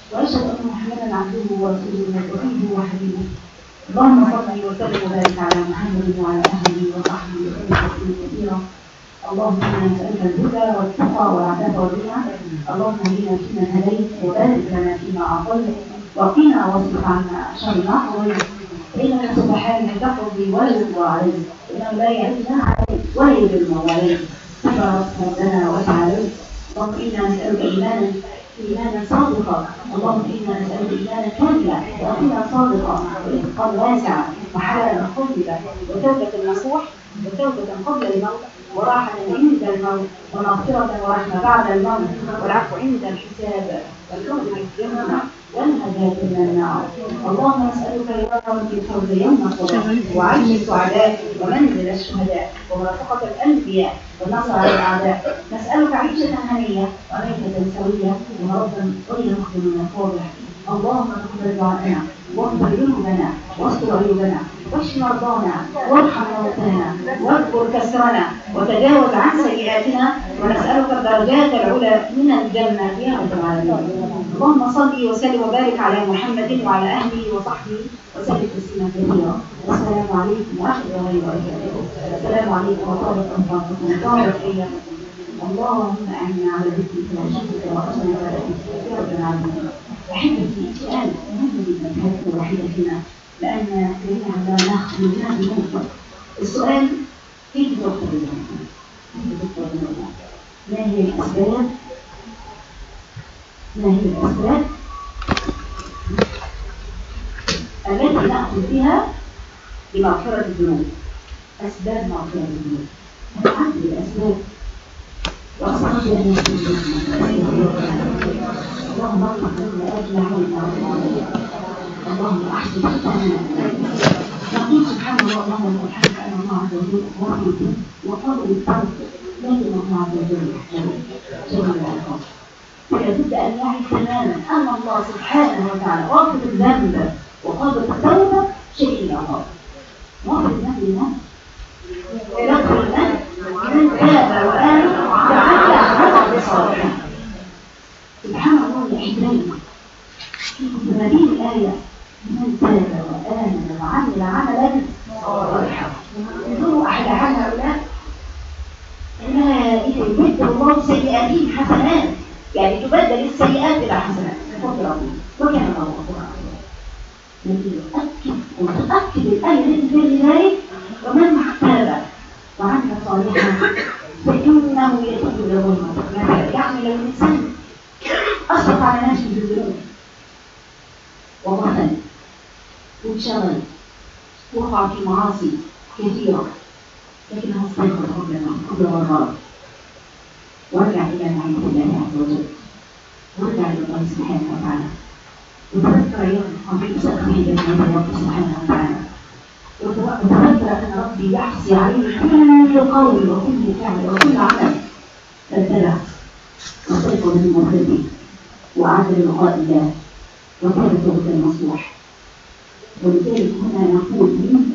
واشهد ان محمدا عبده ورسوله وصفيه وحبيبه. اللهم صل وسلم وبارك على محمد وعلى اهله وصحبه وسلم تسليما كثيرا. اللهم انا نسالك الهدى والتقى والعفاف والغنى. اللهم اهدنا فيمن هديت وبارك لنا فيما اعطيت وقنا واصرف عنا شر ما قضيت. انك سبحانك تقضي ولا يقضى عليك، انه لا يعز عليك ولا يذل عليك. تبارك ربنا وتعالى. اللهم انا نسالك ايمانا صادقا. اللهم انا نسالك ايمانا كاملا ويقينا صادقا ورزقا واسعا وحلالا طيبا وتوبه نصوح وتوبه قبل الموت وراحه عند الموت ومغفره ورحمه بعد الموت والعفو عند الحساب والفوز بالجنه والنجاة من النار. اللهم نسألك يا رب الفوز يوم القيامة وعيش السعداء ومنزل الشهداء ومرافقة الأنبياء والنصر على الأعداء. نسألك عيشة هنية وميتة سوية ومرضا غير مخدوم فاضح. اللهم تقبل دعاءنا واغفر ذنوبنا واستر عيوبنا واشف مرضانا وارحم موتانا واذكر كسرنا وتجاوز عن سيئاتنا ونسألك الدرجات العلى من الجنة يا رب العالمين. اللهم صل وسلم وبارك على محمد وعلى اهله وصحبه وسلم تسليما كثيرا. السلام عليكم ورحمه الله وبركاته. السلام عليكم ورحمه الله وبركاته. اللهم اعنا على ذكرك وشكرك وحسن عبادتك يا رب العالمين. احبتي سؤال مهم جدا في هذه الوحيده فينا لان جميعا لا نخلو من هذه. السؤال كيف تدخل الجنه؟ ما هي الاسباب؟ ما هي الأسباب التي نأخذ بها لمغفرة الذنوب؟ أسباب مغفرة الذنوب. نعرف الأسباب وأصحاب أن اللهم اغفر لنا أجمعين. اللهم أحسن ختامنا. نقول سبحان الله اللهم لك الحمد أن الله عز وجل غفر وقابل للتوبة لكن الله عز وجل يحتمل جل وعلا. لابد أن نعي تماما أن الله سبحانه وتعالى غافر الذنب وقابل التوبة شيء آخر. غافر الذنب لمن؟ غافر الذنب من تاب وآمن وعمل عملا صالحا. سبحان الله يا أحبائي في هذه الآية من تاب وآمن وعمل عملا صالحا. انظروا أحد هؤلاء أولئك يبدل الله سيئاتهم حسنات، يعني تبدل السيئات إلى حسنات. وكان الله غفورا رحيما. لكن وتؤكد الآية التي في ذلك ومن تاب وعمل صالحا فإنه يتوب إلى الله متابا. يعني لو الإنسان أشرف على نفسه بالذنوب وغفل وانشغل وقع في معاصي كثيرة لكنه استيقظ قبل مرات وارجع إلى معية الله عز وجل وارجع إلى الله سبحانه وتعالى وتذكر يوم عظيم سأخذه بين رب سبحانه وتعالى وتذكر أن ربي يحصي عليه كل قول وكل فعل وكل عمل فابتلع واستيقظ من مغربه وعاد للقاء الله وكان توبة النصوح. ولذلك هنا نقول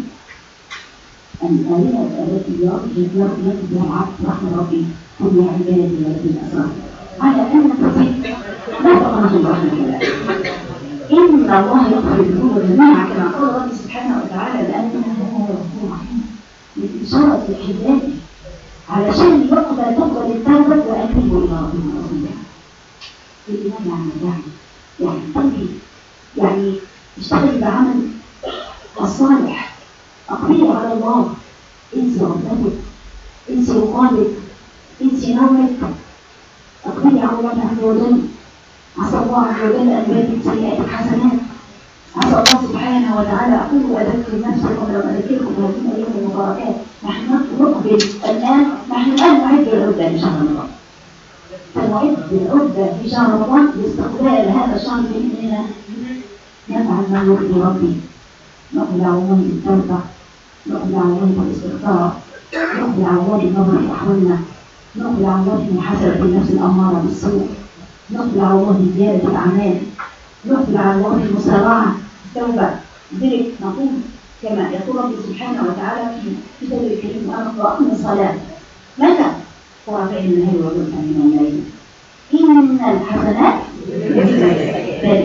أن الآيات التي يرد بها العبد رحمة ربي قل يا عبادي الذين أسرفوا على أن التوحيد لا تقنطوا برحمة الله. إن الله يغفر الذنوب جميعا كما قال ربي سبحانه وتعالى لأنه هو الغفور الرحيم. من إشارة الحجاب علشان تقبل التوبة وأتوبوا إلى ربنا رضيا. الإيمان يعني تنبي يعني اشتغل بعمل الصالح أقبلي على الله. انسي ربك انسي رقابك انسي نومك أقبلي على الله عز وجل. عسى الله عز وجل أن يبدل سيئات حسنات. عسى الله سبحانه وتعالى أقول وأذكر نفسي قبل أن أذكركم هذه الأيام المباركات. نحن نقبل الآن نعد العدة لشهر رمضان. فنعد العدة في شهر رمضان لاستقبال هذا الشهر بإذن الله. نفعل ما يرضي ربي. نقبل على الله بالتوبة، نقبل على الله بالاستغفار، نقبل على الله بالنظر في أحوالنا، نقبل على الله بمحاسبة النفس الأمارة بالسوء، نقبل على الله بزيادة الأعمال، نقبل على الله بالمسارعة التوبة. لذلك نقول كما يقول ربي سبحانه وتعالى في كتابه الكريم وأقم الصلاة متى؟ طرفي النهار وجزءا من الليل إن الحسنات ذلك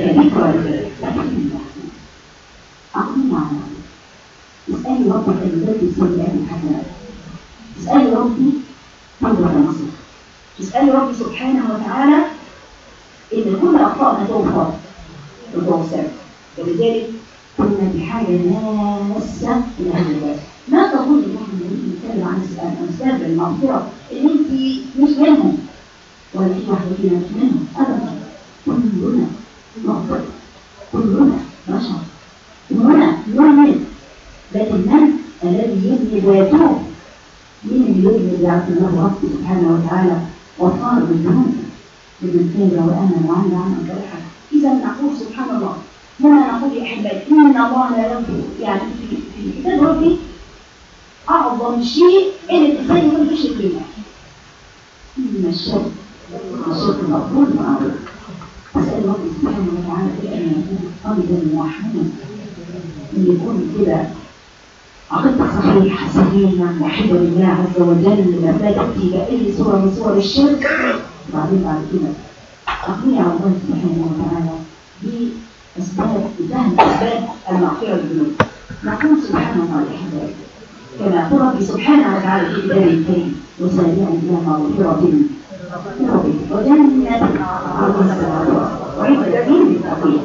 والكلام. لكن عقلنا على اسألي ربك أن يبدل سيئات الحسنات. اسألي ربي توبة نصيحة. اسألي ربي سبحانه وتعالى إن كل أخطائنا تغفر وتغفر. ولذلك كنا بحاجة ماسة إلى هذا الباب. ما تقول إن احنا نتكلم عن أسباب المغفرة إن أنت مش منهم ولا في واحدة فينا مش منهم أبدا. كلنا نغفر، كلنا بشر، كلنا نؤمن. لكن من الذي يبني ذاته؟ مين اللي يبني ذاته؟ الله رب سبحانه وتعالى وصار بالذنوب لمن تاب وآمن وعمل عملا صالحا. إذا نقول سبحان الله، هنا نقول يا أحبائي إن الله لا يغفر، يعني في كتاب ربي أعظم شيء إن الإنسان يكون يشرك بالله. إن الشرك مغفور معروف. أسأل الله سبحانه وتعالى أن يكون قلبا موحدا، أن يكون كده عقيدتك صحيح سليما موحدا لله عز وجل، لا تأتي بأي صورة من صور الشرك. بعدين بعد كده أقنع على الله سبحانه وتعالى بأسباب أسباب المغفرة للذنوب. نقول سبحانه وتعالى كما قال ربي سبحانه وتعالى في كتابه الكريم وسارعوا إلى مغفرة من ربكم وجنة عرضها السماوات وعدة للمتقين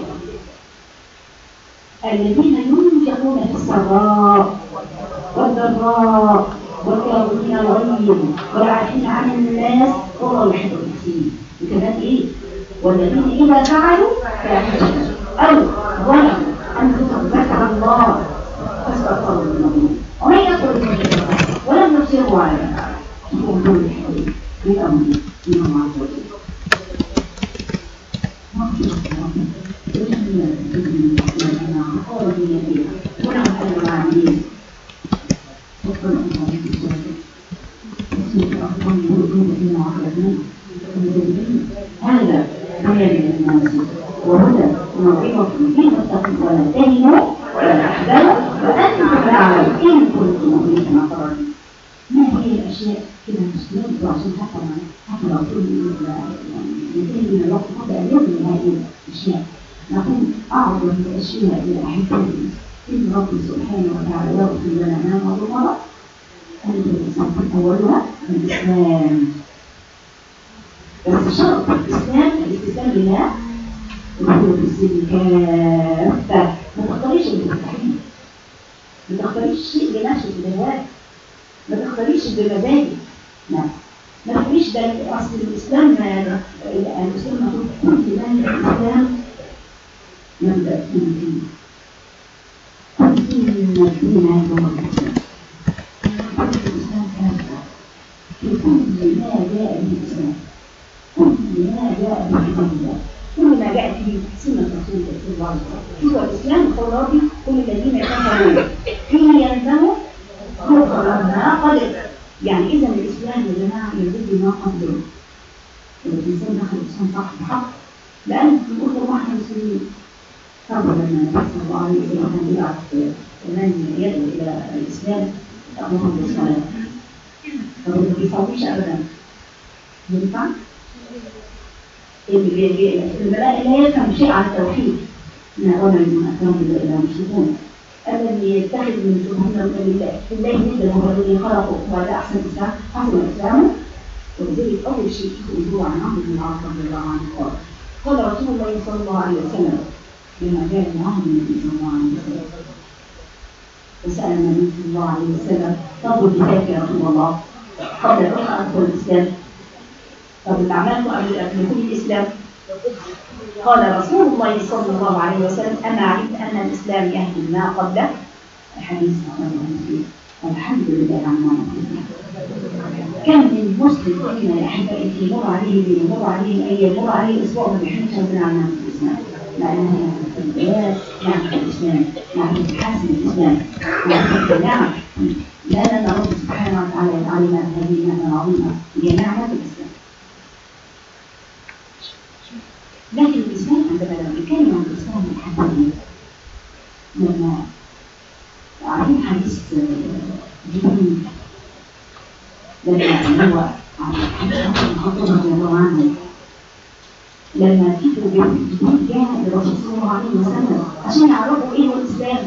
الذين ينفقون في السراء والضراء والكاظمين الغيظ والعافين عن الناس والله يحب المحسنين. وكمان ايه؟ والذين اذا فعلوا فاحشة او ظلموا انفسهم ذكروا الله فاستغفروا لذنوبهم ومن يغفر الذنوب ولم يصروا على ما فعلوا هم دول الحبيب بأمر من الله عز وجل. هذا بيان للناس وهدى وموعظة للمتقين ولا تهنوا ولا تحزنوا وأنتم الأعلون إن كنتم مؤمنين كما قال. ما هي الأشياء كده مسلمين عشان حتى لو تقول ينتهي من الوقت قبل أن يبني هذه الأشياء. نقول أعظم الأشياء إلى أحبتي إن ربي سبحانه وتعالى يغفر لنا ما مضى أولها الإسلام. بس شرط الإسلام الاستسلام لله ودخول في السلم كافة. ما تختاريش المستحيل، ما تختاريش شيء بنفسك بالهواء، ما تختاريش بمزاجك، لا ما تقوليش ده أصل الإسلام. الإسلام نقول كل ما الإسلام نبدأ في الدين. إن الدين هو الإسلام. الإسلام كافة في كل ما جاء به الإسلام، كل ما جاء به كتاب الله، كل ما جاء به سنة رسول الله صلى الله عليه وسلم. هو الإسلام قرابي كل الذين كفروا فيه ينتهوا كفر ما قدر. يعني إذا الإسلام يا جماعة يزيد ما قدره. الإنسان دخل الإسلام صح بحق لأن نقول له احنا مسلمين. طبعا لما النبي صلى الله عليه وسلم كان يبعث من يدعو إلى الإسلام يأمرهم بالصلاة، فهو ما بيصليش أبدا. ينفع؟ الملائكة لا يفهم شيء عن التوحيد. إن أولا من أكرم إلى المشركون الذي يتخذ من دونهم الله ندا وهو الذي خلقه وهذا أحسن إسلام حسن إسلامه. ولذلك أول شيء يقولوا عن عمرو بن العاص رضي الله عنه قال رسول الله صلى الله عليه وسلم لما جاء معه النبي صلى الله عليه وسلم وسأل النبي صلى الله عليه وسلم طب بذلك يا رسول الله قبل أن أدخل الإسلام، طب الأعمال قبل أن يكون الإسلام؟ قال رسول الله صلى الله عليه وسلم أما علمت أن الإسلام يهدم ما قبله. الحديث الحمد لله عما نقول. كم من مسلم فينا يا أحبائي يمر عليه أيام يمر عليه أسبوع ما بيحمدش ربنا عن نعمة الإسلام، مع أنها نعمة الإسلام، نعمة حسن الإسلام، نعم لا نرد سبحانه وتعالى يجعلنا هذه النعمة العظيمة هي نعمة الإسلام. لكن الإسلام عندما نتكلم عن الإسلام الحقيقي لما عارفين حديث جبريل لما هو عن الحديث رضي الله عنه لما جيبوا جديد جاء الرسول صلى الله عليه وسلم عشان يعرفوا ايه هو الاسلام.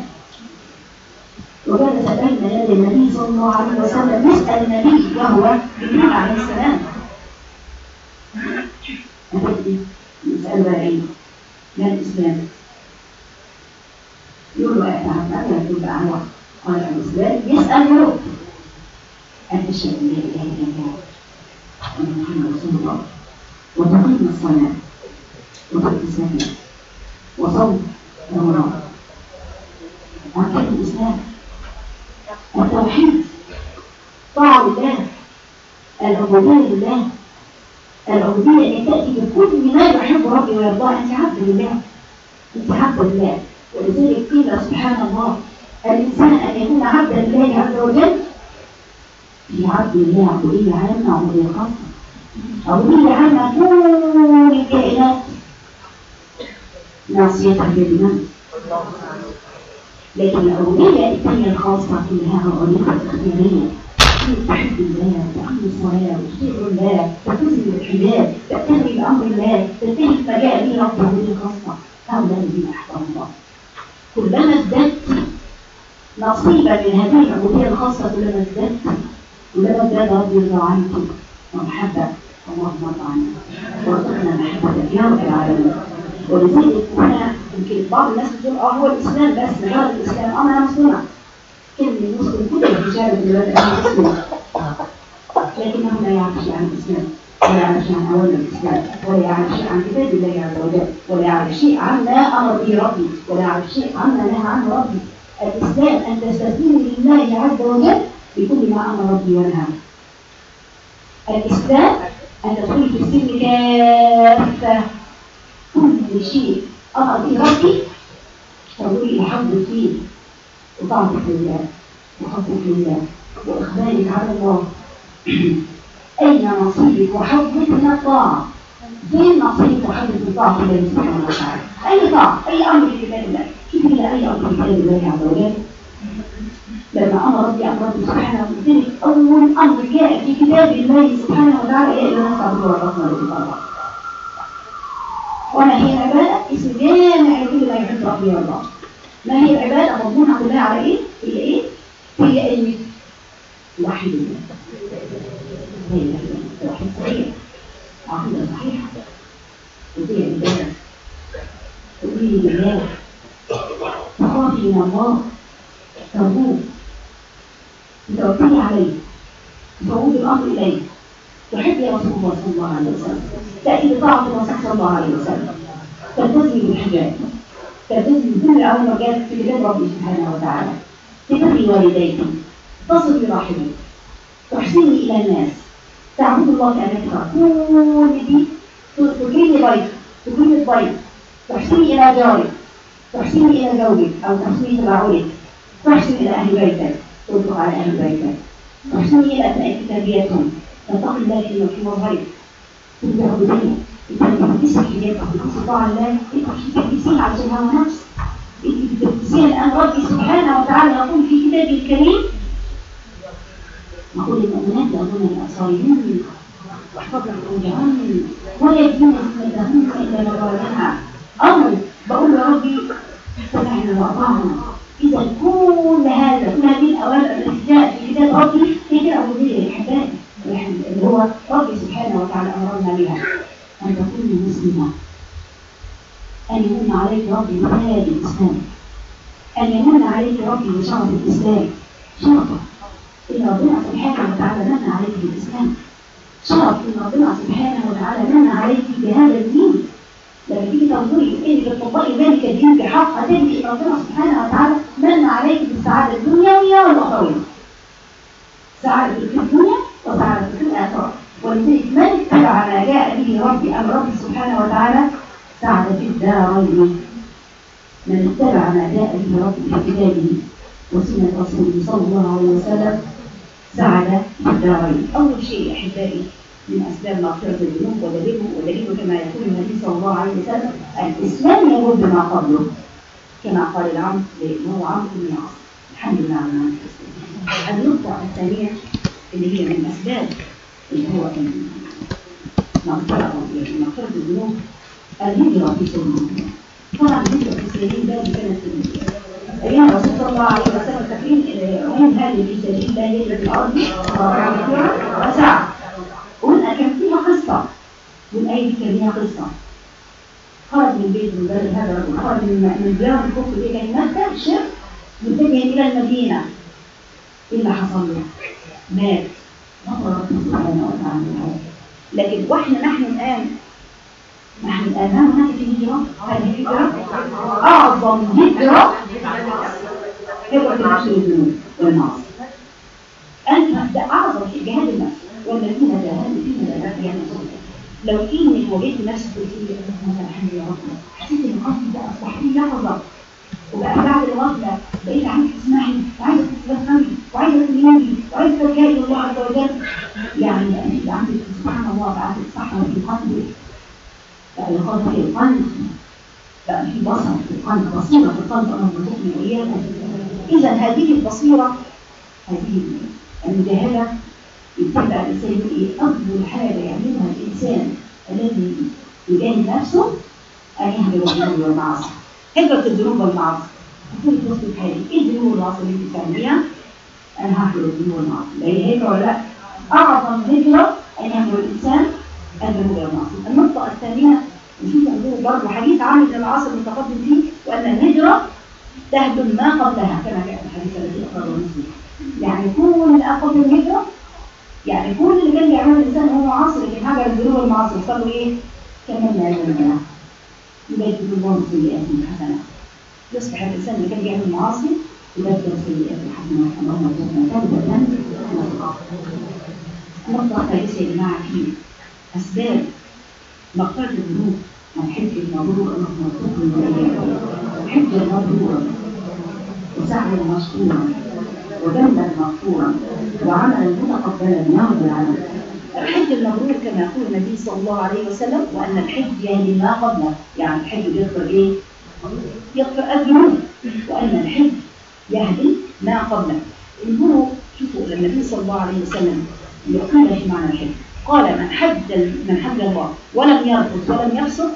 وجلس بين يدي النبي صلى الله عليه وسلم يسأل النبي وهو جبريل عليه السلام. يسأل بقى ايه؟ ما الاسلام؟ يقول له أعلم يقول بقى هو قال الاسلام يسأل يرد. أن تشهد أن لا إله إلا الله وأن محمد رسول الله وتقيم الصلاة وتؤتي الزكاة وصوم رمضان. أركان الإسلام التوحيد، طاعة لله، العبودية لله، العبودية أن تأتي بكل ما يحب ربي ويرضاه. أنت عبد لله، أنت عبد لله. ولذلك قيل سبحان الله الإنسان أن يكون عبدا لله عز وجل في عبد الله عبودية عامة وعبودية خاصة. عبودية عامة كل الكائنات ناصيتها بالإيمان، لكن العبودية الثانية الخاصة كلها عبودية اختيارية. تحب الله، تقيم الصلاة، وتطيع الله، تلتزم بالحجاب، تأتي بأمر الله، تنتهي ما جاء به رب عبودية خاصة. هؤلاء الذين أحبهم الله. كلما ازددت نصيبا من هذه العبودية الخاصة، كلما ازداد ربي رضا عنك ومحبة. اللهم ارضى عنا وارزقنا محبتك يا رب العالمين. ولذلك هنا يمكن بعض الناس بتقول هو الاسلام بس مجرد الاسلام. انا مسلمه، كلمه مسلم كل الرجال دلوقتي انا مسلمه، لكنه لا يعرف شيء عن الاسلام، ولا يعرف شيء عن اول الاسلام، ولا يعرف شيء عن كتاب الله عز وجل، ولا يعرف شيء عما امر به ربي، ولا يعرف شيء عما نهى عنه ربي. الاسلام ان تستسلموا لله عز وجل بكل ما امر ربي ونهى. الاسلام ان تدخلي في السلم كافه، كل شيء امر به ربي تقولي الحمد فيه وطاعتك لله وحبك لله واخبارك على الله. اين نصيبك وحبك من الطاعه؟ فين نصيبك وحبك من طاعه الله سبحانه وتعالى؟ اي طاعه، اي امر لكتاب الله. شوف الى اي امر لكتاب الله عز وجل. لما امر ربي سبحانه وتعالى اول امر جاء في كتاب الله سبحانه وتعالى يا ايها الناس اعبدوا ربكم الذي خلقكم. وما هي العباده؟ اسم جامع لكل ما يحب ربي الله. ما هي العباده؟ مضمونها كلها على ايه؟ هي ايه؟ هي ان توحد الله. هي توحيد صحيح، عقيده صحيحه، وهي عباده تؤمني بالله، تخافي من الله، ترجوه، توكلي عليه، تفوضي الامر اليه، تحبي رسول الله صلى الله عليه وسلم، تاتي بطاعه الرسول صلى الله عليه وسلم، تلتزمي بالحجاب، تلتزمي بكل اوامر جاءت في كتاب ربي سبحانه وتعالى، تبري والديك، تصلي رحمك، تحسني الى الناس، تعبد الله كانك ترى. كل دي تكرمي ضيف، تكرمي الضيف، تحسني الى جارك، تحسني الى زوجك او تحسني تبعولك، تحسن إلى أهل بيتك، تطلق على أهل بيتك، تحسن إلى أبنائك تربيتهم، تتقي الله في مظهرك، تبدأ بدنيا، أنت بتكسي حجابك، بتكسي طاعة الله، أنت بتكسين على هوى نفس، أنت بتكسين الآن ربي سبحانه وتعالى يقول في كتابه الكريم: يقول المؤمنات يغضن من أبصارهن واحفظن فروجهن ولا يبدين زينتهن إلا ما ظهر منها. أمر بقول يا ربي سمعنا وأطعنا. إذا كل هذا، كل هذه الأوامر التي جاءت في كتاب ربي هي دي العبودية للحباب اللي هو ربي سبحانه وتعالى أمرنا بها. أن تكوني مسلمة، أن يمن عليك ربي بهذا الإسلام، أن يمن عليك ربي بشرف الإسلام. شرفه إن ربنا سبحانه وتعالى من عليك بالإسلام، شرف إن ربنا سبحانه وتعالى من عليك بهذا الدين. لما تيجي تنظري انك تطبقي ذلك الدين بحق، هتجدي ان ربنا سبحانه وتعالى من عليك بالسعاده الدنيويه والاخرويه. سعاده في الدنيا وسعاده في الاخره. ولذلك من اتبع ما جاء به ربي امر ربي سبحانه وتعالى سعد في الدارين. من اتبع ما جاء به ربي في كتابه وسنه رسوله صلى الله عليه وسلم سعد في الدارين. اول شيء احبائي من أسباب مغفرة الذنوب ودليله كما يقول النبي صلى الله عليه وسلم: الإسلام يجب ما قبله، كما قال العمرو هو عمرو بن العاص. الحمد لله على نعمة الإسلام. النقطة الثانية اللي هي من أسباب اللي هو مغفرة الذنوب الهجرة في سبيل الله. طبعا الهجرة في سبيل الله كانت أيام الرسول صلى الله عليه وسلم فاكرين وين هذه في سبيل الله هجرة في الأرض وسعة. قلنا كان فيها قصة والآية كان فيها قصة. خرج من بيت من بلد هذا الرجل، خرج من ديار الكفر إلى مكة الشرك متجه إلى المدينة. إيه اللي حصل له؟ مات. غفر ربنا سبحانه وتعالى. لكن نحن الآن هناك في هجرة. هذه هجرة أعظم هجرة هجرة النفس والذنوب والمعاصي. أنت ده أعظم شيء جهاد النفس والذين جاهدوا فينا لنهدينهم. لو إني وجدت نفسي في مثلا الحمد لله حسيت إن قلبي ده أصبح لي لحظة وبقى بعد الغفلة بقيت عايزة تسمعي وعايزة تفهمي وعايزة تنامي وعايزة ترجعي إلى الله عز وجل. يعني أنت عندك سبحان الله بعد الصحة في قلبك بقى القلب في القلب بقى في بصر في القلب بصيرة في القلب أنا مرزقني وإياكم. إذا هذه البصيرة هذه المجاهدة يتبع الإنسان إيه؟ أفضل حاجة يعملها الإنسان الذي يجاهد نفسه أن يهجر الذنوب والمعاصي. هجرة الذنوب والمعاصي هتقولي في وسط حالي إيه الذنوب والمعاصي اللي أنت بتعمليها؟ أنا ههجر الذنوب والمعاصي. لا هي هجرة ولا لا؟ أعظم هجرة أن يهجر الإنسان الذنوب والمعاصي. النقطة الثانية نشوف عندنا برضه حديث عن ابن العاصر المتقدم فيه وأن الهجرة تهدم ما قبلها كما جاء في الحديث الذي أخرجه مسلم. يعني كل اللي أخذ الهجرة يعني كل اللي كان بيعمله الإنسان هو معاصر لكن هجر الذنوب والمعاصي وصل له إيه؟ كمان لا يعلم الله. يبدل الله سيئات الحسنات. يصبح الإنسان اللي كان بيعمل معاصي يبدل سيئات الحسنات. اللهم ارزقنا توبة نصوحا. النقطة الثالثة يا جماعة في أسباب مغفرة الذنوب الحج المبرور اللهم ارزقنا الحج المبرور وسعيا مشكورا وذنبا مغفورا وعملا متقبلا يا رب العالمين. الحج المبرور كما يقول النبي صلى الله عليه وسلم وأن الحج يهدي ما قبله. يعني الحج يغفر إيه؟ يغفر الذنوب وأن الحج يهدي ما قبله. انظروا شوفوا النبي صلى الله عليه وسلم يقول في معنى الحج قال من حج الله ولم يرفث ولم يفسق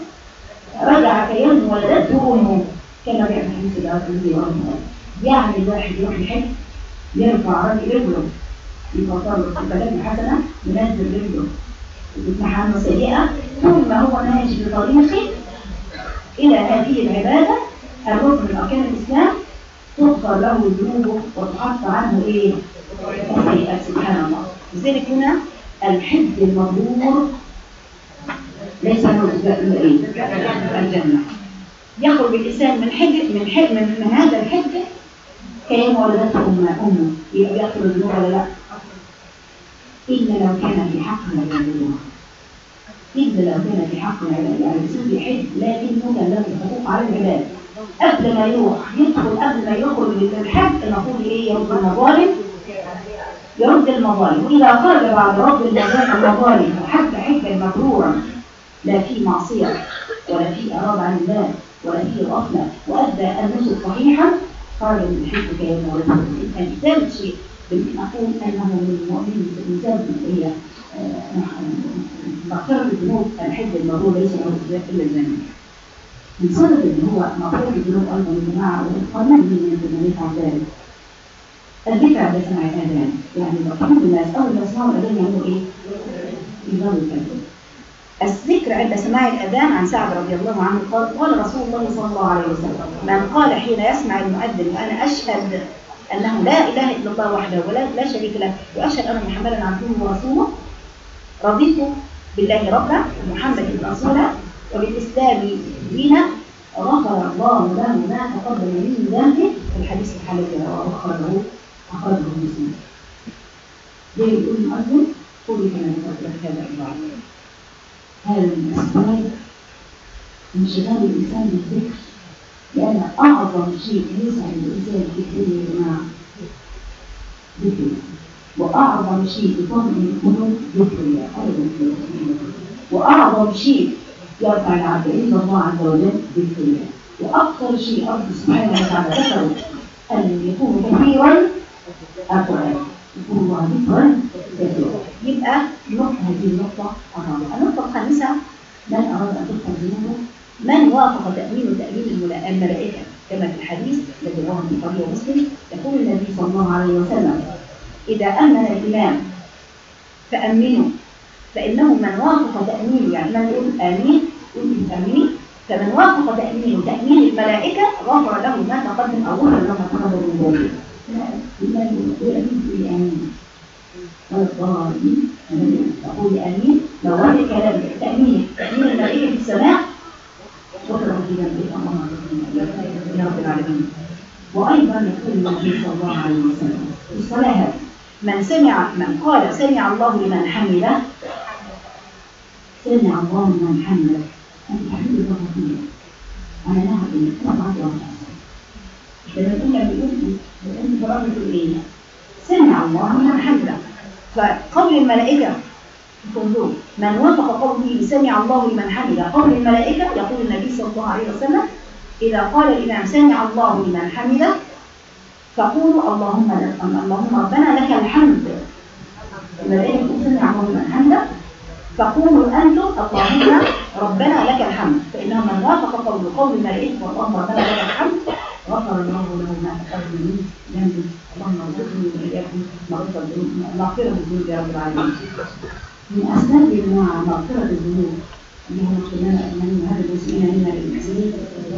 رجع كيوم ولدته أمه كما جاء في حديث الأرض. يعني الواحد يروح الحج يرفع رجله يفطر بكلمة حسنة ينزل رجله بامتحان سيئة ثم هو ماشي في طريقه إلى هذه العبادة الركن من أركان الإسلام تغفر له ذنوبه وتحط عنه إيه؟ السيئات. سبحان الله. لذلك هنا الحج المبرور ليس له الجنة. يخرج الإنسان من هذا الحج كيوم ولدته أمه يأكل الذنوب ولا لا؟ إلا لو كان في حق العباد. إلا لو كان في حق العباد يعني يصير يحج لكنه كان له حقوق على العباد. قبل ما يروح قبل ما يخرج للحج المفروض إيه؟ يرد المظالم. وإذا خرج بعد رد المظالم وحج حجا مبرورا لا في معصية ولا في إعراض عن الله ولا في غفلة وأدى النسك صحيحا خرج من الحج كيوم ولدته الإنسان. ثالث شيء أقول أنه من المؤمن الإنسان هي مغفرة الذنوب. الحج المبرور ليس له إلا الجنة. من سبب أن هو مغفرة الذنوب أيضا يا جماعة وقلنا من الناس عن ذلك الذكر عند سماع الأذان. يعني المفروض الناس أول ما يسمعوا الأذان يعملوا إيه؟ يظلوا الكلام. الذكر عند سماع الأذان عن سعد رضي الله عنه قال رسول الله صلى الله عليه وسلم من قال حين يسمع المؤذن وأنا أشهد أنه لا إله إلا الله وحده ولا شريك له وأشهد أن محمدا عبده ورسوله رضيت بالله ربا ومحمد رسولا وبالإسلام دينا غفر الله له ما تقدم من ذنبه. الحديث الذي أخرجه مسلم. ليه يقول المؤذن قولي كما يقول هذا البعض. هذا من أسباب انشغال الإنسان بالذكر لأن أعظم شيء يسعد الإنسان في الدنيا يا جماعة ذكر. وأعظم شيء يطمئن القلوب ذكر الله. وأعظم شيء يرفع العبد عند الله عز وجل ذكر الله. وأكثر شيء رب سبحانه وتعالى ذكره أن يكون كثيرا القرآن يكون الله ذكرا كثيرا. يبقى هذه النقطة الرابعة. النقطة الخامسة من أراد أن تغفر ذنوبه من وافق تأمين الملائكة كما في الحديث الذي رواه البخاري ومسلم يقول النبي صلى الله عليه وسلم إذا أمن الإمام فأمنوا فإنه من وافق تأمينه يعني من يقول آمين يقول تأمين فمن وافق تأمين الملائكة غفر له ما تقدم أو غفر له ما تقدم من ذنبه. لا يؤمن آمين ولا الضالين أقول آمين لو وجد كلام تأمين الملائكة في السماء غفر له في ذنبه اللهم يا رب العالمين. وأيضا يقول النبي صلى الله عليه وسلم في الصلاة من قال سمع الله لمن حمده سمع الله لمن حمده أنت تحمد الله فيه أنا نعم إنك طبعا وحسن لما كنا بيقول أنت فرابة إيه سمع الله لمن حمده فقول الملائكة انظروا من وافق قوله سمع الله لمن حمده قول الملائكة يقول النبي صلى الله عليه وسلم إذا قال الإمام سمع الله لمن حمده فقولوا اللهم ربنا لك الحمد الملائكة سمع الله لمن حمده فقولوا أنتم اللهم ربنا لك الحمد فإنه من وافق قول الملائكة اللهم ربنا لك الحمد غفر الله له ما تقدم من ذنبه اللهم ارزقني وإياكم مغفرة الذنوب يا رب العالمين. من أسباب مغفرة الذنوب اللهم اغفر لنا أجمعين وهب المسلمين منا للمحسنين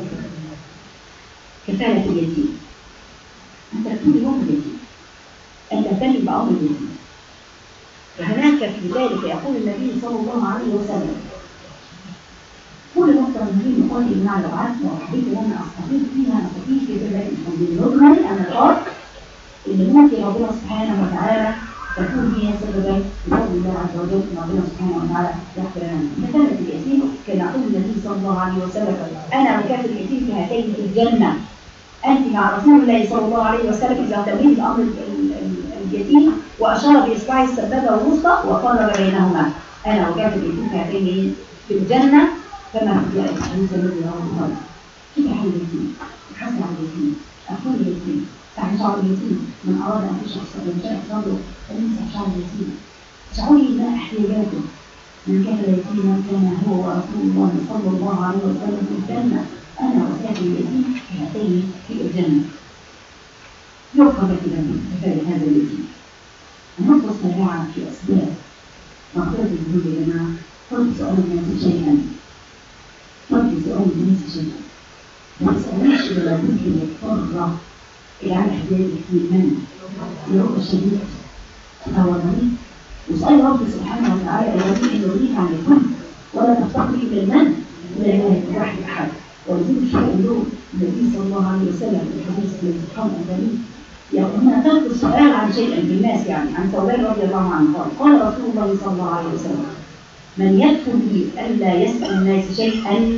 كفالة اليتيم أنت تكون يوم اليتيم أنت تهتم بأمر اليتيم وهناك في ذلك يقول النبي صلى الله عليه وسلم كل نقطة مهمة قال مع الوعد وحبيت وانا أستفيد فيها نستفيد في ذلك بالنظر أن الأرض اللي ممكن ربنا سبحانه وتعالى تكون هي سببا بفضل الله عز وجل ان ربنا سبحانه وتعالى يغفر لنا. كفالة اليتيم كان يقول النبي صلى الله عليه وسلم أنا وكافل اليتيم كهاتين في الجنة أنت مع رسول الله صلى الله عليه وسلم إذا تبين بأمر اليتيم وأشار بإصبعه السبابة والوسطى وقرب بينهما أنا وكافل اليتيم كهاتين في الجنة كما في الحديث الذي رواه البخاري. كيف حل اليتيم؟ حسن على اليتيم، أكون اليتيم، تعرف شعور اليتيم من أراد أن يشخص صدره فليس شعور اليتيم. شعوري ما احتياجاته من كان يتيما كان هو ورسول الله صلى الله عليه وسلم في الجنة أنا وكافل اليتيم كهاتين في الجنة. يرقى كفاية هذا اليتيم. النقطة السابعة في أسباب مغفرة الذنوب يا جماعة طلب سؤال الناس شيئا. طلب سؤال الناس شيئا. ما تسألوش إلا ممكن يضطر إلى عن احتياجك من يروح الشديد أو المريض وسأل رب سبحانه وتعالى الذي إن يريد عن الكل ولا تفتقري إلى المن لا إله إلا واحد أحد. ولذلك الشيء له النبي صلى الله عليه وسلم في الحديث الذي قال النبي هنا ترك السؤال عن شيء بالناس يعني عن ثوبان رضي الله عنه قال رسول الله صلى الله عليه وسلم من يكتب لي ألا يسأل الناس شيئا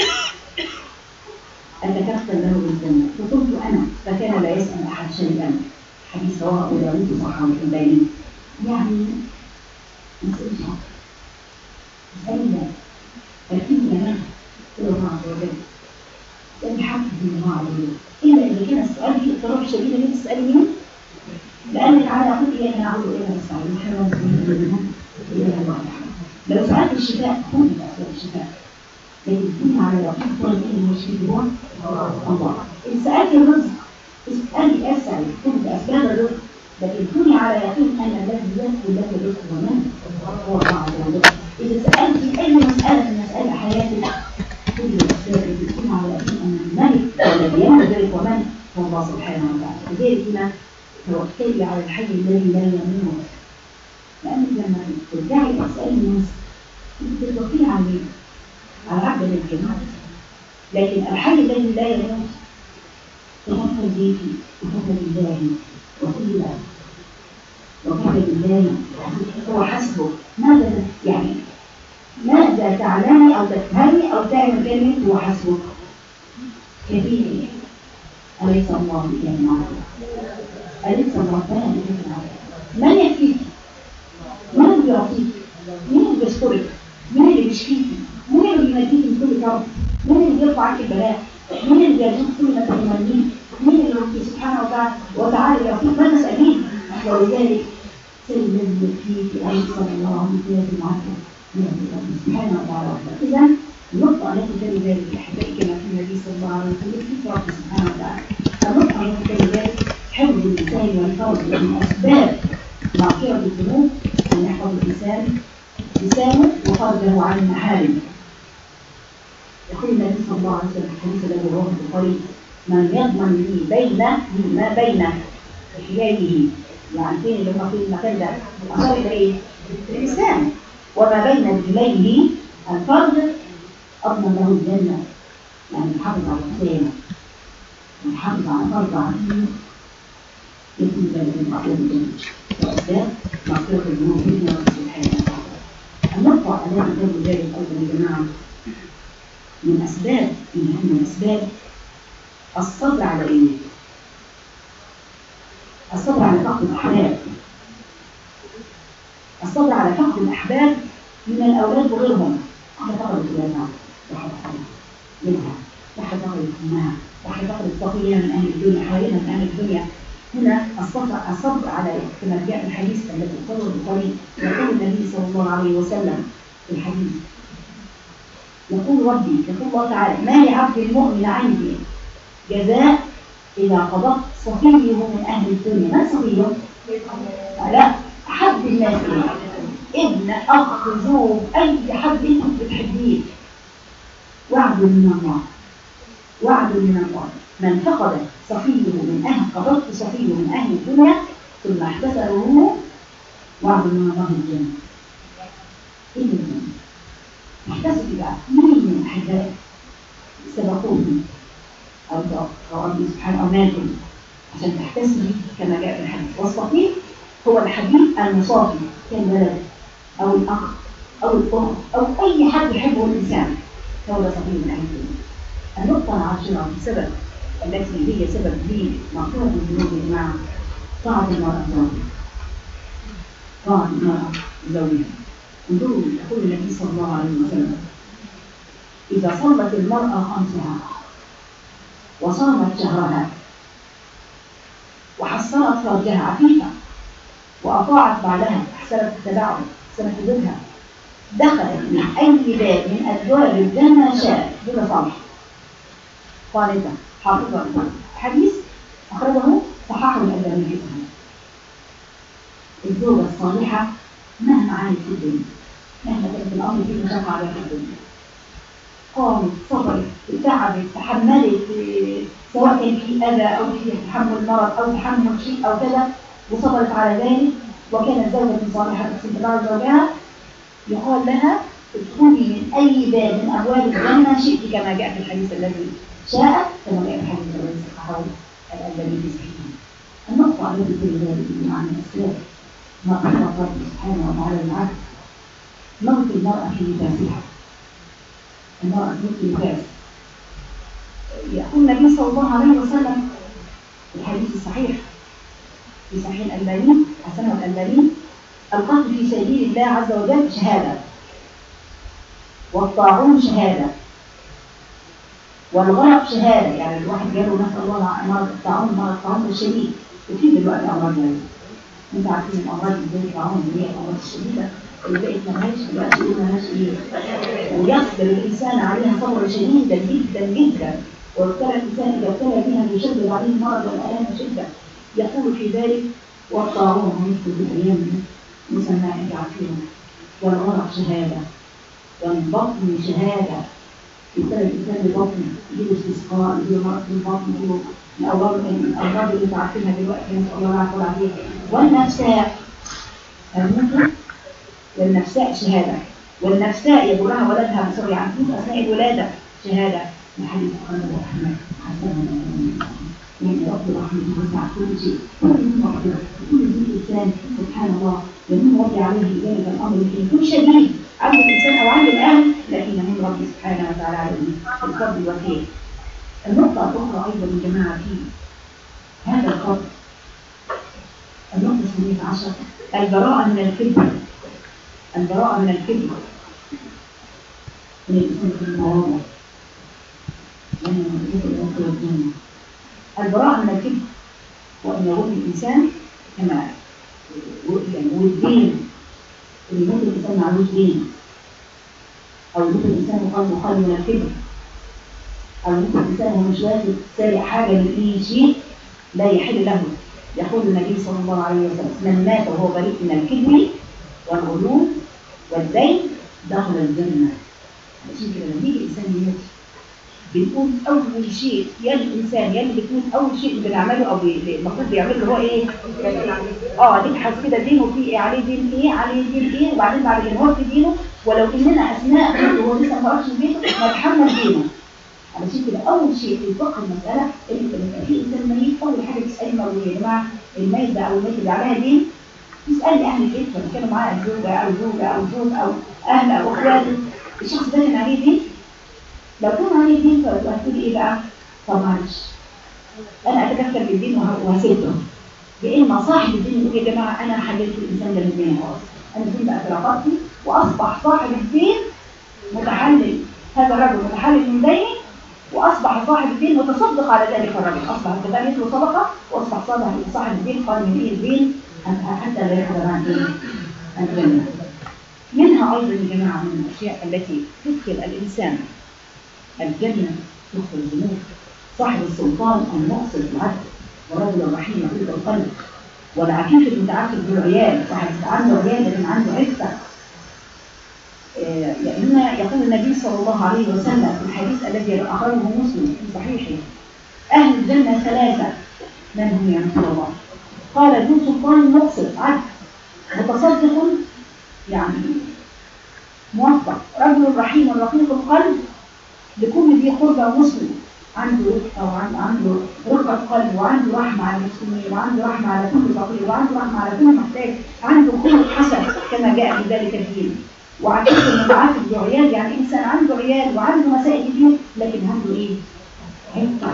أتكفل له بالجنة فقلت أنا فكان لا يسأل أحد شيئا. حديث رواه أبو داود وصححه الألباني. يعني ما تسألش حد اسألي الله أكيد لنا إلى الله عز وجل اسألي حد من الله عز وجل إلا إذا كان السؤال فيه اضطراب شديد إن أنت تسألي مين؟ لأن تعالى قلت إياك نعبد وإياك نستعين محرم إليها الله لو سألت الشفاء كنت أسأل الشفاء لكن تكون على يقين طالب إن المشكلة هو الله. إن سألت الرزق اسألي أسأل كنت أسباب الرزق لكن كوني على يقين أن الذي يسأل لك الرزق ومن هو الله عز وجل. إذا سألت أي مسألة من مسألة حياتك كل الأسباب التي تكون على يقين أن الملك والذي يملك ذلك ومن هو الله سبحانه وتعالى. لذلك هنا توكلي على الحي الذي لا يموت لأنك لما ترجعي تسألي الناس تتوكلي عليه على عبد الكلمات لكن الحي الذي لا يموت تفضل بيتي وفضل الله وكل وكفى بالله هو حسبه. ماذا يعني ماذا تعلمي أو تفهمي أو تعلم كلمة هو حسبه كثير أليس الله بكافٍ عليك أليس الله بكافٍ عليك. من يكفيك من اللي يعطيك مين اللي بيشكرك مين اللي بيشفيك مين اللي بيناديك من كل كرب مين اللي بيرفع عنك البلاء مين اللي بيرزقك كل ما تتمنيه مين اللي سبحانه وتعالى يعطيك ما تسألين. ولذلك سيد الذي يكفيك أليس الله بكافٍ عليك سبحانه وتعالى. إذا النقطة التي تلي ذلك أحبائي كما في النبي صلى الله عليه وسلم في رب سبحانه وتعالى. النقطة التي تلي ذلك حفظ اللسان والفرج من أسباب مغفرة الذنوب أن يحفظ الإنسان لسانه وفرجه عن المحارم. يقول النبي صلى الله عليه وسلم في الحديث الذي رواه البخاري: من يضمن لي ما بين حجابه، يعني فين اللي هو في المكان ده أشار إلى إيه؟ اللسان. وما بين رجليه الفرج أضمن له الجنة. يعني يحافظ على لسانه ويحافظ على فرجه يكون ذلك من أسباب الجنة وأسباب مغفرة الذنوب من رب سبحانه وتعالى. النقطة التي تدل ذلك أيضا يا جماعة من أسباب الصبر على إيه؟ الصبر على فقد الأحباب. الصبر على فقد الأحباب من الأولاد وغيرهم. واحدة فقدت ولادها، واحدة فقدت منها، واحدة فقدت أمها، واحدة فقدت بقية من أهل الدنيا، حواليها من أهل الدنيا. هنا الصبر على كما جاء في الحديث الذي رواه البخاري. يقول النبي صلى الله عليه وسلم في الحديث، يقول الله تعالى: ما لعبد المؤمن عندي جزاء إذا قضت صفيه من أهل الدنيا. ما صفيه؟ لا، أحب الناس ابن أخ زوج أي حد أنت بتحبيه. وعد من الله، وعد من الله. من فقد صفيه من أهل قضت صفيه من أهل الدنيا ثم احتسبه، وعد من الله الجنة. إيه الجنة؟ احتسب بقى مين من أحبائي سبقوني أو ربي سبحانه أو ماتوا عشان تحتسبي كما جاء في الحديث. والصفي هو الحبيب المصافي كالولد أو الأخ أو الأخت أو أي حد يحبه الإنسان، هو ده صفي من أهل الدنيا. النقطة العاشرة السبب التي هي سبب لمغفرة الذنوب يا جماعة: طاعة المرأة زوجها. طاعة المرأة زوجها. انظروا يقول النبي صلى الله عليه وسلم: إذا صلت المرأة خمسها وصامت شهرها وحصنت فرجها عفيفة وأطاعت بعدها، أحسنت التبعد، أحسنت زوجها، دخلت من أي باب من أبواب الجنة شاءت بلا صالح قالتها حافظة. حديث أخرجه صححه الألباني. الزوجة الصالحة مهما عانت في الدنيا، مهما كانت الأمر فيه مشقة عليها في الدنيا، قامت صبرت تعبت تحملت، سواء كان في أذى أو في تحمل مرض أو تحمل شيء أو كذا، وصبرت على ذلك وكانت زوجة صالحة تحسن تبع زوجها، يقال لها ادخلي من أي باب من أبواب الجنة شئت كما جاء في الحديث الذي شاء كما جاء في الحديث الذي صححه الألباني في صحيحه. النقطة التي في ذلك عن الإسلام مغفرة الله سبحانه وتعالى العبد. موت المرأة في نفاسها. المرأة تموت في نفاس. يقول النبي صلى الله عليه وسلم في الحديث الصحيح في صحيح الألباني حسنه الألباني: القتل في سبيل الله عز وجل شهادة، والطاعون شهادة، والغرق شهادة. يعني الواحد جاله نسأل الله مرض الطاعون، مرض الطاعون الشديد، وفي دلوقتي أمراض يعني انتوا عارفين الأمراض اللي زي الطاعون اللي هي الأمراض الشديدة اللي بقت ملهاش دلوقتي يقول ملهاش إيه، ويصبر الإنسان عليها صبر شديدا جدا جدا، وابتلى الإنسان إذا ابتلى بها يشدد عليه المرض والآلام شدة. يقول في ذلك: والطاعون مثل بالأيام مسمى أنت عارفين، والغرق شهادة، والبطن شهادة. يبتلى الإنسان ببطن، يجيله استسقاء، يجيله مرض في البطن، يجيله الأمراض اللي انتوا عارفينها دلوقتي نسأل الله العافية والعافية. والنفساء الموت، والنفساء شهادة، والنفساء يدورها ولدها مسوي عن موت أثناء الولادة شهادة. الحديث قال الرحمن حسنا من رب الرحمن وسع كل شيء، كل ذي مقدرة، كل ذي إنسان سبحان الله يمن ربي عليه ذلك الأمر يمكن يكون شديد عند الإنسان أو عند الأهل، لكن يمن ربي سبحانه وتعالى عليه الفضل والخير. النقطة الأخرى أيضا من جماعة في هذا الفضل، النقطة 18: البراءة من الكذب. البراءة من الكذب من الإنسان في المواضع، البراءة من الكذب، وأن يقول الإنسان كما يعني والدين اللي ممكن الإنسان معلوش دين، أو يموت الإنسان قلبه خالي من الكبر، أو يموت الإنسان وهو مش واخد سارق حاجة من أي شيء لا يحل له. يقول النبي صلى الله عليه وسلم: من مات وهو بريء من الكبر والغلول والدين دخل الجنة. عشان كده لما يجي الإنسان يموت بنقول أول شيء يا الإنسان يا اللي بتموت أول شيء بنعمله أو المفروض بيعمله هو إيه؟ نبحث كده دينه فيه إيه، عليه دين إيه، عليه دين إيه، وبعدين بعد كده هو في دينه، ولو إننا أثناء وهو لسه ما خرجش من بيته نتحمل دينه. علشان كده أول شيء في فقه المسألة إن لما في إنسان ميت أول حاجة تسألي المرضى: يا جماعة الميت ده أو الميت اللي عليها دين؟ تسألي أهل البيت لما كانوا معاه زوجة أو زوجة أو زوج أو أهل أو أخواته، الشخص ده كان عليه دين؟ لو كان عليه دين فهتقولي إيه بقى؟ طب معلش أنا أتكفل بالدين وهسيبه، يا إما صاحب الدين يقول: يا جماعة أنا حللت الإنسان ده من الدين خلاص، أنا الدين بقى في رقبتي، وأصبح صاحب الدين متحلل، هذا الرجل متحلل من دينه، وأصبح صاحب الدين متصدق على ذلك الرجل، أصبح الكتاب يتلو صدقة، وأصبح صاحب الدين قال من إيه الدين حتى لا يحضر عن الجنة. منها أيضا يا جماعة من الأشياء التي تدخل الإنسان الجنة تدخل الذنوب: صاحب السلطان المقصد العدل ورجل الرحيم رقيق القلب، والعفيف المتعفف بالعيال، صاحب عنده عيال لكن عنده عفة. لأن يقول النبي صلى الله عليه وسلم في الحديث الذي أخرجه مسلم في صحيحه: أهل الجنة ثلاثة. من هم يا رسول الله؟ قال: ذو سلطان مقصد عدل، متصدق يعني موفق، رجل رحيم رقيق القلب، لكل ذي قربى مسلم، عنده رقة قلب، وعنده رحمة على المسلمين، وعنده رحمة على كل فقير، وعنده رحمة على كل محتاج، عنده خلق حسن كما جاء في ذلك الدين. وعفيف المتعفف بعيال، يعني إنسان عنده عيال وعنده مسائل كتير لكن عنده إيه؟ عفة.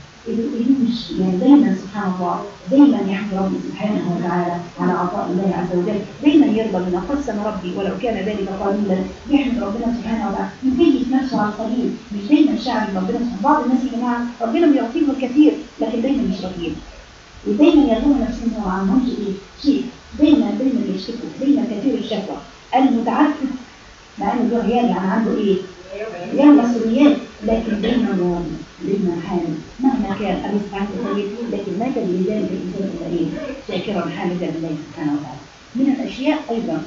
مش يعني دايما سبحان الله دايما يحمد ربي سبحانه وتعالى على عطاء الله عز وجل، دايما يرضى بما قسم ربي ولو كان ذلك قليلا، يحمد ربنا سبحانه وتعالى، يكيف نفسه على القليل، مش دايما شاعر ربنا سبحانه. بعض الناس يا جماعه ربنا بيعطيهم الكثير لكن دايما مش راضيين، ودايما يظن نفسهم ما عندهمش شيء، دايما يشتكوا، دايما كثير الشكوى. المتعفف مع انه له عيال يعني عنده ايه؟ عيال مسؤوليات، لكن دايما راضي، دايما حامد مهما كان أليس عنده خير، لكن ما كان لذلك الإنسان الكريم شاكرا حامدا لله سبحانه وتعالى. من الأشياء أيضا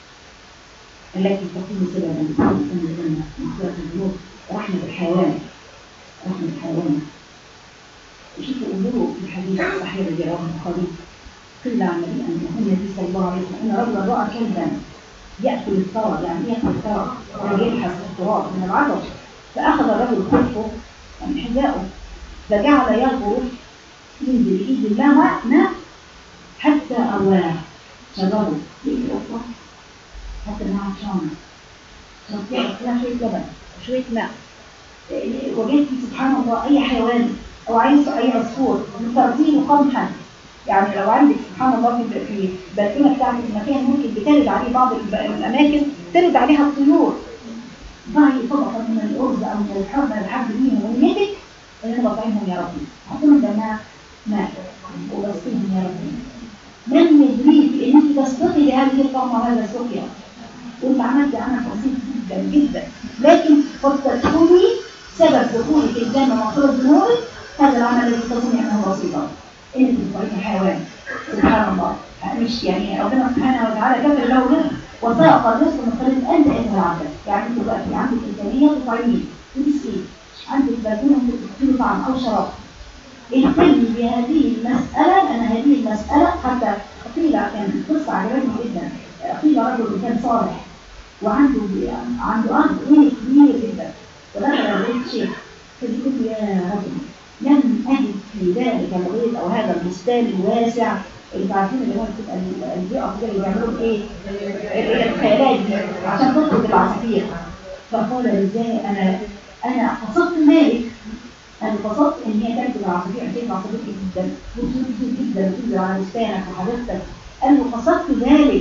التي تكون سببا لدخول الجنة مغفرة الذنوب رحمة الحيوان. رحمة الحيوان، شوفوا انظروا في الحديث الصحيح الذي رواه البخاري: قيل عن النبي صلى الله عليه وسلم أن رجلا رأى كلبا يأكل الثرى، يعني يأكل الثرى ويلحس التراب من العطش، فأخذ الرجل خلفه من حذائه فجعل يغرف ينزل بإيد الله ماء حتى أرواه شجره يقرأ حتى ما عطشانه، فطلعت لها شوية لبن وشوية ماء. وجدت سبحان الله أي حيوان أو أي عصفور مترتين قمحا، يعني لو عندك سبحان الله في البلكونه بتاعتك المكان ممكن بتلد عليه بعض الأماكن تلد عليها الطيور، ضعي طبقة من الأرز أو من الحرب الحب ليهم ونيتك إن أنا بطعمهم يا ربي، حطهم جماعة ماء وبسطيهم يا ربي. من يدريك إن أنت تصدقي لهذه الطعمة وهذا السقيا، وأنت عملت عمل بسيط جدا جدا، لكن قد تكوني سبب دخولك الجنة مغفرة ذنوبك هذا العمل الذي تظني أنه بسيطا. أنت بتطعمي حيوان سبحان الله، مش يعني ربنا سبحانه وتعالى كفر له رزق وساق الرزق من خلال أنت العبد، يعني أنت بقى في عندك إمكانية تطعميه مسكين، عندك بلكونة تدخلي طعم أو شراب. اهتمي بهذه المسألة، لأن هذه المسألة حتى قيل كان قصة عجبتني جدا، قيل رجل كان صالح وعنده أرض كبير جدا، ودخل بيت شيخ فبيقول: يا رجل لم أجد في ذلك الغيط أو هذا البستان الواسع اللي عارفين اللي هو بتبقى البيئة كده اللي بيعملوا ايه؟ الخيالات دي عشان تطلب العصافير. فقال: ازاي أنا قصدت مالك، أنا قصدت إن هي تاكل العصافير، عشان العصافير جدا وتنزل جدا وتنزل على لسانك وحضرتك. قال له: قصدت ذلك،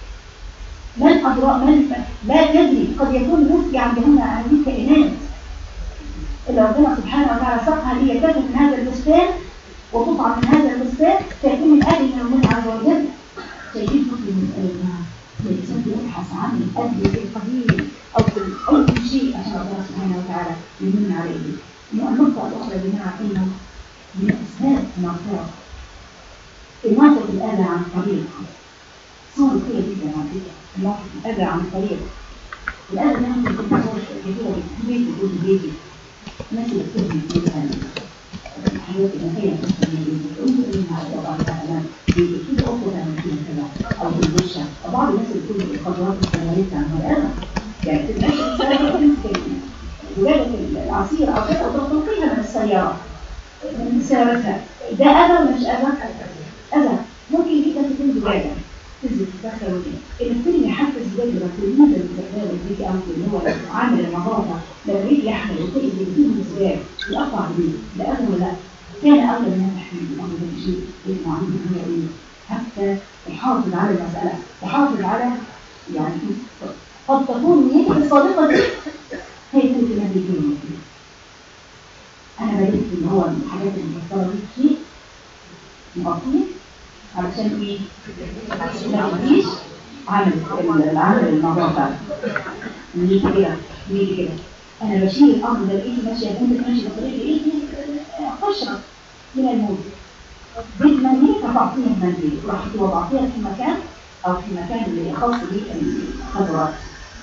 من أدراء من لا تدري، قد يكون مفتي عندهن هذه الكائنات اللي ربنا سبحانه وتعالى سقها هي تاكل من هذا البستان وتطعم من هذا البستان فيكون من أجل من الله عز وجل. سيجد مسلم الإنسان يبحث عن الأجل في القديم أو في أي شيء يمن عليه. النقطة الأخرى يا جماعة إنه من أسباب المغفرة إماطة الأذى عن الطريق. صورة كتير جدا على فكرة إماطة الأذى عن الطريق. الأذى ده ممكن يكون صور كتيرة بيجي بيجي الناس اللي بتبني مثلا الحاجات الأخيرة انظر إنها طبعا مثلا بيجي أخرى من كذا أو بالبشة. بعض الناس اللي بتقول القدرات السنوية عن الأذى يعني تبقاش إنسان وجابت العصير أو كده وتطلقيها من السيارة من سيارتها. ده أذى ولا مش أذى؟ أذى. ممكن جدا تكون زجاجة تنزل تتدخل وكده. الفيلم حتى الزجاج لما تقولين للمستقبل اللي أو اللي هو عامل النظافة لما يجي يحمل وتلاقي اللي بيجيب الزجاج يقطع بيه ده أذى ولا لا؟ كان أولى من التحميل الأمر ده شيء يسمع عنه هي إيه؟ حتى يحافظ على المسألة يحافظ على يعني قد تكون نيته الصادقة دي هي كانت النبي الكريم. أنا بديت إن هو الحاجات المفكرة دي شيء مغطيه علشان إيه؟ ما تجيش العمل النظافة نيجي كده أنا بشيل الأمر ده لقيتي ماشية بنتك ماشية بطريقة لقيتي قشرة من الموت بالمنزل فتعطيها المنزل ورحت وضعتيها في مكان أو في مكان اللي خاص بالخضروات.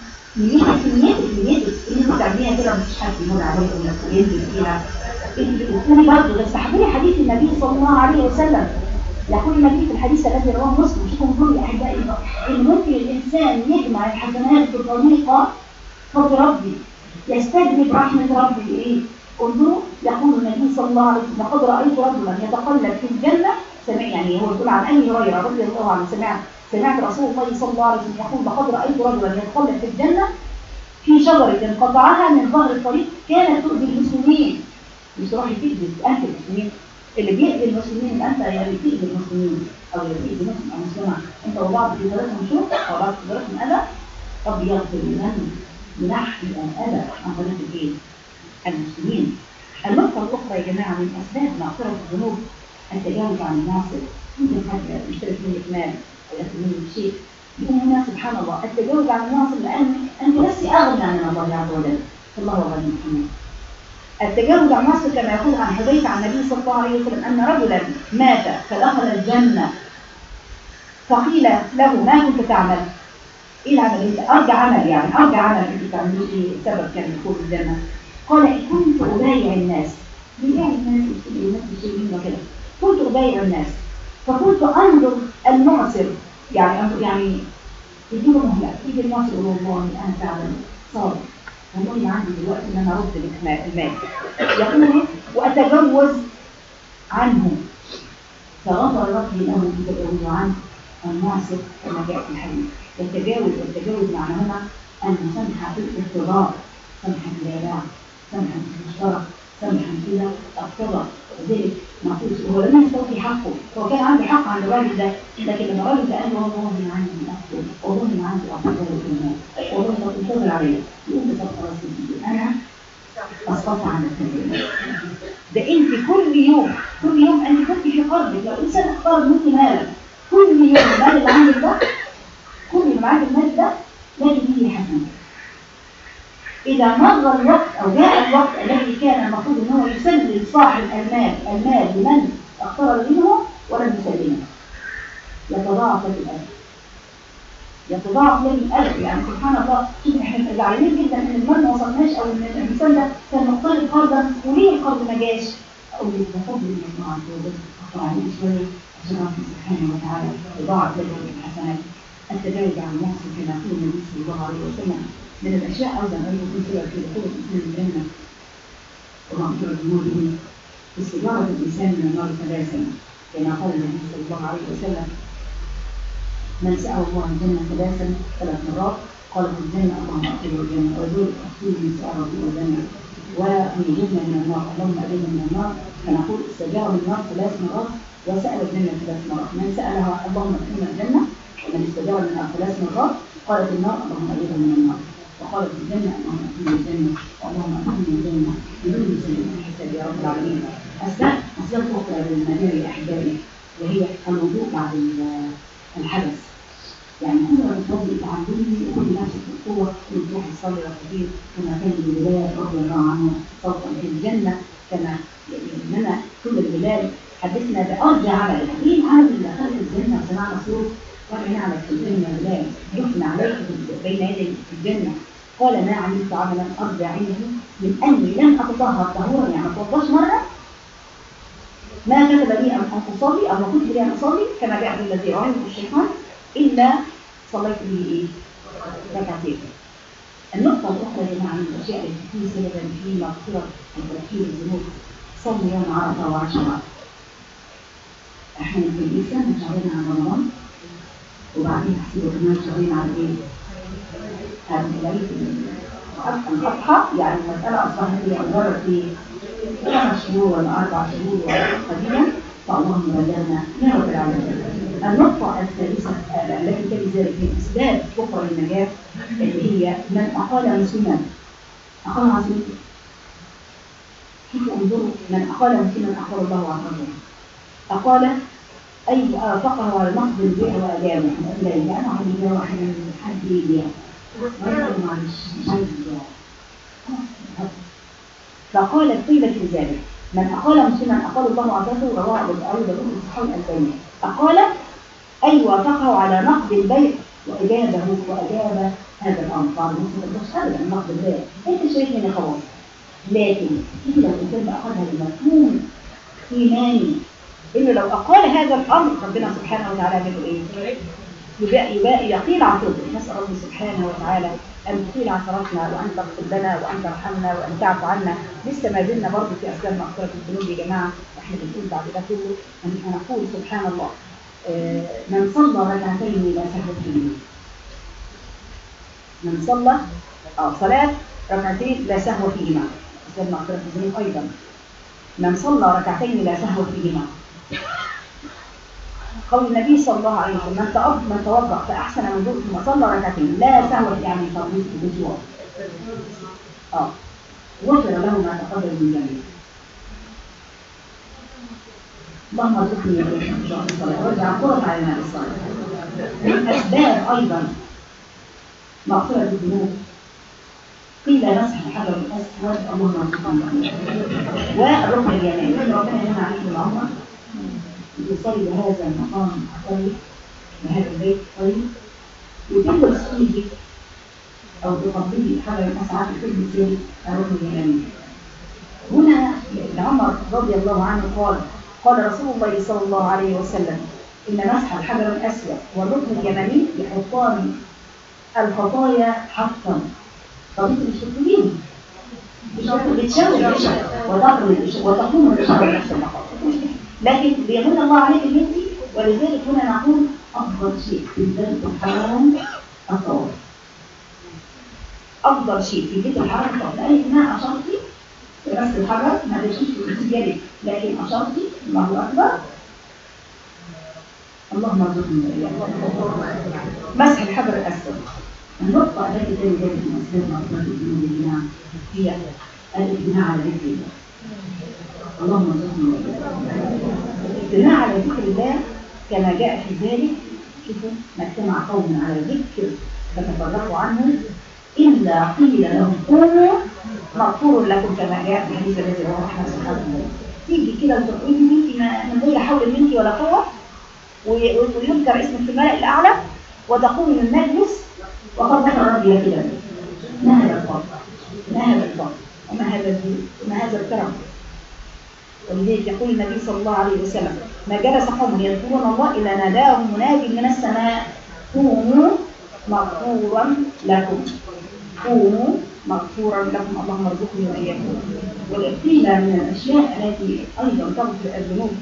نيتك اللي بتعمليها كده مش حد يمر عليك ولا ينزل فيها. انت بتقولي برضه بس تحضري حديث النبي صلى الله عليه وسلم. يقول النبي في الحديث الذي رواه مسلم شوفوا انظروا يا احبائي ان ممكن الانسان يجمع الحسنات بطريقه فضل ربي يستجلب رحمه ربي ايه؟ انظروا يقول النبي صلى الله عليه وسلم لقد رايت رجلا يتقلب في الجنه يعني هو يقول عن ابي هريره رضي الله عنه سمعت رسول الله صلى الله عليه وسلم يقول لقد رايت رجلا يتقلب في الجنه في شجره قطعها من ظهر الطريق كانت تؤذي المسلمين. مش تروح تؤذي اهل المسلمين اللي بيأذي المسلمين انت يعني بتأذي المسلمين او اللي بيأذي مسلم او مسلمه انت وضعت في ذاتهم شوك او وضعت في ذاتهم اذى. رب يغفر لمن ينحي الاذى عن طريق الايه؟ المسلمين. النقطه الاخرى يا جماعه من اسباب مغفره الذنوب التجاوز عن الناصر. ممكن حد يشترك منك مال او ياخذ منك شيء يقول هنا سبحان الله التجاوز عن الناصر لان انت لست اغنى عن الله عز وجل. الله غني حميد. التجاوز عن الناصر كما يقول عن حذيفه عن النبي صلى الله عليه وسلم ان رجلا مات فدخل الجنه فقيل له ما كنت تعمل؟ ايه العمل انت؟ ارجع عمل انت تعمليه ايه؟ سبب كان دخول الجنه. قال كنت ابايع الناس. بيبيع الناس الشيء وكده. كنت ابايع الناس فكنت انظر المعسر يعني يجيله مهله يجي المعسر يقول والله انا فعلا صادق هنقول عندي دلوقتي ان انا ارد المال يقول واتجوز عنه فغفر ربي له بتجاوز عنه المعسر كما جاء في الحديث. التجاوز معناها ان سمح في الارتضاء سمحا بالإيلاع سمحا بالمشترك سمحا كده اقتضى ذلك معقول هو لم يستوفي حقه. هو كان عنده حق عند الراجل ده لكن لما الراجل ده قال له والله انا عندي من اخته والله انا عندي اعتذار الامور والله لو انتظر عليا يقول لي طب خلاص انا اسقطت عن التجاوز. ده انت كل يوم انت كنت في قرضك لو انسان اختار منك مالك كل يوم المال اللي عندك ده كل اللي معاك المال ده لازم فيه حسنه. إذا مر الوقت أو جاء الوقت الذي كان المفروض أنه يسلم صاحب المال لمن اقترب منه ولم يسلمه يتضاعف له الأجر. يعني سبحان الله شوف احنا زعلانين جدا ان المال ما وصلناش او ان الانسان ده كان مقترض قرضا وليه القرض ما جاش؟ اقول لك ده فضل من الله عز وجل اقطع عليه شويه عشان ربنا سبحانه وتعالى يضاعف له الحسنات. التجاوز عن النفس كما يقول النبي صلى الله عليه وسلم من الأشياء أيضا أن يكون سبب في دخول الإنسان الجنة ومغفرة ذنوبه استجارة الإنسان من النار ثلاثا كما قال النبي صلى الله عليه وسلم من سأل الله الجنة ثلاث مرات قال في الجنة اللهم أقبل الجنة وزول أخير من سأل ربه الجنة ويجبنا من النار اللهم أبينا من النار. فنقول استجار من النار 3 مرات وسأل الجنة 3 مرات. من سألها اللهم أبينا الجنة ومن استجار من النار 3 مرات قالت النار اللهم أبينا من النار وقالت الجنة اللهم أكرمنا الجنة اللهم أكرمنا الجنة بدون سبيل حساب يا رب العالمين. أسباب أخرى للمنايا يا أحبائي وهي الوضوء بعد الحدث. يعني كل ما بتفضل تعلمني وكل نفسك القوة وتروح تصلي ركعتين كما كان بلال رضي الله عنه صوتا في الجنة كما إننا كل بلال حدثنا بأرجع عمل ايه العمل اللي أخذ الجنة وسمعنا صوت وإحنا نعمل في الجنة يا بلال رحنا عليك بين يدي في الجنة قال ما عملت عملا أرجع عنده من أني لم أتطهر طهورا يعني ما توضاش مرة ما كتب لي أن أصلي أو ما كنت لي أن أصلي كما جاء في الذي رواه الشيخان إلا صليت به إيه؟ ركعتين. النقطة الأخرى يا جماعة من الأشياء التي تكون سببا في مغفرة وتكفير الذنوب صوم يوم عرفة وعاشوراء. إحنا في الإسلام شهرين عن رمضان وبعدين تحسبوا كمان شهرين على إيه؟ هذا العيد الأضحى يعني المسألة أصبحت هي عبارة في 5 شهور ولا 4 شهور قليلا فاللهم بلغنا يا رب العالمين. النقطة الثالثة التي تلي ذلك من أسباب أخرى للنجاة اللي هي من أقال مسلما أقال مسلما كيف انظروا من أقال مسلما أقال الله عز وجل أقال أي فقه على نقد البيع وأدامه لا أنا عم يبيع واحد من حد يبيع فقال قيل في ذلك من أقال مسلما أقال الله عز وجل رواه أبو داود الصحيح الألباني أقال أي وافقه على نقد البيع وأجاب هذا الأمر قال مش أبدا نقد البيع أنت شايف من خلاص لكن كيف لو الإنسان أخذها بمفهوم إيماني إنه لو أقال هذا الأمر ربنا سبحانه وتعالى يقول إيه يقيل عثرته. نسأل الله سبحانه وتعالى أن تقيل عثرتنا وأن تغفر لنا وأن ترحمنا وأن تعفو عنا. لسه ما زلنا برضه في أسباب مغفرة الذنوب يا جماعة وإحنا بنقول بعد ده كله هنقول سبحان الله من صلى ركعتين لا سهو فيهما. من صلى صلاة ركعتين لا سهو فيهما أسباب مغفرة الذنوب أيضا. من صلى ركعتين لا سهو فيهما قول النبي صلى الله عليه وسلم من توضأ فأحسن وضوء ثم صلى ركعتين لا سهو يعني تضييق الوضوء غفر له ما تقدم من ذنبه. اللهم ارزقني يا الصلاة وارجع قرة علينا بالصلاة. من أسباب أيضا مغفرة الذنوب قيل مسح الحجر الأسود اللهم ارزقنا والركن اليماني ربنا يجمع عليه العمر يصلي بهذا المقام الطيب بهذا البيت الطيب وتدرس فيه أو تقبلي حجر الأسعد في المسير الركن اليماني. هنا عمر رضي الله عنه قال رسول الله صلى الله عليه وسلم إن مسح الحجر الأسود والركن اليماني يحطان الخطايا حقا. طب انت مش بتقولين بتشاور وتقوم بشر نفس المقام لكن بيمن الله عليك النتي. ولذلك هنا نقول أفضل شيء في البيت الحرام الطواف. أفضل شيء في البيت الحرام الطواف لأنك ما أشرتي بس الحجر ما بيشيش في يدك لكن أشرتي الله أكبر اللهم ارزقنا مسح الحجر الأسود. النقطة التي تجد من أسباب مغفرة الذنوب الجماعة هي الاجتماع على ذكر الله. اللهم ارزقنا الاجتماع على ذكر الله كما جاء في ذلك. شوفوا ما اجتمع قوم على ذكر فتفرقوا عنه إلا قيل لهم قوموا مغفور لكم كما جاء في الحديث الذي رواه أحمد صحابه. تيجي كده وتقولي انت من غير حول منك ولا قوة ويذكر اسمك في الملأ الأعلى وتقوم من المجلس وقد ذكر ربي كده. ما هذا الفضل؟ ما هذا الفضل؟ وما هذا الكرم؟ ولذلك يقول النبي صلى الله عليه وسلم ما جلس قوم يذكرون الله إلا ناداهم مناد من السماء قوموا مغفورا لكم. قوموا مغفورا لكم اللهم ارزقني وإياكم. وقيل من الأشياء التي أيضا تغفر الذنوب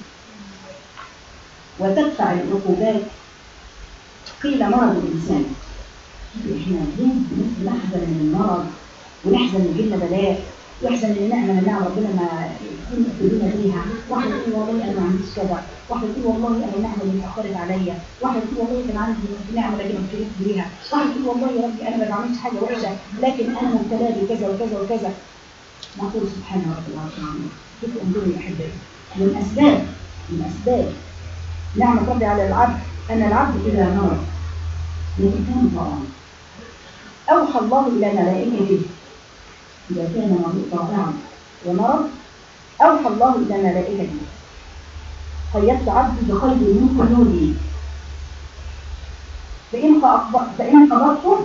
وتدفع العقوبات قيل مرض الإنسان. احنا نحزن من المرض ونحزن من جنة بلاء ويحزن من نعمة من نعم ربنا ما يقولون فيها. واحد يقول والله أنا ما عنديش كذا، واحد يقول والله أنا النعمة اللي اتأخرت عليا، واحد يقول والله كان عندي نعمة لكن ما ابتليت بيها، واحد يقول والله يا ربي أنا ما بعملش حاجة وحشة لكن أنا مبتلى بكذا وكذا وكذا. نقول سبحان رب العرش العظيم. شوفوا انظروا يا أحبائي من أسباب نعمة ربي على العبد أن العبد إذا مرض لكن كان طبعا أوحى الله إلى ملائكته إذا كان مريض ضائعا ومرض، أوحى الله إلى ملائكته قيدت عبدي بخير من قيودي، فإن قبضته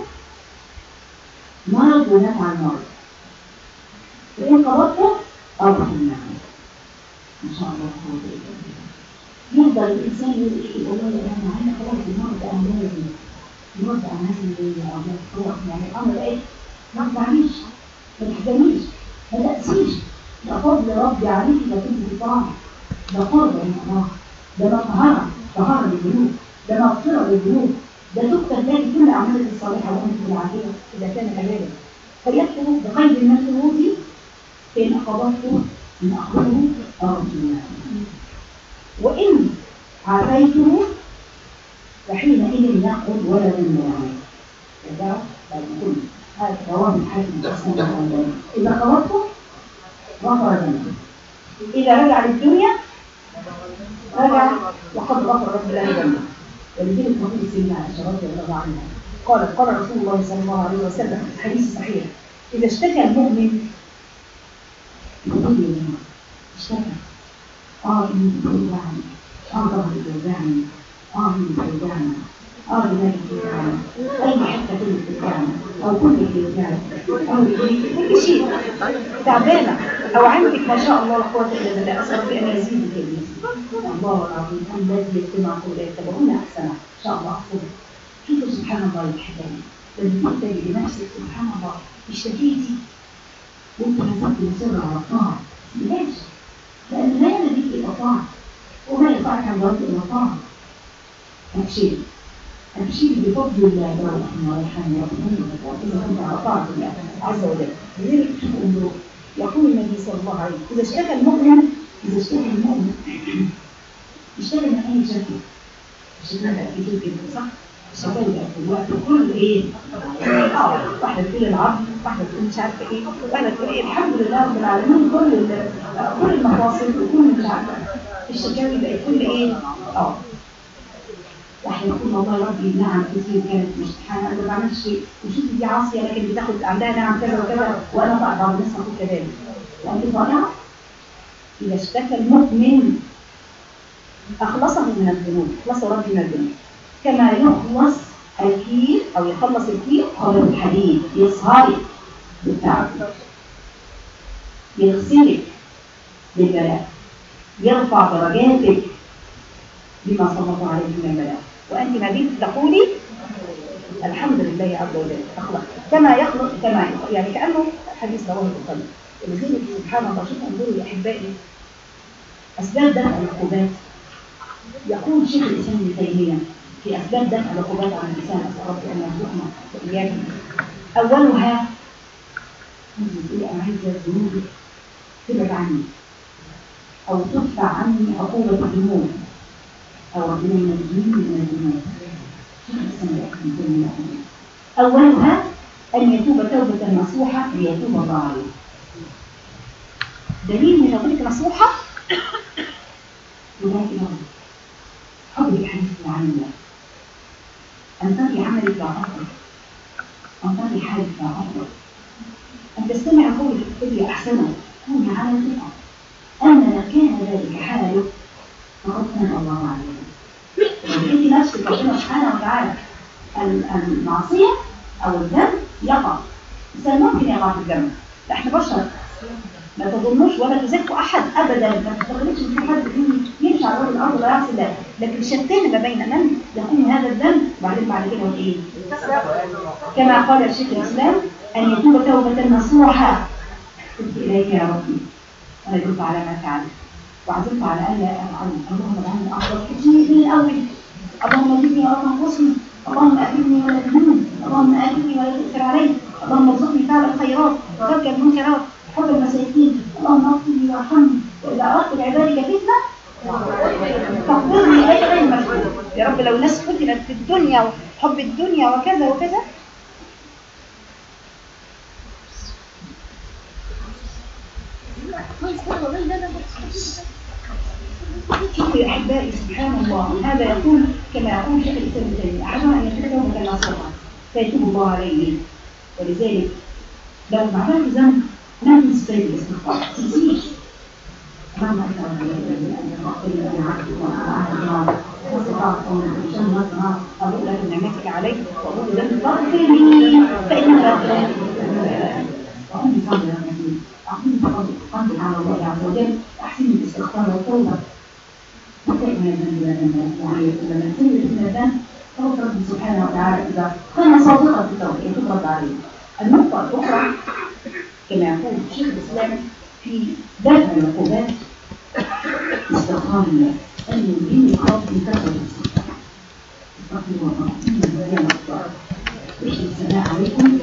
مرض ونفع المرض، فإن قبضته أرض النعم. إن شاء الله يفضل الإنسان يقول إيه والله أنا معايا خلاص المرض أنا لازم المرض أنا لازم خلاص يعني الأمر إيه ما تزعليش ما تحزنيش ما تأسيش، ده فضل ربي عليك إذا كنت بطاعة، ده قرب من الله، ده طهارة للذنوب، ده مغفرة للذنوب، ده تكتب لك كل أعمالك الصالحة وأنت بالعافية إذا كان كذلك، فليكتب بخير من الخروج فإن أخبرته من أخبره أرجو، وإن عافيته فحينئذ يأخذ ولدا من عمله. هذا رواه الحاكم الحسن. إذا خبرته غفر ذنبه، إذا رجع للدنيا رجع وقد غفر رب له ذنبه. ولذلك نقول سيدنا عائشة رضي الله عنها قالت قال رسول الله صلى الله عليه وسلم في الحديث الصحيح: إذا اشتكى المؤمن اشتكى إني بتوجعني، ظهري بتوجعني، إني بتوجعني، دماغي بتوجعني، أي حتة كلمة بتوجعني، أو كل بتوجعني، أو كل شيء تعبانة، أو عندك ما شاء الله لا قوة إلا بالله، أسأل بأن يزيدك الله العظيم الذي يجتمع قوله يتبعون أحسنه. إن شاء الله أحسن. شوفوا سبحان الله الحكاية لما تقتدي بنفسك سبحان الله اشتكيتي وانت نزلت مصر على الطاعة ليش؟ لأن لا يديك إلى طاعة وما يطاعك عن ضرب إلى طاعة. أبشري بفضل الله ورحمه ورحمه ورحمه إذا كنت على طاعة الله عز وجل. لذلك شوفوا أنه يقول النبي صلى الله عليه وسلم: إذا اشتكى المؤمن اشتكى من أي شكل؟ الشكل بقى كتير جدا صح؟ الشكل بقى في الوقت كل إيه؟ واحدة تقول العظم، واحدة تقول مش عارفة إيه، واحدة تقول إيه. الحمد لله رب العالمين كل المفاصل وكل مش عارفة الشكاوي بقت كل إيه؟ واحدة تقول والله ربي نعم كتير كانت مستحانة أنا ما بعملش شيء، وشوفي دي عاصية لكن بتاخد عندها نعم كذا وكذا وأنا بعض الناس أقول كذلك. وأنت طالعة إذا اشتكى المؤمن أخلصه من الذنوب، أخلص ربي من الذنوب كما يخلص الكيل أو يخلص الكيل قبل الحديد، يصهرك بالتعب، يغسلك بالبلاء، يرفع درجاتك بما صلى الله عليه من البلاء، وأنت ما بيت تقولي الحمد لله عز وجل أخلص كما يخلص كما يعني كأنه حديث رواه البخاري. ولذلك سبحان الله شوفوا انظروا يا أحبائي أسباب دفع العقوبات. يقول شيخ الإسلام ابن تيمية في أسباب دفع العقوبات عن الإنسان، أسأل ربي أن يرزقنا وإياكم. أولها أنا عايزة ذنوبي تبعد عني أو تدفع عني عقوبة الذنوب أو ربنا ينجيني من الذنوب. شيخ الإسلام ابن تيمية أولها أن يتوب توبة نصوحة ليتوب الله عليه. دليل من توبتك نصوحة وذلك حب الحديث عن الله، أن تري عملك بعضك، أن تري حالك بعضك، أن تستمع قولك الذي أحسنه، كوني على ثقة أن كان ذلك حالك فقد كان الله عليه. وأنت نفسك ربنا سبحانه وتعالى المعصية أو الذنب يقع، الإنسان ممكن يقع في الذنب، احنا بشر ما تظنوش ولا تزكوا أحد أبدا، ما تستغلش في حد يمشي على وجه الأرض ولا يعصي الله، لكن شتان ما بين من يقوم هذا الذنب وبعدين بعد كده إيه؟ كما قال الشيخ الإسلام أن يتوب توبة نصوحة. قلت إليك يا ربي أنا دلت على ما فعلت وعزمت على أن لا أفعل، اللهم اجعلني أفضل كتير من الأول، اللهم زدني ولا تنقصني، اللهم أكرمني ولا تهنني، اللهم آتني ولا تؤثر علي، اللهم ارزقني فعل الخيرات وترك المنكرات حب المساكين، اللهم اغفر لي وارحمني، وإذا أردت بعبادك فتنة فاقبضني أي غير مفتون. يا رب لو ناس فتنت في الدنيا وحب الدنيا وكذا وكذا شوفوا يا أحبائي سبحان الله، هذا يقول كما يقول شيخ الإسلام ابن تيمية أحدهم أن يتركه متناصرا فيتوب الله عليه. ولذلك لو عملت ذنب ما تنسى الاستغفار، ما تنسيش. اللهم أنت أن تغفر لي عبدك وأعلى النار واستطعتم من الجنة النار أقول لك نعمتك علي وأقول لك تغفر لي فإنك لا وأمي صلي يا نبي أعطيني فضل على الله عز وجل أحسن الاستغفار والتوبة وتأتي من لما تنزل من الذنب فهو رب سبحانه وتعالى إذا كان صادقا في التوبة يترد عليه. النقطة الأخرى كما يقول شيخ الإسلام في دفع العقوبات استغفار الله أن يبين الخوف من كثرة الاستغفار. استغفر الله إن الله أكبر وإيش السماء عليكم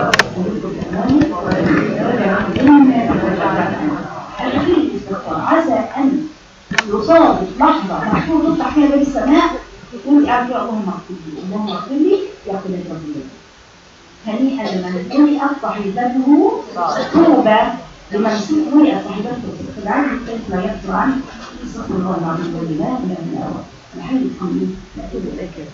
الأخير الاستغفار عسى أن يصادف لحظة محفوظ يفتح فيها باب السماء يقول يا اللهم اغفر لي اللهم اغفر لي يغفر لك ربي. هنيئا لمن طرئت صحيفته توبة لمن طرئت صحيفته فالعالم الثالث لا يكثر عنه استغفر الله العظيم الذي لا اله الا هو الحي القيوم لا تدع لك.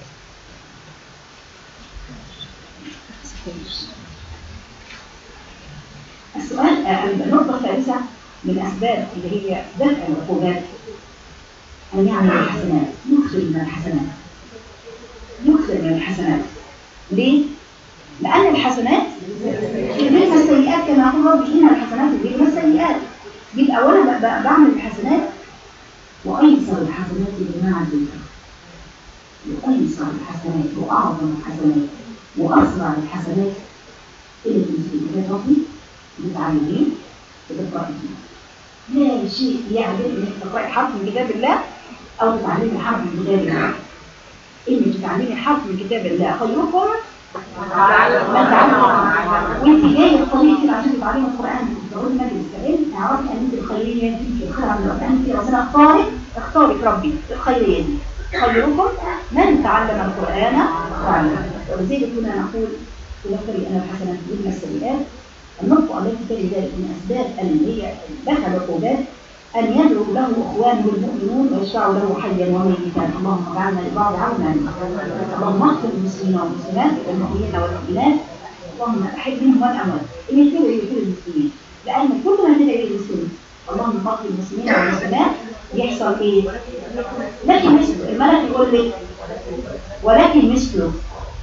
السؤال النقطة الثالثة من أسباب اللي هي دفع العقوبات أن يعمل الحسنات، يكثر من الحسنات، يكثر من الحسنات. ليه؟ لأن الحسنات تجلب السيئات كما يقول رب إن الحسنات تجلب السيئات. يبقى أولا بعمل الحسنات وأيسر الحسنات بجماعة الذكر، وأيسر الحسنات وأعظم الحسنات وأسرع الحسنات اللي تنزل كتاب ربي بتعلمين وتقرأي فيه. لا شيء يعجب إنك تقرأي حرف من كتاب الله أو تتعلمي حرف من كتاب الله. إنك تتعلمي حرف من كتاب الله خيركم من تعلم. وانت جاي الطريق كده عشان تتعلمي القرآن تقولي مجلس كأن تعرفي أن انت الخيرية دي الخير عند ربنا، انت ربنا اختارك ربي الخيرية دي. خيركم من تعلم القرآن وعلمه. ولذلك كنا نقول ونقول أن الحسنات تجلب السيئات. النقطة التي تلي ذلك من أسباب اللي هي دفع العقوبات أن يدعو له إخوانه المؤمنون ويشفعوا له حيا وميتا. اللهم اجعلنا لبعض عونا. اللهم اغفر للمسلمين والمسلمات والمؤمنين والمؤمنات. اللهم أحبهم والأموات. إن يدعو كل المسلمين، لأن كل ما تدعي المسلمين اللهم اغفر للمسلمين والمسلمات يحصل إيه؟ لكن مثله الملك يقول لك ولكن مثله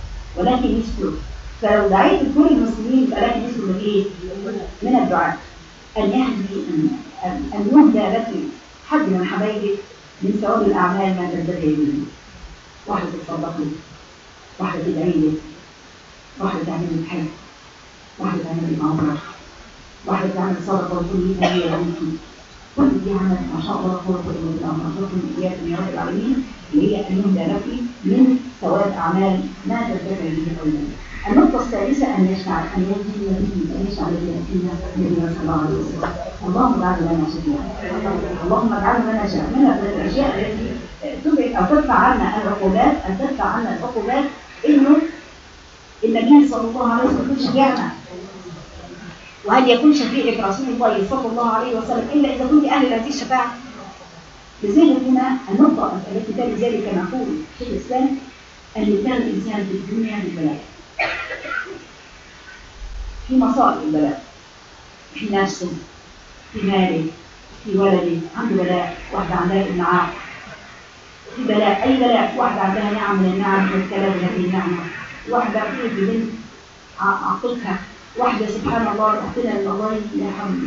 فلو دعيت لكل المسلمين يبقى لك مثل من ايه؟ من الدعاء ان يهدي ان يهدى لك حد من حبايبك من ثواب الاعمال ما تنتهي به. واحده تصدق لك، واحده تدعي لك، واحده تعمل لك حج، واحده تعمل لك عمره، واحده تعمل صدقه وتقول لي هي وانتي. كل دي عمل ما شاء الله قوه الا بالله. نرجوكم اياكم يا رب العالمين اللي هي ان يهدى لك من ثواب اعمال ما تنتهي به الاولاد. النقطة الثالثة أن يشفع أن يجي أن يشفع لليتيم النبي صلى الله عليه وسلم. اللهم اجعل لنا شفيعا. اللهم اجعل لنا شفيعا. من الأشياء التي تبعد أو تدفع عنا العقوبات إنه النبي صلى الله عليه وسلم يكون شفيعنا. وهل يكون شفيعك رسول الله صلى الله عليه وسلم إلا إذا كنت أهل هذه الشفاعة؟ لذلك هنا النقطة التي تلي ذلك كما يقول شيخ الإسلام أن يكون الإنسان في الدنيا بالبلاء، في مصائب البلاء، في نفسه، في ماله، في ولده، عنده بلاء، واحدة عندها ابن عاق، في بلاء، أي بلاء، واحدة عندها نعم من النعم والكلام هذه النعمة، واحدة في بنت عقلها، واحدة سبحان الله أختنا إن الله يرحم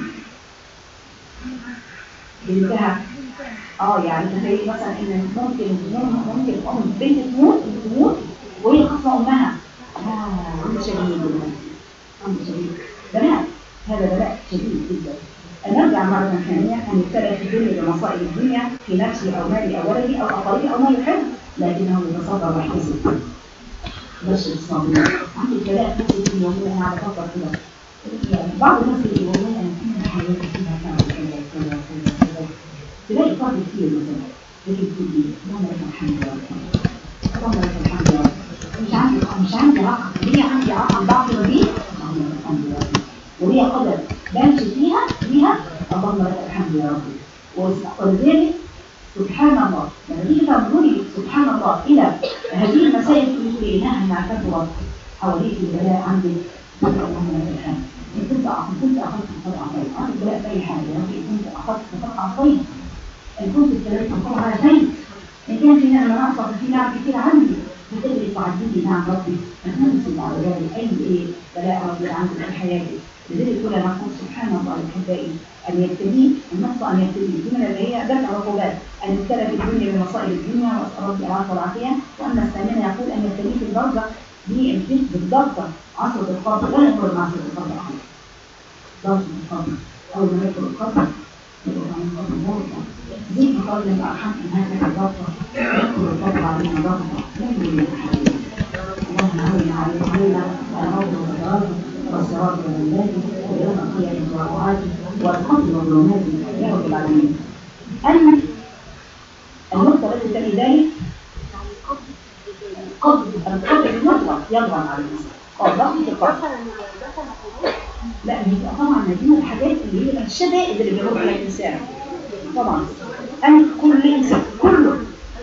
بنتها. يعني تخيل مثلا إن ممكن بنت تموت وهي خاصة أمها. أمر شديد بلاء، هذا بلاء شديد جدا. نرجع مرة ثانية أن يبتلى في الدنيا بمصائب الدنيا في نفسه أو مالي أو ولدي أو أقاربي أو ما يحب، لكنه يتصبر ويحتسب. بشر الصابرين. عندي البلاء في الدنيا يوميا أنا على فترة كده. يعني بعض الناس اللي يوميا أنا فيها حياتي فيها كذا تلاقي فرق كتير مثلا، لكن تقول لي اللهم لك الحمد يا رب، اللهم لك الحمد يا رب. مش عندي عقل، هي عندي عقل ضعف ودين، اللهم لك الحمد يا رب. وهي قدر بمشي فيها اللهم لك الحمد يا رب. ولذلك سبحان الله لما تيجي تنظري سبحان الله إلى هذه المسائل تقولي إنها مع كثرة حواليك البلاء عندك تبقى اللهم لك الحمد. إن كنت أخذت فقط عطيت، أخذت بلاء في أي حاجة، إن كنت أخذت فقط عطيت، إن كنت ابتليت فقط عافيت، إن كان في نعمة ناقصة ففي نعم كتير عندي بتقدري تعدلي نعم ربي فتنسي على ذلك أي بلاء ربي عندك في حياتك. لذلك كل ما نقول سبحان الله أحبائي أن يبتلي النص أن يبتلي الدنيا اللي هي دفع العقوبات، أن يبتلى في الدنيا بمصائب الدنيا وأسأل ربي العافية والعافية. وأما الثامنة يقول أن يبتلي في البرزخ بالضبط عصر القبر ولا يقول عصر القبر أحد ضغط القبر أول ما يدخل القبر يقول عن القبر موضع زي ما قال لما أحد من هذا الضغط يدخل القبر علينا ضغطة لا يقول اللهم عون علينا الأرض والأرض والصراط والعباد ويوم القيامة والوعاد والقبر والظلمات يا رب العالمين. أن النقطة التي تلي ذلك القبر المطلق يضغط على الإنسان ضغط القبر. لا هي طبعا هذه الحاجات اللي هي الشدائد اللي بيمر على الإنسان طبعا. أن كل إنسان كله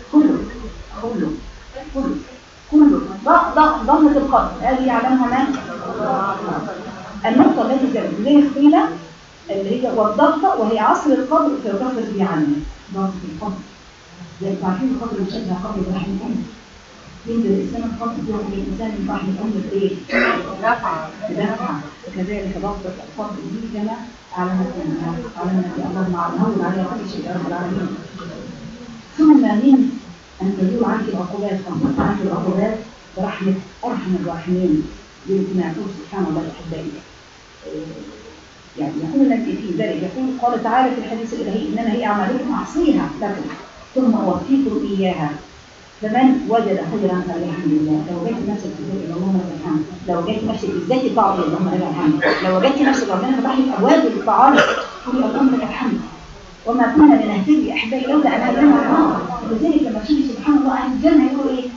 ضغط القبر هذه يعلمها من؟ النقطة التي زي قيلة اللي هي والضغطة وهي عصر القبر في الضغط اللي عنه ضغط القبر زي تعرفين القبر مشابه قبر رحم الأم. ينزل الإنسان القبر يوم الإنسان من رحم الأم بإيه؟ دفعة. وكذلك ضغطة القبر دي كما علمت الله هون عليها كل شيء يا رب العالمين. ثم من أن تزول عنك العقوبات خمسة عنك العقوبات برحمة أرحم الراحمين. يمكن يقول سبحان الله أحبائي يعني يقول لك في ذلك يقول قال تعالى في الحديث الإلهي إنما هي أعمالكم أحصيها لكم ثم أوفيكم إياها فمن وجد خيرا فالحمد لله. لو وجدت نفسك في اللهم لك الحمد، لو وجدت نفسك بالذات طاعة اللهم لك الحمد، لو وجدت نفسك ربنا فتح لك أبواب الطاعات قولي اللهم لك الحمد. وما كنا لنهتدي أحبائي لولا أن هدانا الله. لذلك لما تيجي سبحان الله أهل الجنة يقولوا إيه؟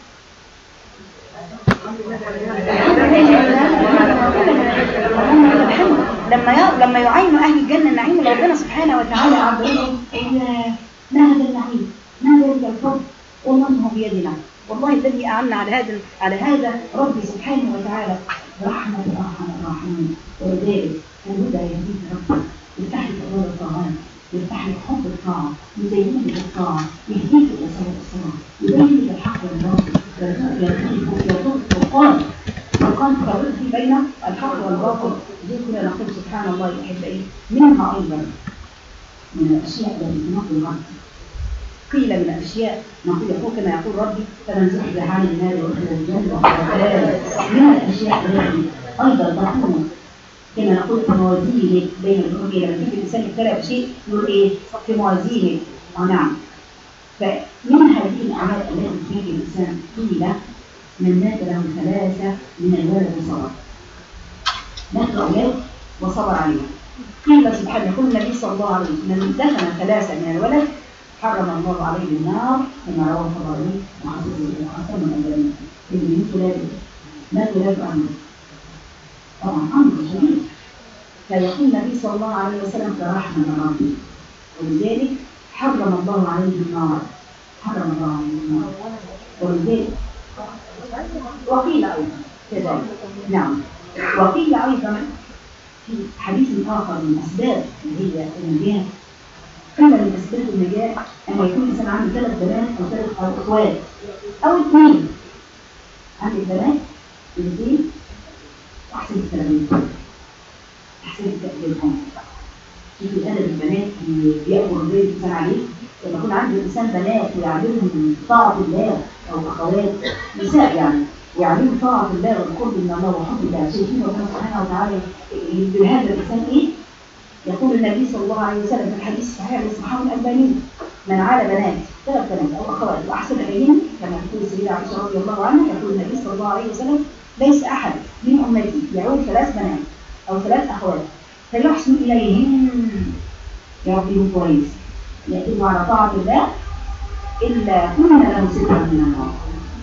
لما يعين أهل الجنة النعيم ربنا سبحانه وتعالى عبدالله ما هذا النعيم؟ ما ذلك الفضل؟ والله هو بيدنا، والله الذي أعنا على هذا ربي سبحانه وتعالى رحمة أرحم الراحمين. ولذلك الهدى يهديك ربك يفتح لك أبواب الطاعات، يفتح لك حب الطاعة، يزين لك الطاعة، يهديك إلى صلاة الصلاة، يبين لك الحق والباطل، يرزقك فرقان فرق بين الحق والباطل. دي كنا نقول سبحان الله أحبائي. منها أيضا من الأشياء التي تنقل العبد قيل من الأشياء نقول يقول كما يقول ربي فمن زحزح عن النار وادخل الجنة من الأشياء التي أيضا تكون كما نقول في موازينه بين الأمور. لما تيجي الإنسان يبتلى بشيء يقول إيه في موازينه. نعم. فمن هذه الأعمال التي تيجي الإنسان قيل من مات له ثلاثة من الولد صبر، مات أولاد وصبر عليها. قيل سبحانه يقول النبي صلى الله عليه وسلم من دفن ثلاثة من الولد حرم الله عليه النار كما رواه الطبراني وحسن الألباني. اللي مات ولاده عنه طبعا أمر شديد. فيقول النبي صلى الله عليه وسلم كرحمة من ربي ولذلك حرم الله عليه النار. حرم الله عليه النار ولذلك وقيل أيضا كذلك. نعم. وقيل أيضا في حديث آخر من أسباب اللي هي النجاة قيل من أسباب النجاة أن يكون الإنسان عنده 3 بنات أو 3 أخوات أو 2. عندك بنات 2 أحسن التلاميذ أحسن التأثيرهم. شوفوا الأدب البنات اللي بيأمر البيت الإنسان عليه. لما يكون عنده الإنسان بنات ويعلمهم طاعة الله أو أخوات نساء يعني ويعلمهم طاعة الله والقرب من الله وحب الله. شايفين ربنا سبحانه وتعالى بهذا الإنسان إيه؟ يقول النبي صلى الله عليه وسلم في الحديث الصحيح للصحابة الألباني من عال بنات 3 بنات أو أخوات وأحسن إليهم كما تقول السيدة عائشة رضي الله عنها يقول النبي صلى الله عليه وسلم ليس أحد من أمتي يعول 3 بنات أو 3 أخوات فيحسن إليهم يربيهم كويس يأتوا على طاعة الله إلا كنا له سترا من النار.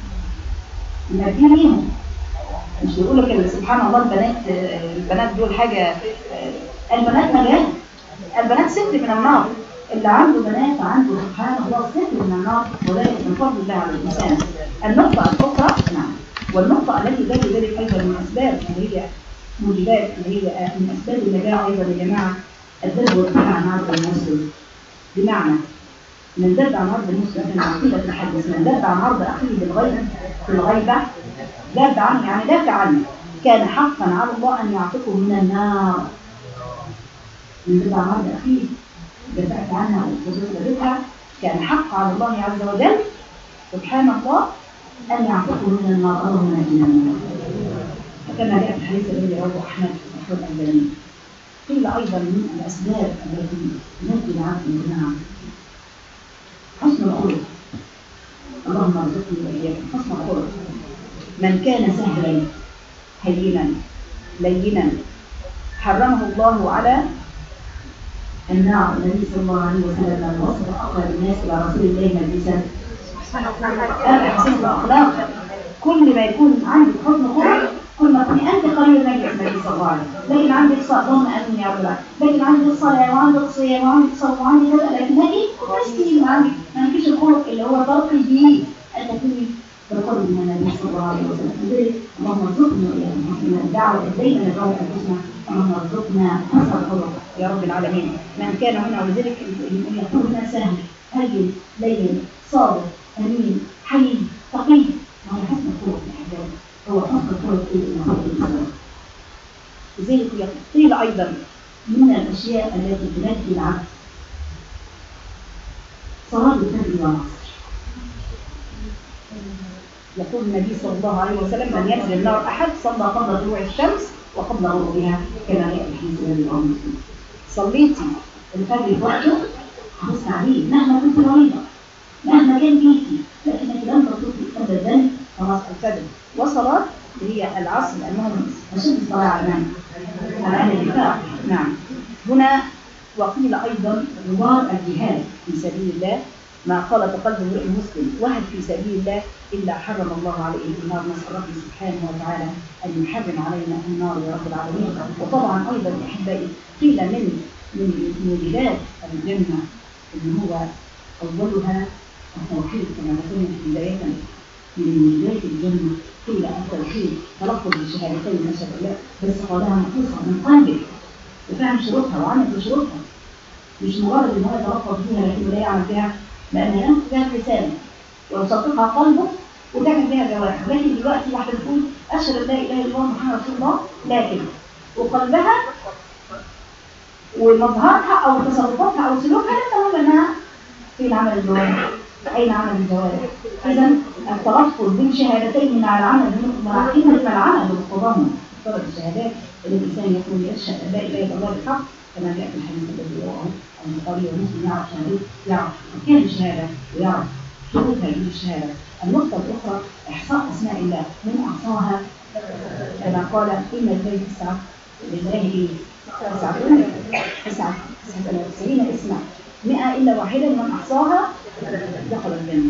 نبيهم مش بيقول لك سبحان الله البنات دول حاجة. البنات مجال، البنات ستر من النار. اللي عنده بنات عنده سبحان الله ستر النار، وذلك من فضل الله على الإنسان. النقطة الأخرى نعم، والنقطة التي تجد ذلك أيضا من أسباب اللي هي موجبات، اللي هي من أسباب النجاة أيضا يا جماعة، الذب والدفاع عن عرض المسلم. بمعنى من ذب عن عرض المسلم من عقيدة الحديث، من ذب عن عرض أخيه بالغيبة في الغيبة، ذب عنه يعني دافع عنه، كان حقا على الله أن يعتقه من النار. من ذب عن عرض أخيه دفعت عنها وزوجتها، كان حق على الله عز وجل سبحان الله أن يعتقه من النار. اللهم نجنا من النار. كما جاء في الحديث الذي رواه أحمد وأحمد الألباني. قيل أيضا من الأسباب التي تنجي العبد من النار حسن الخلق. اللهم ارزقني وإياكم حسن الخلق. من كان سهلا هينا لينا حرمه الله على النار. النبي صلى الله عليه وسلم لما وصف أقرب الناس إلى رسول الله مجلسا أحسن الأخلاق. كل ما يكون عندك حسن خلق كل ما تكوني أنت قريب من النبي صلى الله عليه وسلم. لكن عندك ظن أمن يا رب، لكن عندك صلاة وعندك صيام وعندك صوم وعندك كذا، لكن هذه تسليم عندك ما فيش الخلق اللي هو ترقي به أن تكوني بالقرب من النبي صلى الله عليه وسلم. اللهم ارزقنا وإياكم الدعوة دائما الدعوة أنفسنا. اللهم ارزقنا حسن الخلق يا رب العالمين. من كان هنا ولذلك يقول هنا سهل هين لين صادق أمين حي تقي. هذا حسن الخلق يا أحبابي، هو حسن الخلق الإنسان. لذلك قيل أيضا من الأشياء التي تنجي العبد صلاة الفجر والعصر. يقول النبي صلى الله عليه وسلم من ينزل النار أحد صلى قبل طلوع الشمس وقبل غروبها كما جاء في الحديث الذي رواه مسلم. صليتي الفجر في وقته حرصت عليه مهما كنت مريضة مهما كان فيكي، لكنك لن تطلقي أبدا خلاص الفجر. وصلاة هي العصر لأنهم أشد الصلاة على من؟ على أهل النفاق. نعم. هنا وقيل أيضا نوار الجهاد في سبيل الله، ما قال تقلب المسلم واحد في سبيل الله إلا حرم الله عليه النار. نسأل ربي سبحانه وتعالى أن يحرم علينا النار يا رب العالمين. وطبعا أيضا أحبائي قيل من موجبات الجنة اللي هو أولها التوحيد كما ذكرنا في بداية من موجبات الجنة. قيل التوحيد تلفظ بالشهادتين نشهد الله، بس قالها مخصوصة من قلبه وفهم شروطها وعمل بشروطها، مش مجرد ان هو يتلفظ فيها لكن لا يعمل بها، لأن ينطق بها لسانه ويصدقها قلبه وتعمل بها جوارحه. لكن دلوقتي واحدة تقول أشهد أن لا إله إلا الله محمد رسول الله، لكن وقلبها ومظهرها أو تصرفاتها أو سلوكها لا تهم أنها في العمل الجوارح. أين عمل الجوارح؟ إذا التلفظ بالشهادتين مع العمل مع قيمة العمل والتضامن فرض الشهادات اللي الإنسان يكون يشهد أن لا إله إلا الله بالحق كما جاء في الحديث الذي رواه البخاري ومسلم. يعرف شهادة، يعرف أركان الشهادة ويعرف شروطها للشهادة. النقطة الأخرى إحصاء أسماء الله. من أحصاها كما قال إن البيت تسعة لله 99 اسما 100 إلا واحدة من أحصاها دخل الجنة.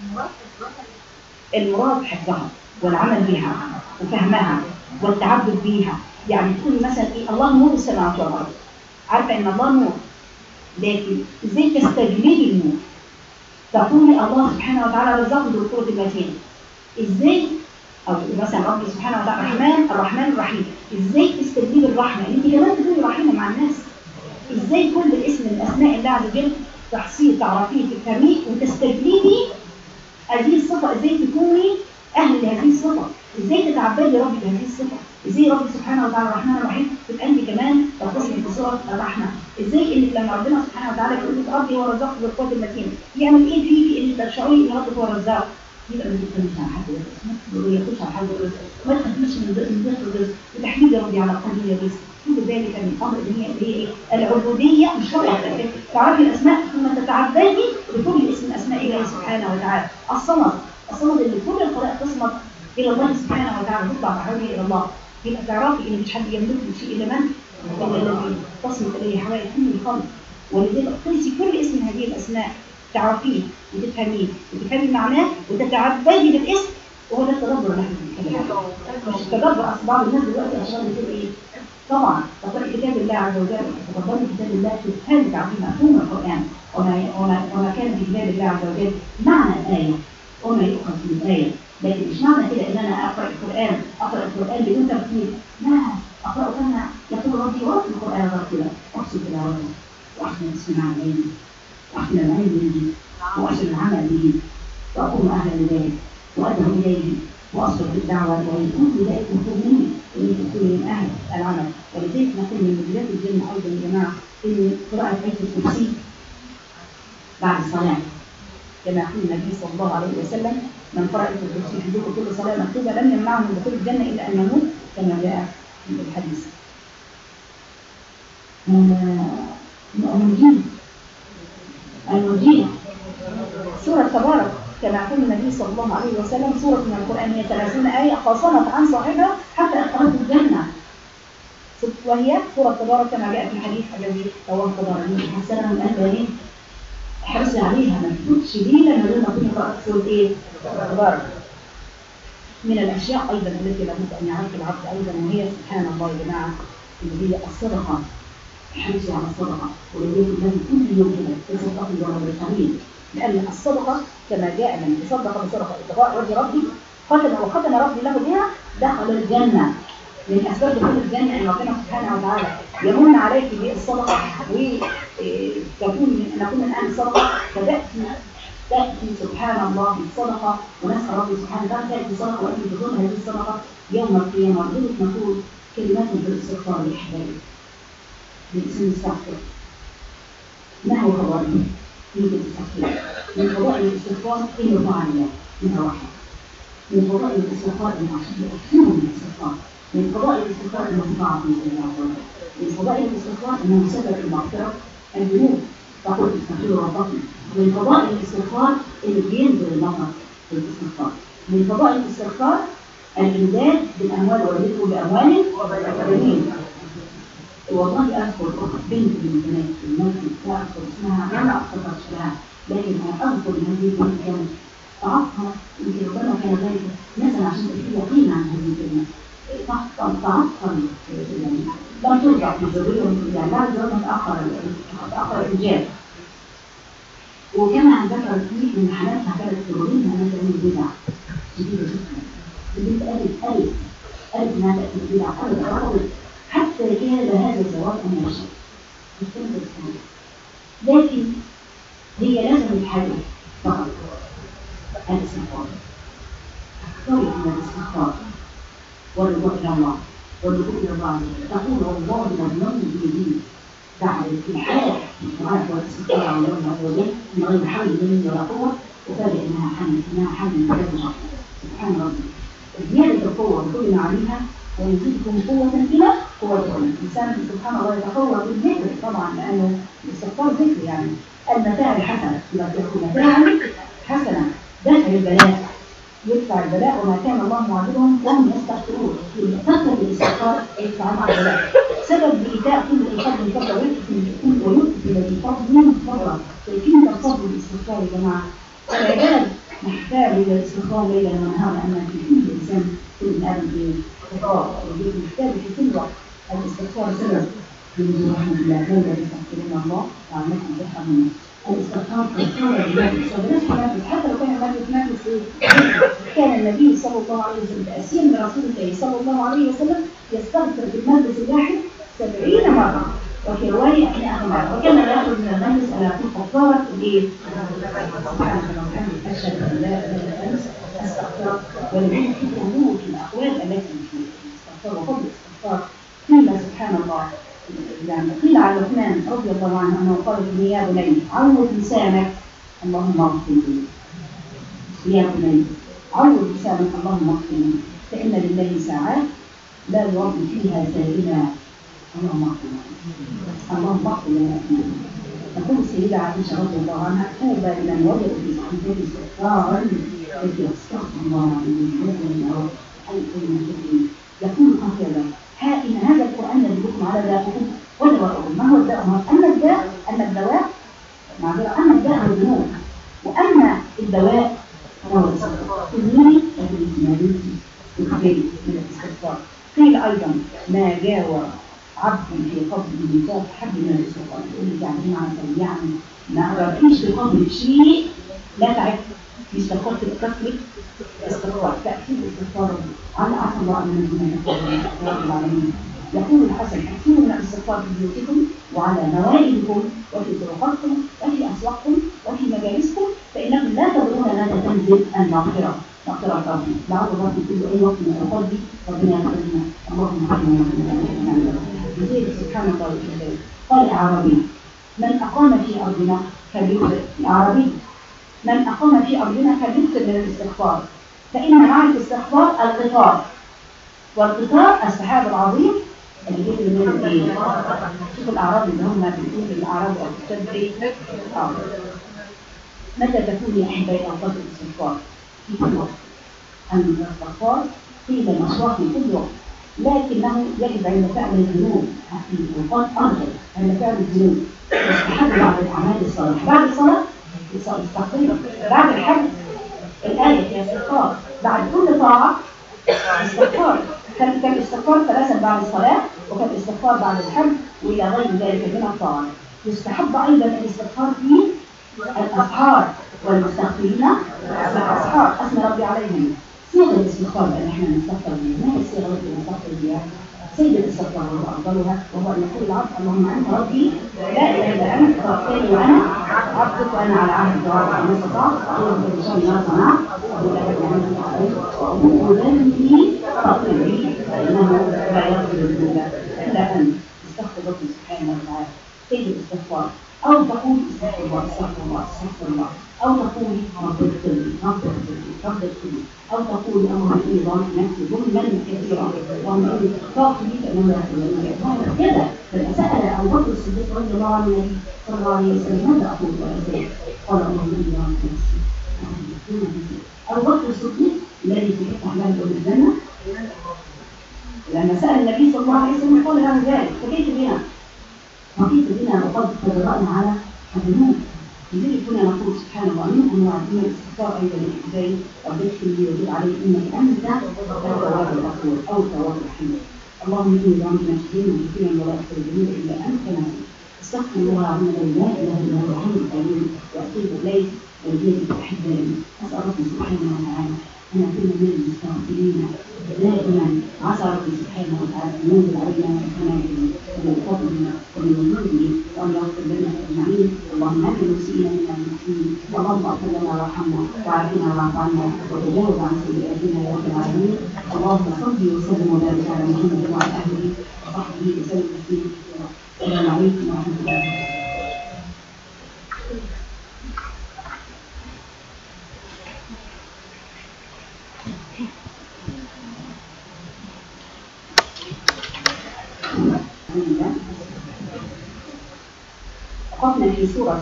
المراد حفظها والعمل بها وفهمها والتعبد بها. يعني تكون مثلا إيه الله نور السماوات والأرض، عارفة إن الله نور، لكن إزاي تستجلبي النور؟ تقولي الله سبحانه وتعالى رزقني بالقوة المتين، إزاي؟ أو مثلا ربي سبحانه وتعالى الرحمن الرحيم، إزاي تستجلبي الرحمة؟ أنت كمان تكوني رحيمة مع الناس. إزاي كل اسم من أسماء الله عز وجل تحصيه تعرفيه تفهميه وتستجلبي هذه الصفة؟ إزاي تكوني أهل لهذه الصفة؟ إزاي تتعبدي ربي بهذه الصفة؟ إزاي ربي سبحانه وتعالى الرحمن الرحيم تبقى أنت كمان تتصلي بصورة الرحمة؟ إزاي إنك لما ربنا سبحانه وتعالى يقول لك ربي هو الرزاق بالقوة المتين، يعمل إيه فيكي إنك تشعري إن ربك هو الرزاق؟ يبقى ما تتكلمش عن حد الرزق، يخش على حد الرزق، ما تخافيش من ضغط الرزق، وتحميد ربي على قدر الرزق. كل ذلك من أمر اللي هي العبودية، مش فقط تعرفي الأسماء ثم تتعبدي بكل اسم من أسماء الله سبحانه وتعالى. الصمد اللي كل الخلائق تصمد إلى الله سبحانه وتعالى، تطلع بحوله إلى الله. يبقى تعرفي إن مش حد يملك شيء إلا من؟ إلا الذي تصمد إليه حوائج كل الخلق. ولذلك اقتنسي كل اسم من هذه الأسماء، تعرفيه وتفهمي معناه وتتعبدي بالاسم. وهو ده التدبر اللي احنا بنتكلم عنه، مش التدبر. أصل بعض الناس دلوقتي أشغال بتقول إيه؟ طبعا تقرأي كتاب الله عز وجل، تقرأي كتاب الله تفهمي تعظيم مفهوم القرآن. وما كان في كتاب الله عز وجل معنى الآية وما يؤخذ من الآية، لكن مش معنى كده إن أنا أقرأ القرآن بدون تفكير، لا، أقرأه كما يقول ربي ورب القرآن رتلا أحسن تلاوته وأحسن الاستماع إليه وأحسن العلم به وأحسن العمل به وأكون أهلا لذلك وأدعو إليه وأصبر بالدعوة إليه، كل ذلك مطلوب مني وإن تكون من أهل العمل. ولذلك نقول من مجالات الجنة أيضا يا جماعة إن قراءة آية الكرسي بعد الصلاة، كما يقول النبي صلى الله عليه وسلم من قرأ آية الكرسي في دبر كل صلاة مكتوبة لم يمنعه من دخول الجنة إلا أن يموت، كما جاء في الحديث. المجيد سورة تبارك كما يقول النبي صلى الله عليه وسلم سورة من القرآن هي 30 آية خاصمت عن صاحبها حتى أدخلت الجنة، وهي سورة تبارك كما جاء في الحديث الذي رواه الطبراني حسنا من أهل حرصي عليها ما تفوتش ليلة من غير ما كنت قرأت سورة إيه؟ تبارك. من الأشياء أيضا التي لابد أن يعرف العبد أيضا وهي سبحان الله يا جماعة اللي هي الصدقة، حرصي على الصدقة ولذلك النبي كل يوم كده تصدق ولو بالقليل، لأن الصدقة كما جاء من تصدق بصدقة ابتغاء وجه ربي وختم ربي له بها دخل الجنة. من أسباب دخول الجنة أن ربنا سبحانه وتعالى يمن عليك بالصدقة وتكون من أهل الصدقة، فتأتي سبحان الله بالصدقة ونسأل ربي سبحانه وتعالى تأتي الصدقة وأنت بدون هذه الصدقة يوم القيامة. ولذلك نقول كلمات بالاستغفار لإحبابي للإنسان يستغفر. ما هو فضائل؟ يمكن تستغفر من فضائل الاستغفار إنه طاعة الله منها واحد، من فضائل الاستغفار إنه أكثر من الاستغفار، من فضائل الاستغفار إنه طاعة الله عز وجل، من فضائل الاستغفار إنه سبب المغفرة الذنوب فقل استغفروا ربكم، من فضائل الاستغفار إنه بينزل المطر في الاستغفار، من فضائل الاستغفار الإمداد بالأموال والرزق بأموال وبنين. والله أذكر بنت من البنات في المسجد لا أذكر اسمها ولا أفتكر شكلها، لكن أنا أذكر إن هذه البنت كانت تعطها يمكن ربنا كان ذلك مثلا عشان تكون يقين عن هذه الكلمة تعطها يعني لم ترجع في الزوجية يعني بعد زوجها تأخر الإنجاب. وكما ذكرت لي إن حالاتها كانت تروينها مثلا البدع شديدة جدا، البنت قالت إنها تأتي البدع قالت حتى كان هذا الزواج أمر شيء، لكن هي لازم الحاجة فقط الاستغفار، تختاري من الاستغفار والرجوع إلى الله والرجوع إلى الله تقول والله لم يمن بيدي بعد الحياة الدعاء والاستغفار على الله عز وجل من غير حول مني ولا قوة، وفاجئ إنها حل من ثلاثة سبحان ربي. زيادة القوة بكل عليها ويزيدكم قوة إلى قوتكم. الإنسان سبحان الله يتقوى بالذكر طبعا لأنه الاستغفار ذكر يعني المتاع الحسنة، إذا تكون متاعا حسنة دفع البلاء يدفع البلاء وما كان الله معذبهم وهم يستغفرون. يتذكر بالاستغفار يدفع مع البلاء سبب بإيتاء كل الفضل من فضل ويكتب الذي فضل من فضل. فكيف الفضل بالاستغفار يا جماعة؟ العباد نحتاج إلى الاستغفار ليلا ونهارا لأن في كل إنسان كل آدم في خطأ ويحتاج في كل وقت الاستغفار سبب من رحمة الله لولا يستغفرون الله وعلمكم ترحمون. الاستغفار كثيرا بالنفس حتى لو كان النبي في كان النبي صلى الله عليه وسلم تأسيا من رسول الله صلى الله عليه وسلم يستغفر في المجلس الواحد 70 مرة وفي رواية 100 مرة، وكان يأخذ من المجلس على كل كفارة إيه؟ أشهد أن لا إله إلا أنت أستغفرك. ولذلك في أمور في الأقوال التي في الاستغفار وفضل الاستغفار قيل سبحان الله يعني قيل على لقمان رضي الله عنه أنه قال لي يا بني عود لسانك اللهم اغفر لي، يا بني عود لسانك اللهم اغفر لي فإن لله ساعات لا يرد فيها سائلا اللهم اغفر لي اللهم اغفر لنا. تقول السيدة عائشة رضي الله عنها طوبى لمن وجد في صحيفته استغفارا يستغفر الله من يكون هكذا. إن هذا القرآن الذي يحكم على داءكم ودواءكم. ما هو الداء؟ أما الدواء معذرة، أما الداء هو الذنوب، وأما الدواء هو الاستغفار. الذنوب الذي يخبري من الاستغفار. قيل أيضا ما جاور عبد في قبض الميثاق حد من الاستغفار. يقول لي يعني معنى يعني ما فيش بقدر شيء لا تعرف في استغفار الكسر استغفار تأكيد الاستغفار على عفو الله من رب العالمين. يقول الحسن كثير من الاستغفار في بيوتكم وعلى نوائبكم وفي طرقاتكم وفي اسواقكم وفي مجالسكم فانكم لا تدرون متى تنزل المغفره مغفره ربي. لعل الله في كل اي وقت من الاوقات دي ربنا يغفر لنا. اللهم ارحمنا سبحان الله وبحمده. قال اعرابي من اقام في ارضنا فليكثر اعرابي من اقام في ارضنا فليكثر من الاستغفار فان مع الاستغفار القطار والقطار السحاب العظيم اللي بيجي من ايه؟ شوف الاعراب اللي هم بيقولوا الاعراب او التدري متى تكون يا احبائي اوقات الاستغفار؟ في كل وقت. ان الاستغفار قيل المشروع في كل وقت لكنه يجب عند فعل الذنوب في اوقات افضل عند فعل الذنوب يستحب بعد الاعمال الصالحه. بعد الصلاه استغفر، بعد الحج الايه يا استغفار، بعد كل طاعه استغفار. كان الاستغفار ثلاثا بعد الصلاة وكان الاستغفار بعد الحج وإلى غير ذلك من الطاعات. يستحب أيضا الاستغفار في الأسحار والمستغفرين الأسحار أثنى ربي عليهم. صيغة الاستغفار اللي احنا نستغفر بها ما هي الصيغة التي نستغفر بها؟ سيد الاستغفار هو أفضلها وهو أن يقول العبد اللهم أنت ربي لا إله إلا أنت خلقتني وأنا عبدك وأنا على عهدك ووعدك ما استطعت اللهم كل شيء ما صنعت وأبوء ذنبي فاغفر لي فإنه لا يغفر الذنوب إلا أنت. استغفر ربي سبحانه وتعالى سيد الاستغفار. أو تقول استغفر الله استغفر الله استغفر الله، أو تقول رب اغفر لي رب اغفر لي رب اغفر لي، أو تقول اللهم إني ظالم نفسي ظلما كثيرا اللهم إني فاغفر لي فإنه لا يغفر الذنوب. كذا لما سأل أبو بكر الصديق رضي الله عنه النبي صلى الله عليه وسلم ماذا أقول وأزيد؟ قال اللهم إني ظالم نفسي. أبو بكر الصديق الذي في أحلام الجنة لما سأل النبي صلى الله عليه وسلم قال له ذلك فكيف بنا؟ فكيف بنا وقد تجرأنا على الذنوب؟ لذلك كنا نقول سبحان الله من أنواع من الاستغفار أيضا زي رب اغفر لي وتب علي إنك أنت التواب الغفور أو التواب الرحيم. اللهم إني ظلمت نفسي وكثيرا ولا أغفر الذنوب إلا أنت نفسي استغفر الله العظيم الذي لا إله إلا هو الحي القيوم وأتوب إليه وإليك أحبائي. أسأل ربي سبحانه وتعالى أن أكون من المستغفرين دائما. عسى ربي سبحانه وتعالى أن ينزل علينا من حماده ومن فضله ومن وجوده وأن يغفر لنا أجمعين. اللهم هب المسيئين منا المسلمين اللهم اغفر لنا وارحمنا وعافنا واعف عنا وتجاوز عن سيئاتنا يا رب العالمين. اللهم صل وسلم وبارك على محمد وعلى أهله وصحبه وسلم تسليما كثيرا. السلام عليكم ورحمة الله وبركاته. وقفنا في سورة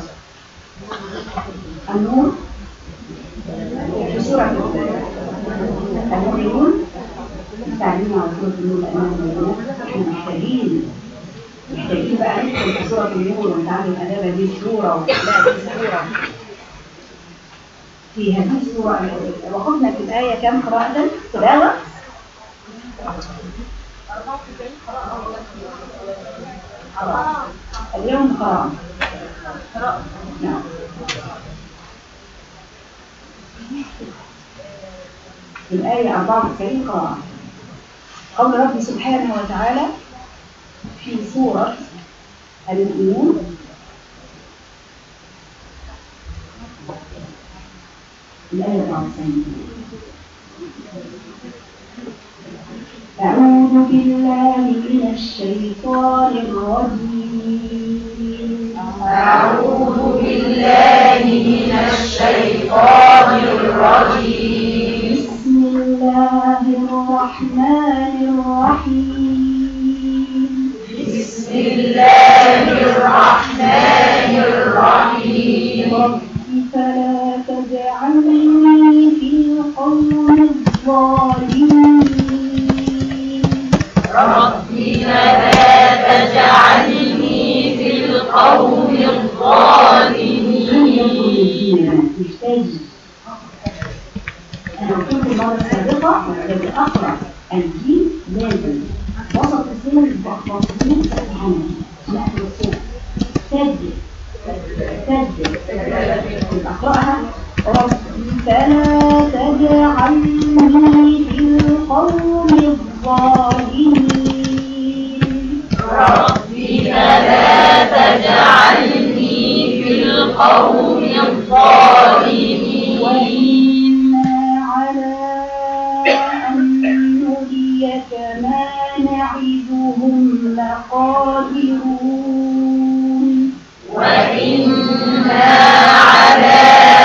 النور في سورة المؤمنون تعليمنا على سورة النور لأننا احنا محتاجين بقى ندخل في سورة النور ونتعلم آداب هذه السورة وأخلاق هذه السورة. في هذه السورة وقفنا في الآية كم قراءة تلاوة؟ اليوم قراءة. نعم. الآية 94 قراءة. قول ربي سبحانه وتعالى في سورة المؤمنون الآية 94. أعوذ بالله من الشيطان الرجيم. أعوذ بالله من الشيطان الرجيم. بسم الله الرحمن الرحيم. بسم الله الرحمن الرحيم. رب فلا تجعلني في القوم الظالمين. ربنا لا تجعلني في القوم الظالمين. أنا قلت المرة السابقة لكن أقرأ الجيم لازم وسط السنة بأخبار السنة فتحانة نأخذ الصوت سجل أقرأها. ربي فلا تجعلني في القوم الظالمين. ربي فلا تجعلني في القوم الظالمين. وإنا على أن نريك ما نعدهم لقادرون. وإنا على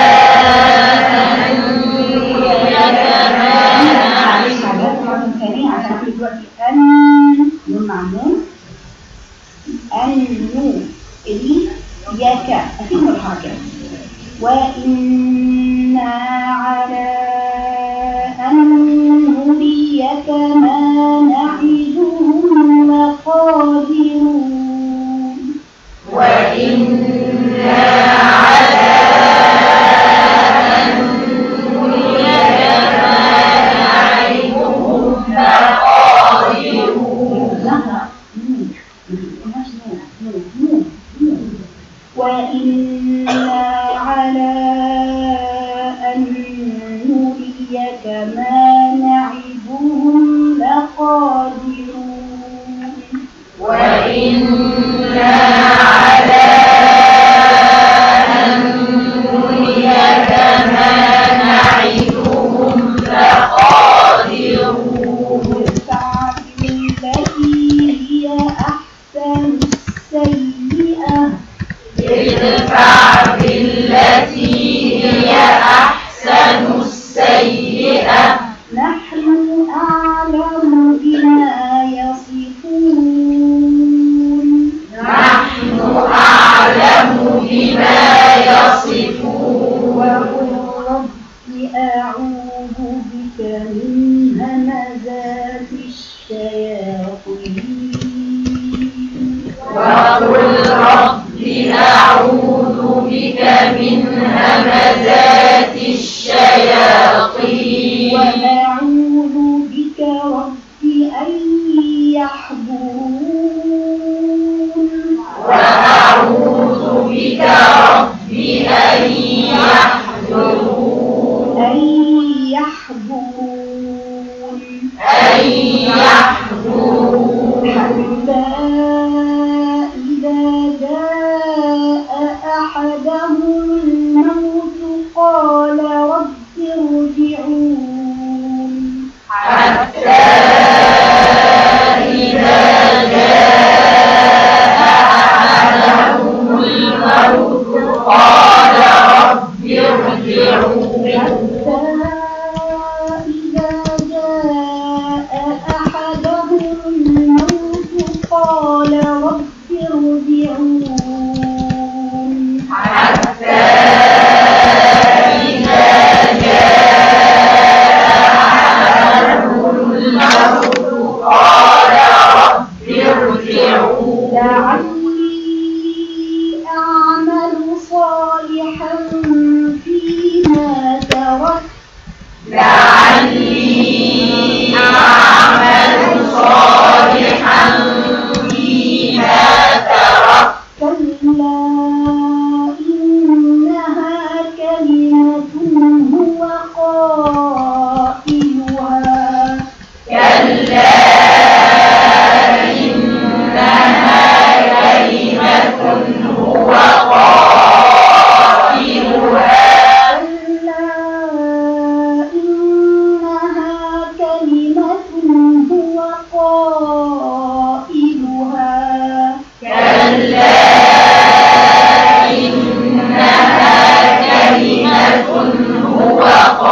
أن نريك ما نعدهم. ثانية عشان في دلوقتي أن نون معمول أن نو إلي إياك أكيد الحركة. وإنا على أن نريك ما نعدهم لقادرون. وإنا على أن نريك ما نعدهم لقادرون. وإنا على أن نريك ما نعدهم لقادرون. وإنا على أن نريك ما نعدهم لقادرون. ادفع بالتي هي أحسن السيئة. ادفع بالتي هي أحسن السيئة. نحن أعلم بما يصفون. نحن أعلم بما يصفون. وقل رب أعوذ بك من همزات الشياطين. وقل رب أعوذ بك من همزات الشياطين. وأعوذ بك رب أن يحضرون. وأعوذ بك رب أن يحضرون. أن يحضرون. أن يحضرون. حتى إذا جاء أحدهم الموت قال رب ارجعون. حتى إذا جاء أحدهم الموت قال رب ارجعون. حتى إذا جاء أحدهم الموت قال رب ارجعون. حتى إذا جاء أحدهم الموت قال رب ارجعون. لعلي أعمل صالحا فيما تركت. لعلي أعمل صالحا فيما تركت. كلا إنها كلمة هو قائلها. كلا إنها كلمة هو قائلها. كلا إنها كلمة هو قائلها. كلا إنها كلمة هو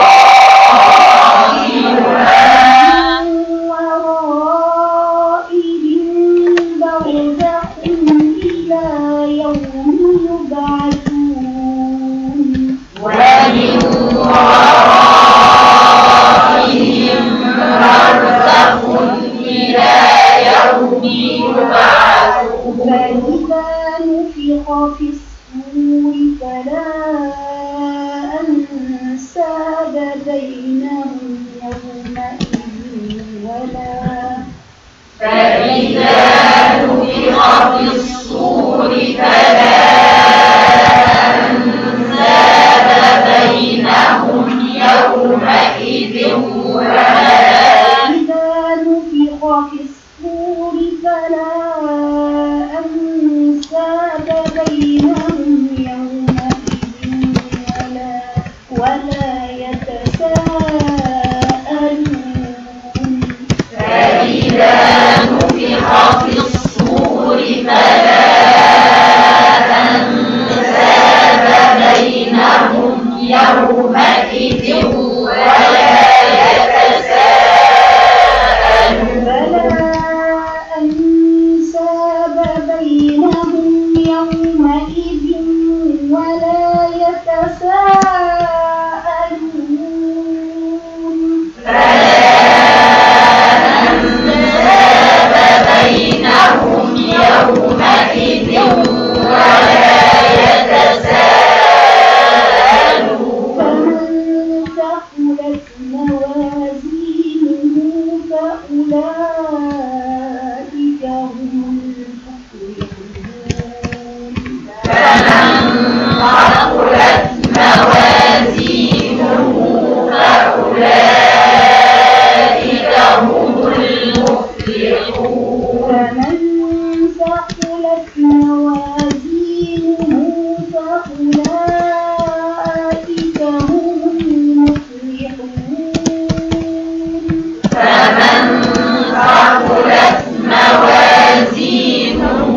قائلها. من ورائهم برزخ إلى يوم يبعثون. ومن ورائهم برزخ إلى يوم يبعثون. فإذا نفخ في الصور فلا أنساب بينهم يومئذ ولا. فإذا نفخ في الصور فلا يومئذ ولا يتساءلون فلا أنساب بينهم يومئذ ولا يتساءلون بينهم يومئذ ولا يتساءلون فمن ثقلت موازينه فأولئك هم المفلحون فمن ثقلت موازينه فأولئك هم المفلحون فمن ثقلت موازينه فأولئك هم المفلحون فمن ثقلت موازينه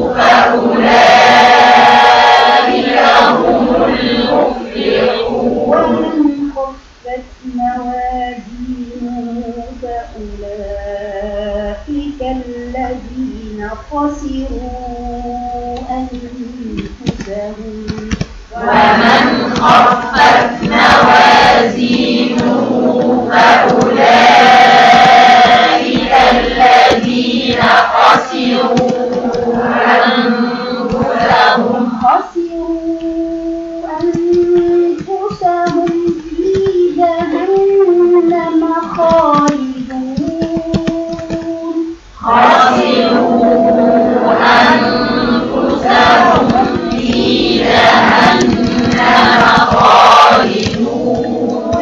فأولئك هم المفلحون ومن خفت موازينه فأولئك الذين خسروا أنفسهم ومن خفت موازينه فأولئك الذين خسروا أنفسهم في جهنم خالدون خسروا أنفسهم في جهنم خالدون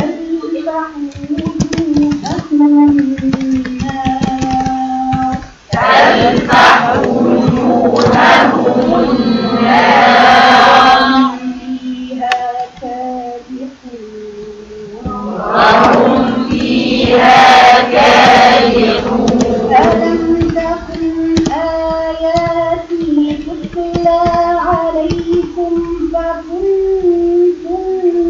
تلفح وجوههم النار وهم فيها كالحون ألم تكن آياتي تتلى عليكم فكنتم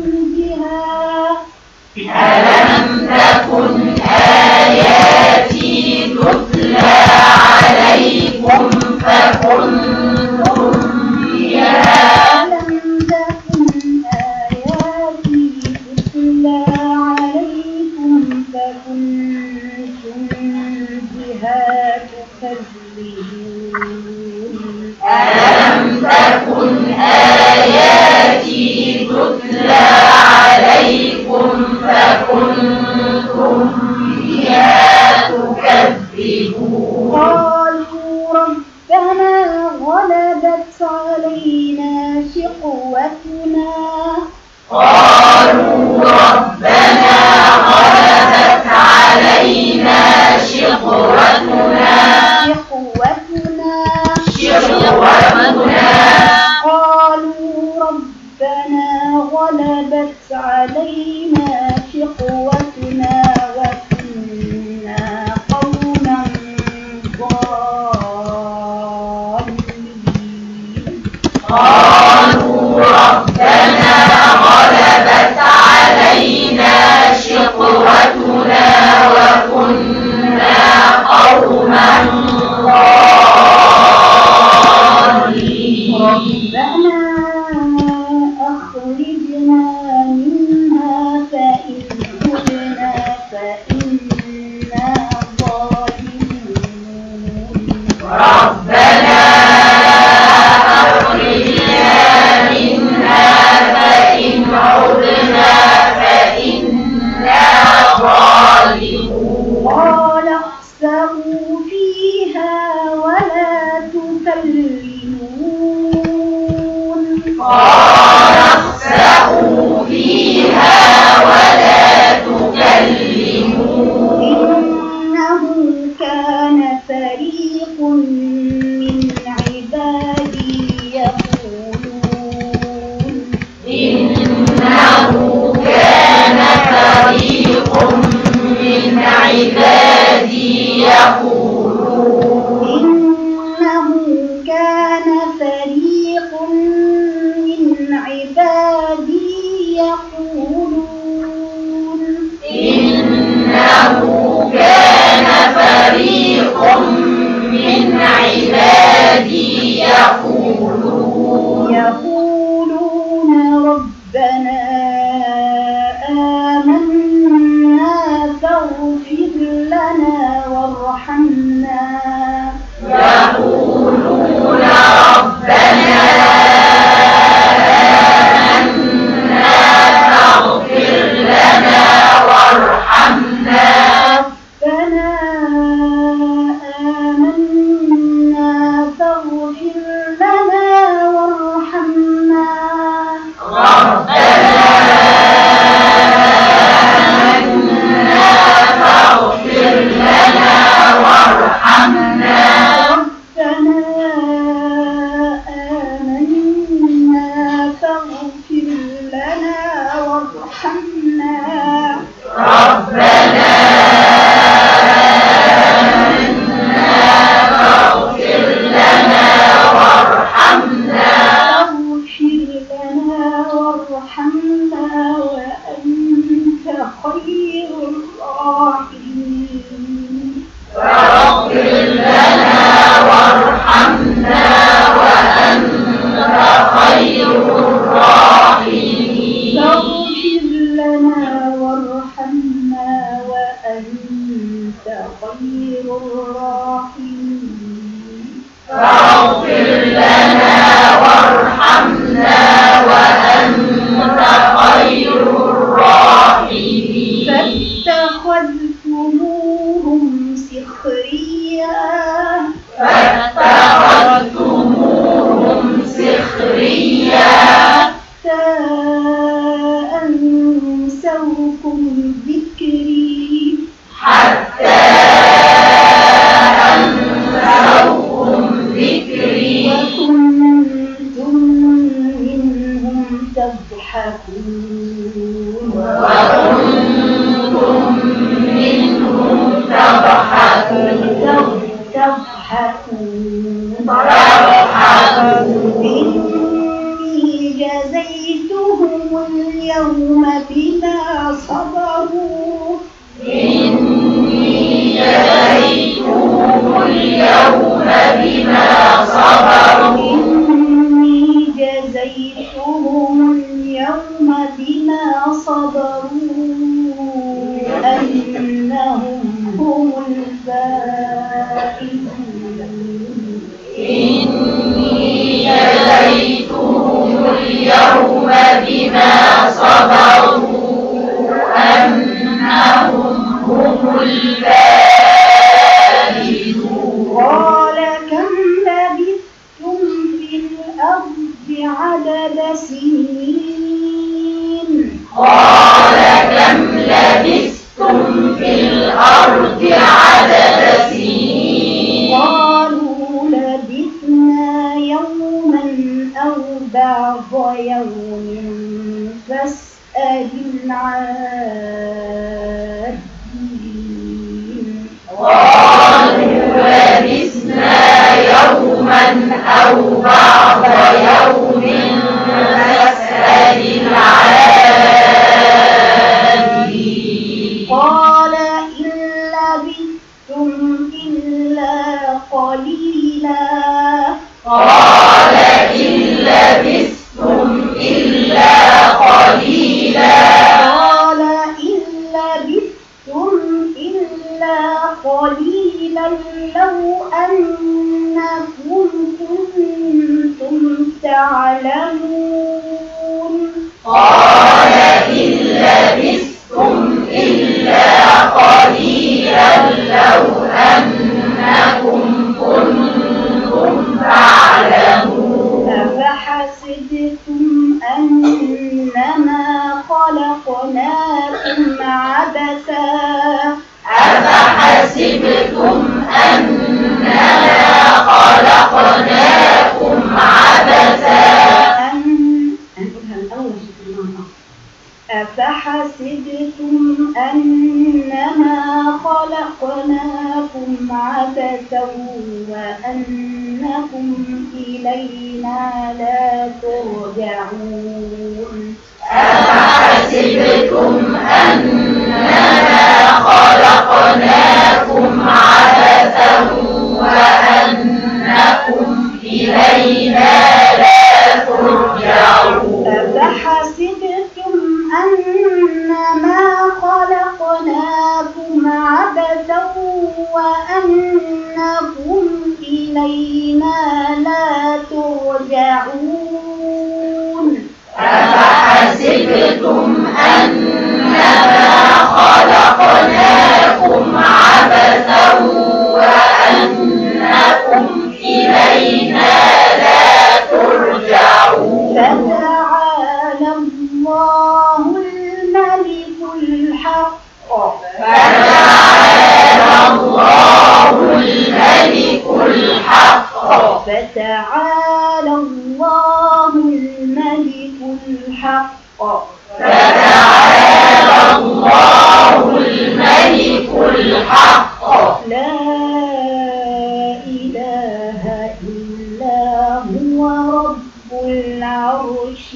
ألم تكن آياتي تتلى عليكم فكنتم بها ألم تكن آياتي تتلى عليكم فكنتم بها تكذبون ألم تكن آياتي تتلى عليكم فكنتم بها تكذبون قالوا ربنا غلبت علينا شقوتنا قالوا ربنا غلبت علينا شقوتنا قالوا ربنا غلبت علينا شقوتنا وكنا قوما ضالين قالوا ربنا غلبت علينا شقوتنا وكنا قوما ضالين ربنا أخرجنا منها فإن عدنا فإنا ظالمون ربنا أخرجنا يقولون إنه كان فريق من عبادي يقولون ربنا آمنا فاغفر لنا وارحمنا يقولون ربنا آمنا فاغفر لنا وارحمنا ربنا آمنا فاغفر لنا وارحمنا ربنا آمنا فاغفر لنا وارحمنا ربنا آمنا فاغفر لنا وارحمنا ربنا آمنا فاغفر لنا وارحمنا فاغفر لنا وارحمنا وأنت خير الراحمين فاغفر لنا وارحمنا وأنت خير الراحمين فاغفر لنا وارحمنا وأنت خير الراحمين فاغفر لنا وارحمنا وأنت خير الراحمين فاتخذتموهم سخريا فاتخذتموهم سخريا حتى أنسوكم ذكري حتى أنسوكم ذكري وكنتم منهم تضحكون وكنتم منهم تضحكون إني جزيتهم اليوم بما صبروا إني جزيتهم اليوم بما صبروا إني جزيتهم اليوم بما صبروا أنهم هم الفائزون إني جزيتهم اليوم بما صبروا أنهم هم الفائزون قال كم لبثتم في الأرض عدد سنين قال كم لبثتم في الأرض عدد سنين قالوا لبثنا يوما أو بعض يوم فاسأل العادين قالوا لبثنا يوما أو بعض يوم فاسأل العادين قال إن لبثتم إلا قليلا قال إن لبثتم إلا قليلا قال إن لبثتم إلا قليلا لو أنكم كنتم تعلمون قال إن لبثتم إلا قليلا لو أنكم كنتم تعلمون أفحسبتم أنما خلقناكم عبثا أفحسبتم أنما خلقناكم عبثا أفحسبتم أنما خلقناكم عبثا وأنكم إلينا لا ترجعون أفحسبتم أنما خلقناكم عبثا وأنكم إلينا لا ترجعون أفحسبتم أنما خلقناكم عبثا وأنكم إلينا لا ترجعون أفحسبتم أنما خلقناكم عبثا وأنكم إلينا لا ترجعون فتعالى الله الملك الحق فتعالى الله الملك الحق فتعالى الله الملك الحق فتعالى الله الملك الحق لا إله إلا هو رب العرش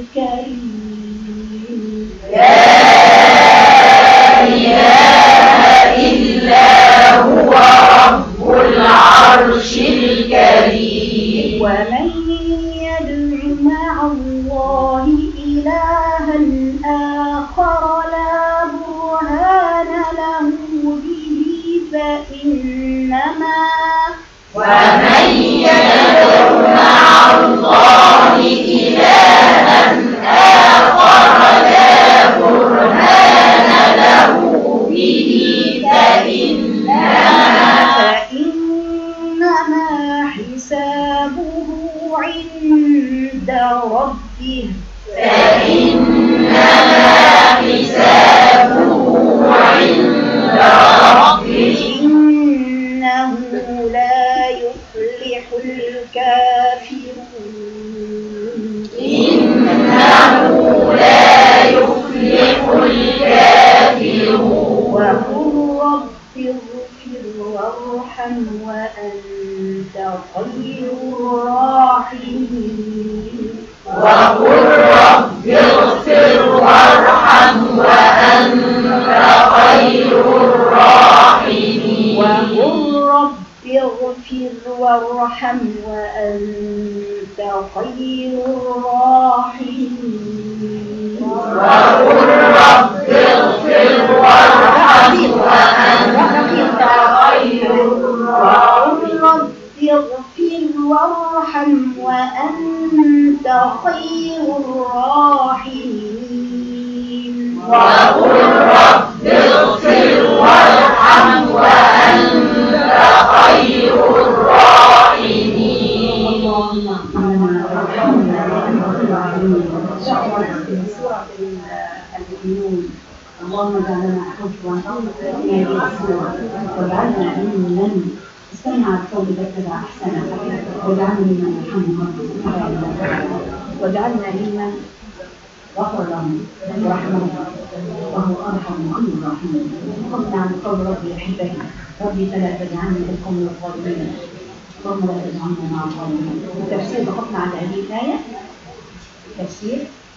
الكريم لا إله إلا هو رب العرش الكريم ومن يدع مع الله إلها آخر لا برهان له به فإنما ومن يدع مع الله إلها آخر لا برهان له به فإنما حسابه عند ربه فإنما حسابه عند ربه إنه لا يفلح الكافرون إنه لا يفلح الكافرون وقل رب اغفر وارحم وأنت خير الراحمين وقل رب اغفر وارحم وأنت خير الراحمين وقل رب اغفر وارحم وأنت خير الراحمين وقل رب اغفر وارحم وأنت خير الراحمين وقل رب اغفر وارحم وأنت خير الراحمين وقل رب اغفر وارحم وأنت خير الراحمين اللهم اغفر لنا وارحمنا وانت خير الراحمين. شكرا في سوره المؤمنون. اللهم اجعلنا حفظا في هذه السوره واجعلنا ممن استمع القول فاتبع احسنه واجعلنا ممن يرحمه ربه سبحانه وتعالى واجعلنا ممن غفر لهم ورحمهم وهو ارحم كل الراحمين. قلنا عن قول ربي احبائي ربي فلا تجعلني في القوم الظالمين اللهم لا تجعلنا مع الظالمين. التفسير وقفنا على هذه الآية. تفسير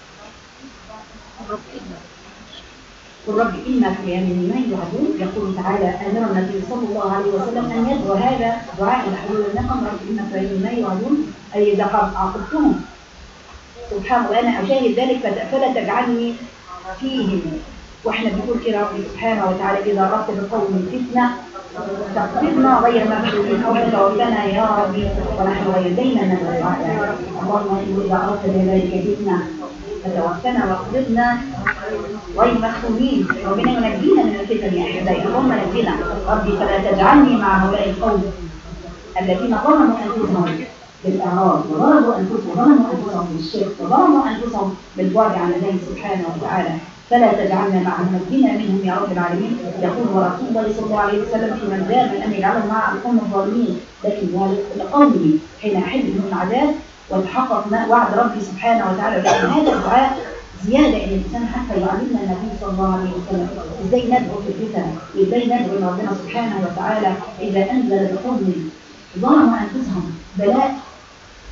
قل رب إما في يمين يعدون. يقول تعالى أمر النبي صلى الله عليه وسلم أن يدعو هذا دعاء الحلول النقم رب إما في يمين يعدون أي إذا عاقبتهم سبحانه وأنا أشاهد ذلك فلا تجعلني فيهم. واحنا بنقول كده ربي سبحانه وتعالى إذا أردت بقوم فتنة تقصدنا غير مفتونين أو توفنا يا ربي ونحن غير دينا من الدعاء. اللهم إذا أردت بذلك فتنة فتوفنا واقبضنا غير مفتونين. ربنا ينجينا من الفتن يا أحبائي. اللهم نجينا ربي فلا تجعلني مع هؤلاء القوم الذين ظلموا أنفسهم بالأعراض وظلموا أنفسهم بالشرك وظلموا أنفسهم بالبعد عن الله سبحانه وتعالى. فلا تجعلنا معهم نجينا منهم يا رب العالمين. يقول رسول الله صلى الله عليه وسلم في من ذاب من أن يجعلهم مع القوم الظالمين لكن لقومه حين يحل منهم العذاب وتحقق وعد ربي سبحانه وتعالى. لكن هذا الدعاء زيادة إلى الإنسان حتى يعلمنا النبي صلى الله عليه وسلم إزاي ندعو في الفتن وإزاي ندعو إلى ربنا سبحانه وتعالى إذا أنزل بقوم ظلموا أنفسهم بلاء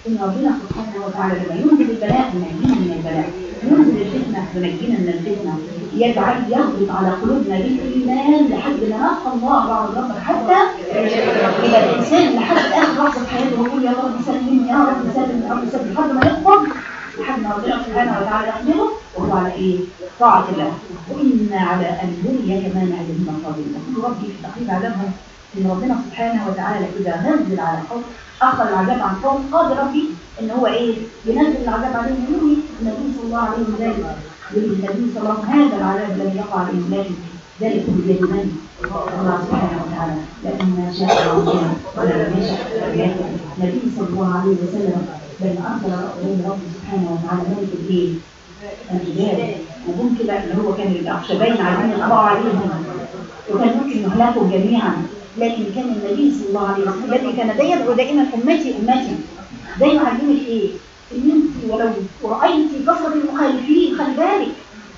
إن ربنا سبحانه وتعالى لما ينزل البلاء ينجينا من البلاء، ينزل الفتنة ينجينا من الفتنة، يجعل يضغط على قلوبنا بالإيمان لحد ما نلقى الله بعد ربنا، حتى إلى الإنسان لحد آخر لحظة في حياته يقول يا رب سلمني يا رب سلمني يا رب سلمني لحد ما يقبض، لحد ما ربنا سبحانه وتعالى يقبله وهو على إيه؟ طاعة الله. وإنا على أن نريك ما نعلم من فضله. يقول ربي في تقريب عذابهم إن ربنا سبحانه وتعالى إذا نزل على قوم أخذ العذاب عن قوم قادر ربي إن هو إيه؟ ينزل العذاب عليهم. يقول النبي صلى الله عليه وسلم يقول النبي صلى الله عليه وسلم هذا العذاب الذي يقع عليهم لكن ذلك بيد من؟ الله سبحانه وتعالى، لكن ما شاء الله ولا لم يشاء النبي صلى الله عليه وسلم بل أرسل رب سبحانه وتعالى ملك الدين الجبال وممكن اللي هو كان الأخشبين عايزين يقطعوا عليهم وكان ممكن يهلكوا جميعا، لكن كان النبي صلى الله عليه وسلم الذي كان يدعو دائما أمتي أمتي دايما علمك إيه؟ إن أنت ولو رأيتي بصر المخالفين خلي بالك،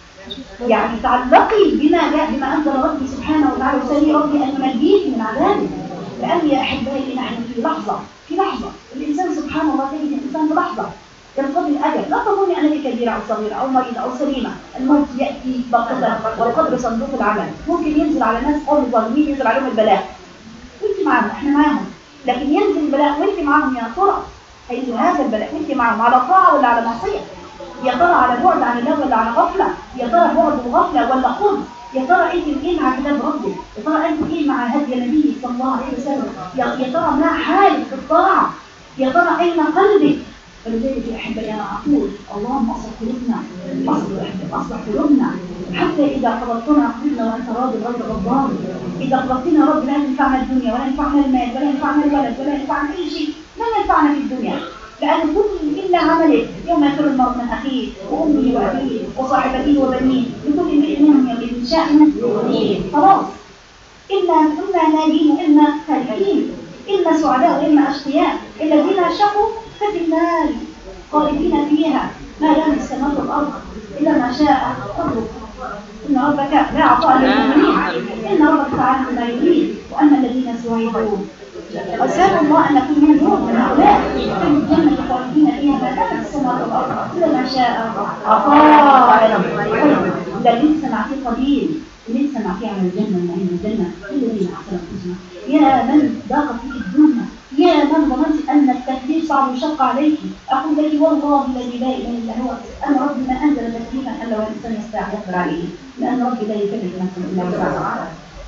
يعني تعلقي بما جاء بما أنزل ربي سبحانه وتعالى وسألي ربي أن ينجيك من عذابه. لأن يا أحبائي نحن في لحظة الإنسان سبحان الله تجد الإنسان في لحظة ينقضي الأجل، لا تظني أنك كبيرة أو صغيرة أو مريضة أو سليمة، الموت يأتي بغتة والقدر صندوق العمل، ممكن ينزل على ناس قوم ظالمين ينزل عليهم البلاء وانت معاهم احنا معاهم، لكن ينزل البلاء وانت معاهم يا ترى هينزل هذا البلاء وانت معاهم على طاعة ولا على معصية؟ يا ترى على بعد عن الله ولا على غفلة؟ يا ترى بعد وغفلة ولا خبز؟ يا ترى انت ايه مع كتاب ربك؟ يا ترى انت ايه مع هدي النبي صلى الله عليه وسلم؟ يا ترى ما حالك في الطاعة؟ يا ترى اين قلبك؟ فلذلك يا احبائي انا اقول اللهم اصلح قلوبنا اصلح قلوبنا حتى اذا قبضتنا قلوبنا وانت راضي غير غضبان. اذا قبضتنا رب لا ينفعنا الدنيا ولا ينفعنا المال ولا ينفعنا الولد ولا ينفعنا اي شيء، لا ينفعنا في الدنيا، لأن كل إلا عمله يوم يفر المرء من أخيه وأمه وأبيه وصاحبته وبنيه لكل امرئ منهم يومئذ شأن يغنيه. خلاص إما ناجين وإما فالحين، إما سعداء وإما أشقياء. الذين شقوا ففي النار خالدين فيها ما دام السماء والأرض إلا ما شاء ربك. إن ربك لا عطاء للمؤمنين، إن ربك فعال ما يريد. وأما الذين سعدوا وسأل الله أن نكون منهم من هؤلاء في الجنة خالدين فيها ما دامت السماء والأرض إلا ما شاء عطاء. ده اللي انت سمعتيه قليل، اللي انت سمعتيه عن الجنة من الجنة الذين أحسنوا الحسنى. يا من ضاقت فيك الدنيا، يا من ظننت أن التكليف صعب وشق عليك، أقول لك والله الذي لا إله إلا هو أن ربي ما أنزل تكليفا إلا والإنسان يستطيع يقدر عليه، لأن ربي لا يكلف نفسا إلا وسعها.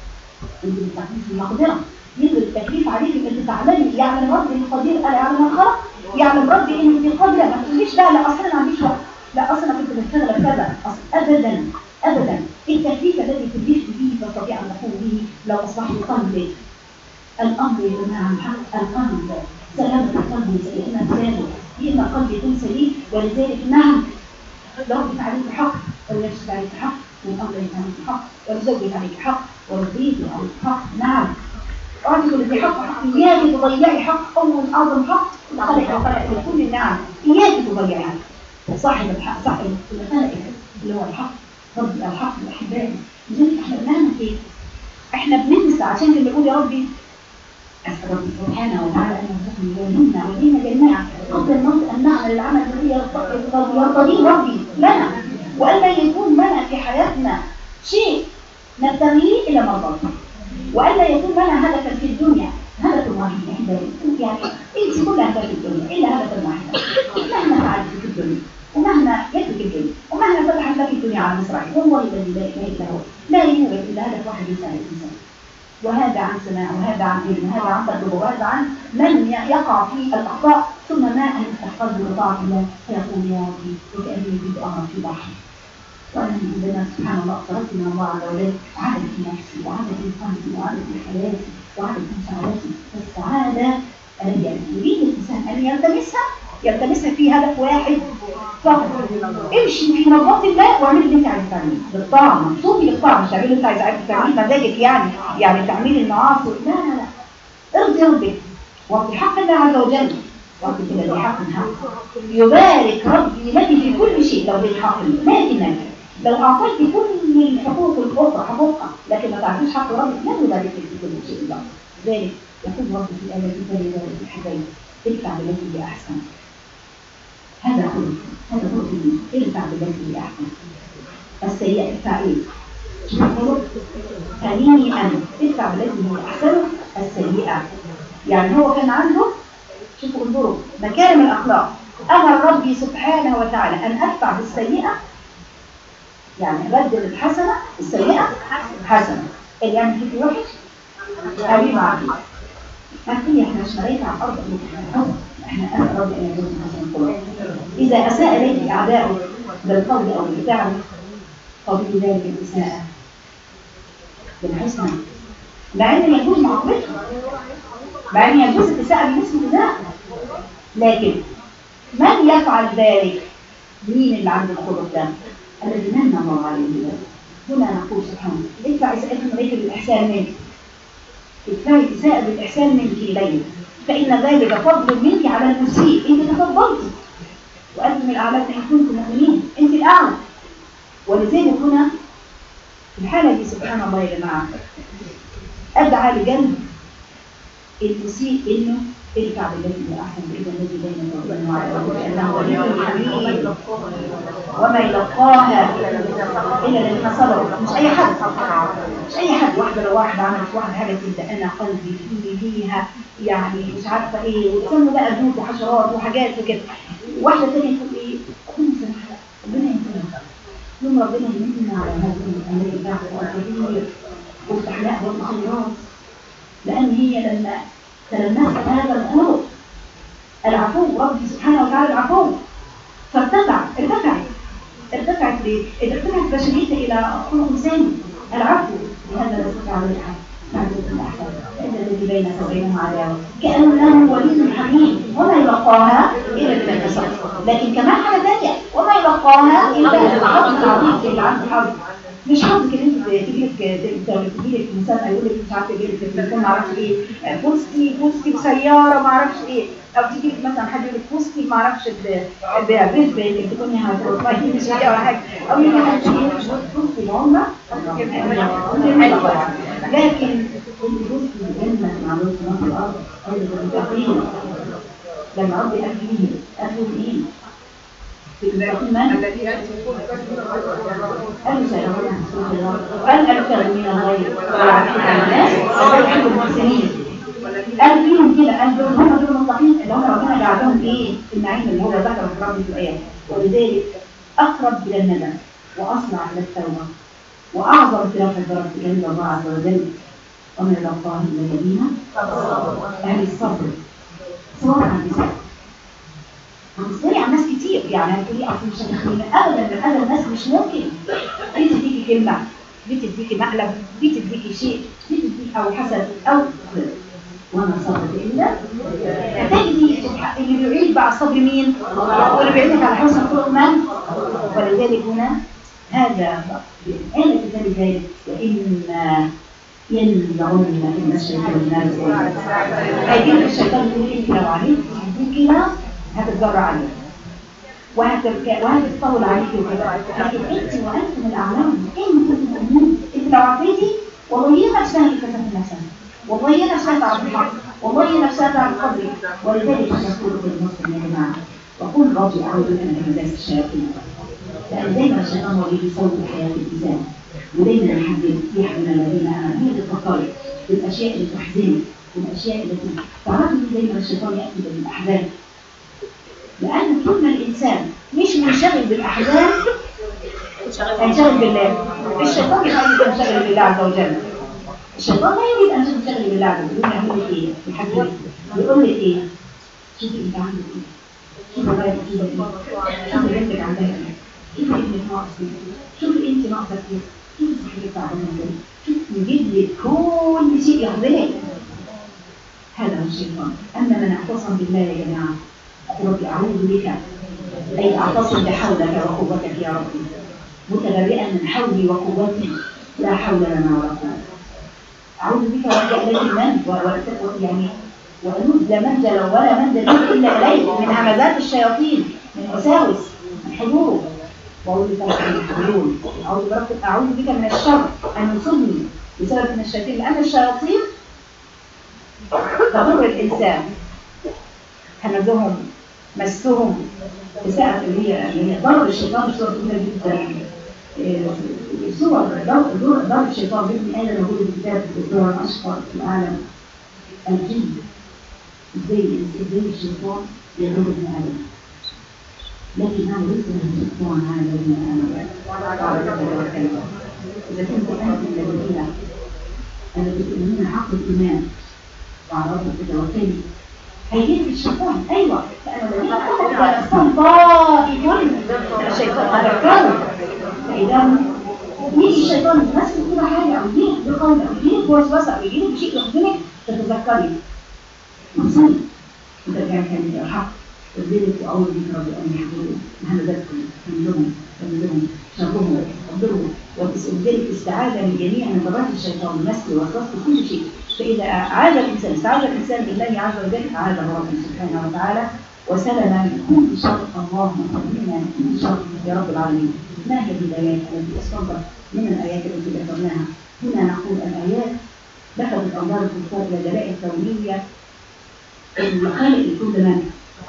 ينزل التكليف المقدرة، ينزل التكليف عليك أن تعلمي يعلم ربي القدير ألا يعلم الخلق، يعلم ربي إن في قدرة. ما تقوليش لا أصلا ما عنديش وقت، لا أصلا كنت بشتغل كذا، أبدا أبدا. التكليف الذي تكلفت به تستطيع أن تقوم به لو أصبحت قلبك. الأمر يا جماعة حق القلب، سلامة القلب سيئنا سلامه، إما القلب يكون سليم. ولذلك نعم ضربت عليك حق ونفسك عليك حق والأمر عليك حق وزوجك عليك حق والبيت عليك حق. نعم أعتقد في حق إياك تضيعي حق أول أعظم حق خلق لكل النعم، إياك تضيعي صاحب الحق صاحب الملائكة اللي هو الحق رب الحق الأحبائي. لذلك احنا بنعمل ايه؟ احنا بننسى عشان كده بنقول يا ربي أسأل ربي سبحانه وتعالى أن يرزقنا ويمنا ودينا جميعا قبل الموت أن نعمل العمل الذي يرتضيه ربي لنا، وألا يكون لنا في حياتنا شيء نبتغيه إلى مرضاته، وألا يكون لنا هدفا في الدنيا هدف واحد. يعني انت كل أهداف الدنيا إلا هدفا واحدا، مهما فعلت في الدنيا ومهما يترك الدنيا ومهما فتحت لك الدنيا على مصراعي والله الذي لا إله إلا هو لا يوجد إلا هدف واحد يساعد الإنسان. وهذا عن سماع وهذا عن علم وهذا عن تجربة وهذا عن من يقع في الأخطاء ثم ما أن يستحقظ بطاعة الله فيقول يا ربي وكأني يجد أمر في بحر. وأنا عندما سبحان الله اقتربت من الله عز وجل عادت في نفسي وعادت في قلبي وعادت في حياتي وعادت في سعادتي. فالسعادة التي يريد الإنسان أن يلتمسها في هدف واحد فقط. امشي في مرضات الله واعمل اللي انت عايز تعمله بالطاعه، مكتوبي بالطاعه، مش تعملي اللي انت عايز تعمليه مزاجك يعني تعملي المعاصي، لا لا لا، ارضي ربك وفي حق الله عز وجل وفي كده حق يبارك ربي لك في كل شيء لو بالحق. لكن لو اعطيت كل الحقوق الاخرى حقوقها لكن ما تعطيش حق ربك لا يبارك في كل شيء. ذلك يقول ربي في الآية الكريمة الحبيب ادفع بالتي هي أحسن هذا خلق، هذا خلق الدين. ارفع بالتي هي احسن. السيئة ادفع ايه؟ شوف الخلق هنيئا، ادفع بالتي هي احسن السيئة. يعني هو كان عنده، شوفوا انظروا مكارم الاخلاق، امر ربي سبحانه وتعالى ان ادفع بالسيئة، يعني بدل الحسنة السيئة حسنة. اللي يعمل فيك وحش قريب عليك. عارفين احنا مش ملايكة على الارض، احنا انا ربي ان يكون حسن الخلق. اذا اساء اليك اعداؤك بالقول او بالفعل فبذلك الاساءة بالحسنى، مع ان يجوز معاقبته، مع ان يجوز الاساءة بالاسم ده، لكن من يفعل ذلك؟ مين اللي عنده الخلق ده؟ الذي من الله عليه ذلك. هنا نقول سبحانه ادفع اساءتهم اليك بالاحسان منك، ادفعي الاساءة بالاحسان منك اليه، فان ذلك فضل منك على المسيء. انت تفضلتي وانتم الاعلى ان كنتم مؤمنين، انت الاعلى. ولذلك هنا في الحالة دي سبحان الله يا جماعة أدعى لجنب المسيء إنه ارفع بالتي هي أحسن، بإذن الذي بينك وبينه وعلى لأنه ولي حميد وما يلقاها إلا الذين صبروا. مش أي حد، مش أي حد. واحدة لو واحدة عملت واحدة حاجة تبدأ أنا قلبي فيها يعني مش عارفة إيه، وتسموا بقى دود وحشرات وحاجات وكده. واحدة تانية تقول إيه؟ ربنا يسامحها، ربنا ينفعها، يوم ربنا يمننا على هذه الأمريكا بتاعته الكبير وافتح لها الخيرات، لأن هي لما تلمست هذا الخلق العفو، ربي سبحانه وتعالى العفو، ارتفعت ليه؟ ارتفعت بشريتها إلى خلق ثاني العفو. لهذا لا يستطيع عليها معرفة الأحسن، فإن الذي بينك وبينه عداوة كأنه ولي حميم وما يلقاها إلا الذين صبروا. لكن كمان حاجة ثانية، وما يلقاها إلا الحظ العظيم اللي عنده حظ. مش حظك ان انت تجيلك مسابقه يقول لك مش عارفه يجيلك في التليفون ما اعرفش ايه، فزتي بسياره ما اعرفش ايه، او تجيلك مثلا حد يقول لك فزتي ما اعرفش بيت تكوني هتطلعي مش ولا حاجه، او يجي حد يقول لك فزتي العمره. لكن انت فزتي الجنه مع الله في الارض المتقين. لما ربي قال ايه؟ قال أكثر من الغير والعافية عن الناس ويحب المحسنين. قال فيهم كده، قال دول هم دول المتقين اللي هم ربنا جعلهم ايه؟ النعيم اللي هو ذكر في ربي في الآيات. ولذلك أقرب إلى الندم وأسرع إلى التوبة وأعظم اختلاف الدرجة عند الله عز وجل. ومن يلقاه إلا الذين أهل الصبر. صبر عن الصبر هنصبري على ناس كتير، يعني هتقولي اصل مش هتخلينا ابدا من هذا الناس، مش ممكن. دي تديكي كلمه، دي تديكي مقلب، دي تديكي شيء، دي تديكي او حسد او وانا صبرت الا تجدي. اللي بيعيد بقى الصبر مين؟ واللي بيعيدك على حسن الخلق من؟ ولذلك هنا هذا آية ذلك وإما ينزغن في المشرق والمغرب. هيجيب الشيطان يقول انت لو عليك دي كده هتتجرع عليك وهتتطول عليك وكده، لكن انت وانتم الاعلام انتم المؤمنين. انت لو عطيتي والله هي نفسها اللي كتبت نفسها، والله هي نفسها تعرف الحق، والله هي نفسها تعرف قدرك. ولذلك نقول في المسلم يا جماعه وقل ربي اعوذ بك من همزات الشياطين، لان دايما الشيطان هو اللي بيصوت حياه الانسان، ودايما يحزن الذين امنوا. هي تتفكري بالاشياء اللي تحزنك والاشياء التي تعرفي دايما الشيطان ياتي بالاحزان، لأن طول ما الإنسان مش منشغل بالأحزان هينشغل بالله. الشيطان يريد أن ينشغل بالله عز وجل. الشيطان لا يريد أن ينشغل بالله عز وجل. يقول لك إيه؟ الحكيم يقول لك إيه؟ شوفي أنت عندك إيه؟ شوفي بالك كده إيه؟ شوفي بنتك عندها إيه؟ شوفي ابنك ناقص إيه؟ شوفي أنت ناقصك إيه؟ شوفي صحتك تعبانة إيه؟ شوفي يجيب لك كل شيء يحزنك. هذا هو الشيطان. أما من اعتصم بالله يا جماعة ربي أعوذ بك، أي أعتصم بحولك وقوتك يا ربي، متبرئا من حولي وقوتي لا حول لنا ولا قوة. أعوذ بك وألجأ إليك المنج يعني وأنوذ لا منجل ولا منجل إلا إليك من همزات الشياطين، من وساوس، من حضور. وأعوذ بك من الحلول. أعوذ بك من الشر أن يصبني بسبب من الشياطين، لأن الشياطين تضر الإنسان، همزهم مسهم إساءة اللي هي ضرب الشيطان بصورة كبيرة جدا. صور ضرب الشيطان بإذن آدم موجود في الكتاب في الدور الأشهر في العالم الجن. إزاي الشيطان يضرب ابن آدم، لكن هذا ليس من الشيطان، هذا ابن آدم. إذا كنت أنت الذي تؤمنون حق الإيمان وعلى ربك توكلي هيجيب الشيطان. أيوة، لأنه الذين كفروا الشيطان طائف الشيطان أذكروا، فإذا يجي الشيطان يمثل كل حاجة أو يجيب بقول أو يجيب بوسوسة أو يجيب بشيء يخدمك تتذكري وصلي وترجعي كلمة الحق وذلك وأول ذكرى بأن يحضروا مهمداتكم كلهم شرهم وقدروا وذلك استعاذة من جميع نظرات الشيطان المسل ووسوسة كل شيء. فإذا استعاذ الإنسان بالله عز وجل أعاذه ربنا سبحانه وتعالى وسلم من كل شر. اللهم سلمنا من كل شر يا رب العالمين. ما هي الآيات التي استنبط من الآيات التي ذكرناها؟ هنا نقول الآيات لفتت أنظار الكفار إلى دلائل كونية اللي خلق الكل من؟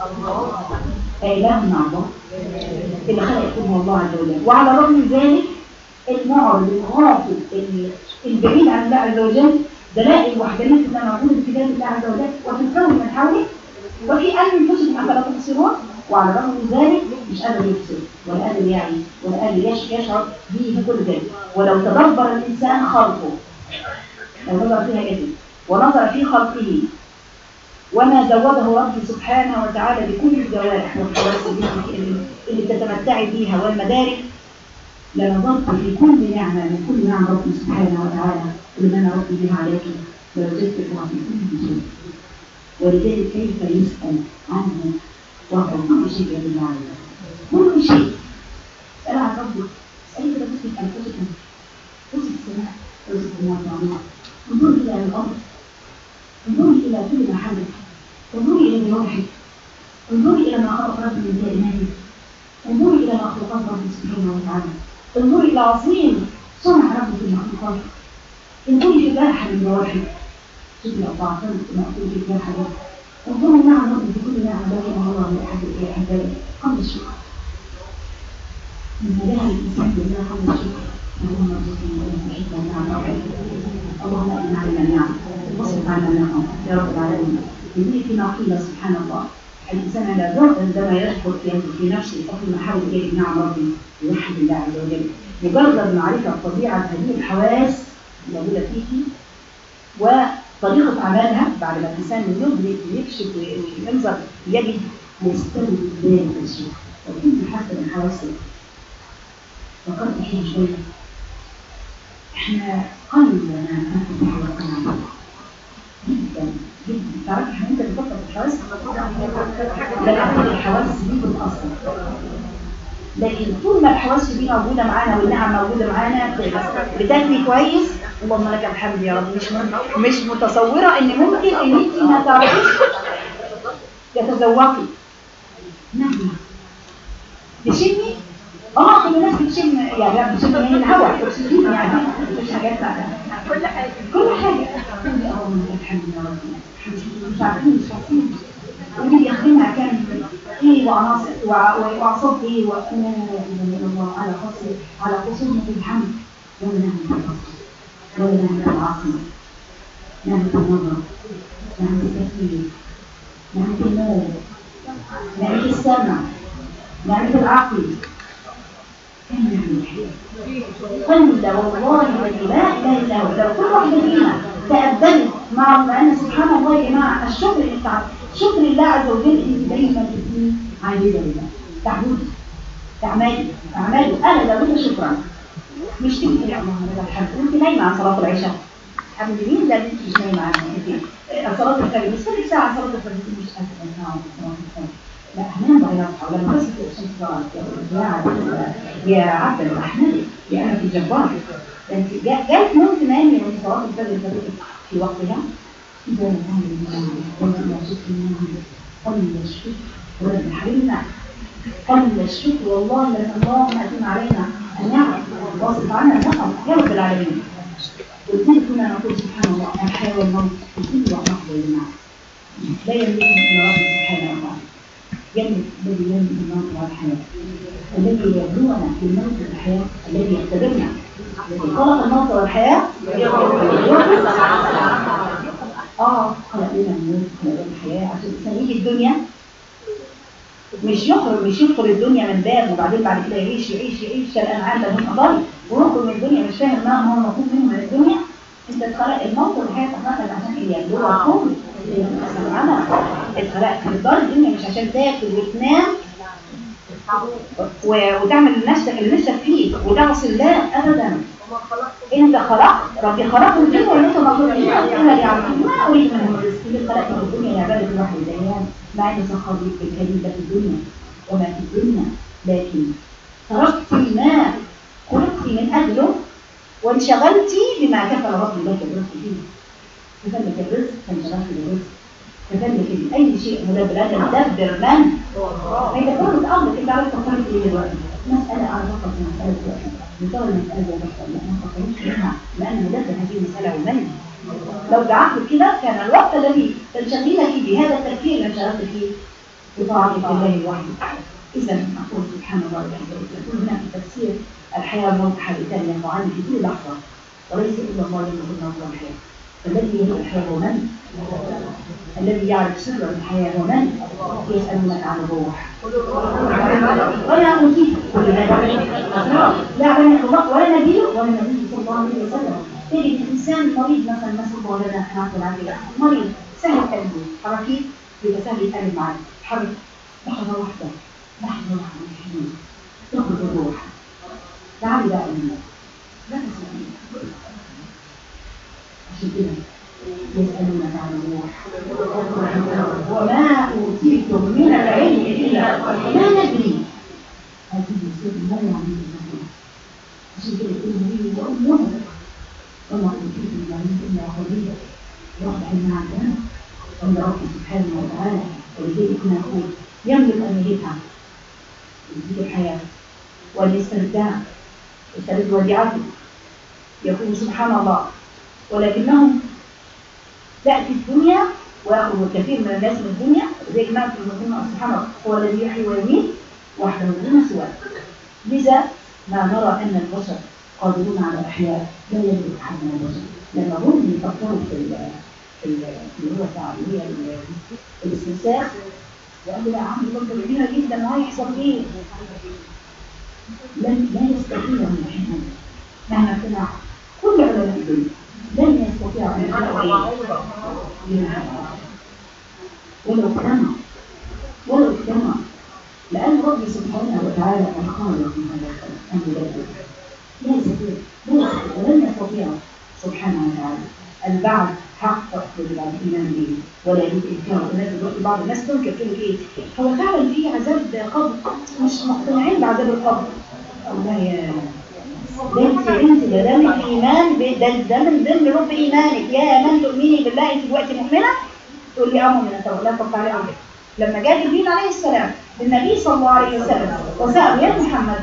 إله مع الله، اللي خلق الكل هو الله عز وجل. وعلى الرغم من ذلك المعرض الغافل البعيد عن الله عز وجل دلائل وحدانية الله موجودة في كتاب الله عز وجل وفي الكون من حوله وفي أنفسهم أفلا تبصرون. وعلى الرغم من ذلك مش قادر يبصر ولا قادر يعي ولا قادر يشعر به كل ذلك. ولو تدبر الإنسان خلقه، لو نظر فيها جدا ونظر في خلقه وما زوده ربي سبحانه وتعالى بكل الجوارح والحواس اللي بتتمتعي بيها والمدارك، لنظرت في كل نعمة من كل نعم ربي سبحانه وتعالى اللي أنا ربي بها عليك ولوجدت الله في كل شيء. ولذلك كيف يسأل عنه وهو كل شيء يدل عليه، كل شيء. اسأل عن ربك، اسألي كده بصي في أنفسكم، بصي في السماء بصي في الموضوع، انظري إلى الأرض، انظري إلى كل ما حدث، انظري إلى جوارحك، انظري إلى ما خلق ربي من كائناته، انظري إلى مخلوقات ربي سبحانه وتعالى، انظري إلى عظيم صنع ربي في المخلوقات، انظري في جرح من جوارحك، شوفي لو تعطلت مأكول في جرح ربي، انظري نعم ربي في كل نعم بين الله لأحد الأحباب قبل الشكر. من مجال الإنسان بالله قبل الشكر. اللهم ارزقنا وإياك شكرا نعم ربي. اللهم إنا علينا النعم واصرف عنا النعم يا رب العالمين. يقول فيما قيل سبحان الله الإنسان عندما يشكر في نفسه يقول محاول إليه نعم ربي يوحد الله عز وجل. مجرد معرفة طبيعة هذه الحواس الموجودة فيك وطريقة عملها بعد ما الإنسان يدرك ويكشف وينظر يجد يستوي ذلك الشيء. وكنت حاسة من حواسك فكرت فيه شوية. احنا قلنا نفتح وقنا جدا جدا. تعرفي احنا انت بتفكر في الحواس لا الحواس دي بالاصل، لكن طول ما الحواس دي موجوده معانا والنعم موجوده معانا بتاكلي كويس اللهم لك الحمد يا رب. مش متصوره ان ممكن ان انت ما تعرفيش تتذوقي. نعم تشمي كل الناس بتشم يعني بتشم من الهواء اكسجين يعني مش حاجات كل حاجه اللهم لك الحمد يا رب. مش عارفين مش عارفين ودي بيخدمها كان ايه وعناصر واعصاب ايه وانا الله على خصوصنا في الحمد ولا نعمل الفصل ولا نعمل العاصمه نعمل النظر نعمل التكليف نعمل النور نعمل السمع نعمل العقل كم نعمل قل والله الذي لا اله الا هو. لو كل واحده فينا تأدبت مع أن سبحان الله يا جماعة الشكر شكر الله عز وجل انت دايما تكوني عاجزة لله تعملي انا لو قلت شكرا مش تقولي يا الله انا الحمد وانت نايمة عن صلاة العشاء حمد مين ده انت مش نايمة عنها صلاة الفجر بس كل ساعة صلاة الفجر مش قادرة لا هنام بقى يصحى ولما بس الشمس طلعت يا عبد الرحمن يا أنا في جبار انت جات نوم تنامي وانت صلاه الفجر في وقتها اذا الحمد لله ولا شكر لله قل الشكر ولد حبيبنا قل الشكر والله لان اللهم اتم علينا النعم واصرف عنا النقم يا رب العالمين. وكل كنا نقول سبحان الله الحياه والموت وكل وقت نقضي بالنعم لا يملك الا رب سبحانه وتعالى جنة الذي يملك الموت والحياة، الذي يبلونا في الموت والحياة، الذي يختبرنا، الذي خلق الموت والحياة خلق لنا الموت خلق لنا الحياة عشان الإنسان يجي الدنيا مش يدخل الدنيا من باب وبعدين بعد كده يعيش كالأنعام بل هم أضل، ويخرج من الدنيا مش فاهم ما هو المطلوب منه من الدنيا. انت اتخلق الموت والحياة تخلق عشان ايه؟ يبلوكم العمل. اتخلقت في دار الدنيا مش عشان تاكل وتنام وتعمل لنفسك اللي نفسك فيه وتعصي الله ابدا. انت خلقت ربي خلقه الدنيا وانت مخلوق انا يعني ما اريد منهم الرزق اللي خلقت في الدنيا لعباده الواحد الايام مع ان سخر بك الكريم في الدنيا وما في الدنيا، لكن تركت ما خلقت من اجله وانشغلت بما كفل ربي لك الرزق فيه. كفل لك الرزق فانشغلت بالرزق، كفل لك اي شيء مدبر تدبر من هيدا كله امرك انت عارف تفكرت ايه دلوقتي. مساله على فقط مساله واحده من طول المساله دي بس لا ما فكرتش فيها لان مدبر هذه المساله ومن لو دعت كده كان الوقت الذي تنشغلين فيه بهذا التفكير اللي انشغلت فيه بطاعه الله الوحيد. اذا نقول سبحان الله وبحمده يكون هناك تفسير الحياه والموت حادثان يقعان في كل لحظه وليس الا الله يملك الموت والحياه. الذي يملك الحياه هو من؟ الذي يعرف سر الحياه هو من؟ يسالونك عن الروح ولا أوتيت كل هذا لا علمك الله ولا نبي ولا النبي صلى الله عليه وسلم. تجد الانسان مريض مثلا مسك ولنا نعطي العافيه مريض سهل قلبه حركي يبقى سهل يتقلب معاه حرك لحظه واحده حلوه تخرج الروح. تعالي بقى منك لا تسمعين عشان كده يسألونك عن الروح وما أوتيتم من العلم إلا ما ندري. هذه السورة ما يعني الروح عشان كده يقول لي وأمه وما أوتيتم من العلم إلا قليلا واضح إنها عندنا عند ربي سبحانه وتعالى. ولذلك نقول يملك أن يهبها يزيد الحياة والاسترداع الثالث وديعته يقول سبحان الله ولكنهم تأتي الدنيا ويأخذ الكثير من الناس من الدنيا زي ما في المدينة سبحان الله هو الذي يحيي ويميت وحده دون سواه. لذا ما نرى أن البشر قادرون على إحياء لا يملك أحد من البشر لما هم يفكروا في اللي هو تعالي الاستنساخ وقالوا لا عامل فترة كبيرة جدا وهيحصل ايه؟ لا يستطيع ان يحمل مهما اقتنع كل علماء الدنيا لن يستطيع ان يحمل ولو اقتنع لأن ربي سبحانه وتعالى الخالق من هذا الأمر لا يستطيع ولن يستطيع سبحانه وتعالى البعض حق بعد الإيمان به ولا يجوز إنكار. الناس دلوقتي بعض الناس تنكر تقول إيه هو فعلا في عذاب قبر مش مقتنعين بعذاب القبر أو لا يا انت ده من إيمان ده من ضمن رب إيمانك يا من تؤمني بالله انت دلوقتي مؤمنة تقول لي مؤمنة لا تقطع عليه أمرك. لما جاء جبريل عليه السلام للنبي صلى الله عليه وسلم وسأل يا محمد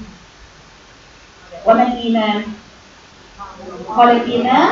وما الإيمان؟ قال الإيمان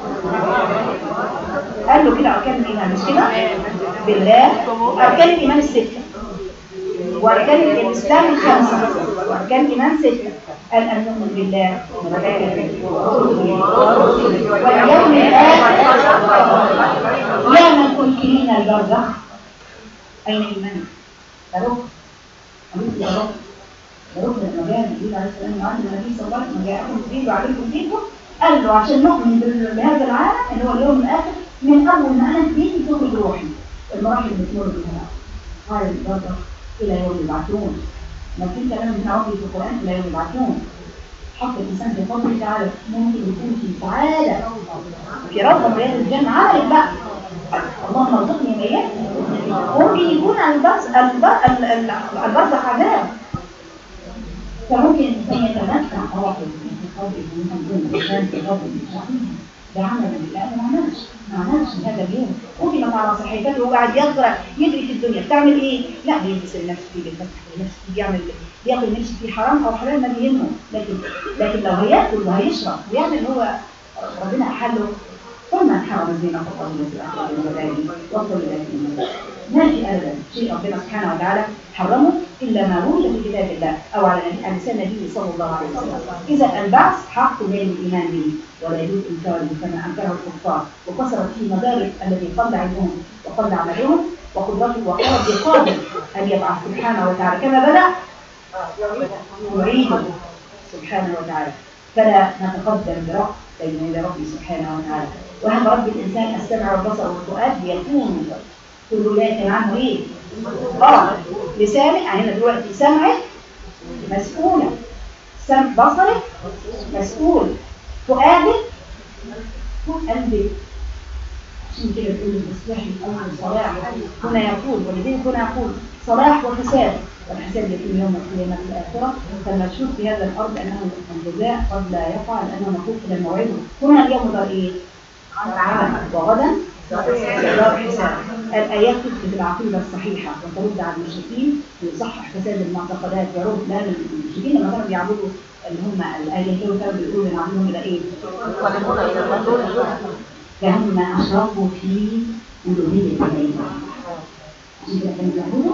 قال له كده أركان الإيمان مش كده؟ بالله أركان الإيمان الستة وأركان الإسلام الخمسة وأركان الإيمان ستة. قال أن نؤمن بالله وملائكته ورسله واليوم الآخر يا من تنكرين البرزخ أين إيمانك؟ ده ركن ده ركن المجال يقول عليه السلام عند النبي صلى الله عليه وسلم جاءكم جبريل وعليكم دينكم قال له عشان نؤمن بهذا العالم اللي هو اليوم الآخر من أول ما أنا فيه تخرج روحي المراحل اللي تمر بها قال البرزخ إلى يوم يبعثون. ما في كلام ابن عوفي في القرآن إلى يوم يبعثون. حق الإنسان في فضل تعالى ممكن يكون في سعادة في روضة من رياض الجنة عملت بقى اللهم ارزقني وإياك ممكن يكون البرزخ عذاب فممكن الإنسان يتمتع واحد من قبل الإنسان في فضل ده عمل لأنه ما عملش هذا اليوم وقمت على صحيفته وقاعد يقرأ يدري في الدنيا بتعمل ايه؟ لا بيلبس النفس فيه بالفتح النفس فيه بياكل نفسه فيه حرام او حلال ما بيهمه لكن لو هياكل وهيشرب ويعمل هو ربنا احله ثم انحرم الزنا فقط من الزنا وقت الى ما في ابدا شيء ربنا سبحانه وتعالى حرمه الا ما وجد في كتاب الله او على لسان النبي صلى الله عليه وسلم. اذا البعث حق من الايمان به ولا يجوز انكاره كما انكره الكفار، وكسرت فيه مدارك الذي قل علمهم وقل عملهم وقدرته، وقال بقادر ان يبعث سبحانه وتعالى كما بدا يعيده سبحانه وتعالى. فلا نتقدم برأي بين يدي ربي سبحانه وتعالى. وهم رب الانسان السمع والبصر والفؤاد ليكون كل ذلك عنه ايه؟ لسانه يعني دلوقتي سمعه مسؤولة، بصرك مسؤول، فؤادك قلبك. عشان كده بيقول الإصلاح الأول صلاح. هنا يقول ولذلك هنا يقول صلاح وفساد، والحساب يكون يوم القيامة الآخرة. فالمشهور في هذا الأرض أنه الجزاء قد لا يقع لأنه مفروض إلى موعده. هنا اليوم دار إيه؟ وغدا دار حساب. الآيات تثبت العقيدة الصحيحة وترد على المشركين ويصحح فساد المعتقدات، يرد لا المشركين لما كانوا بيعبدوا اللي هم الآيات كانوا بيقولوا نعبدهم إلى إيه؟ يقربون إلى الله فهم أشركوا في ألوهية الله. عشان كده كانوا بيعبدوا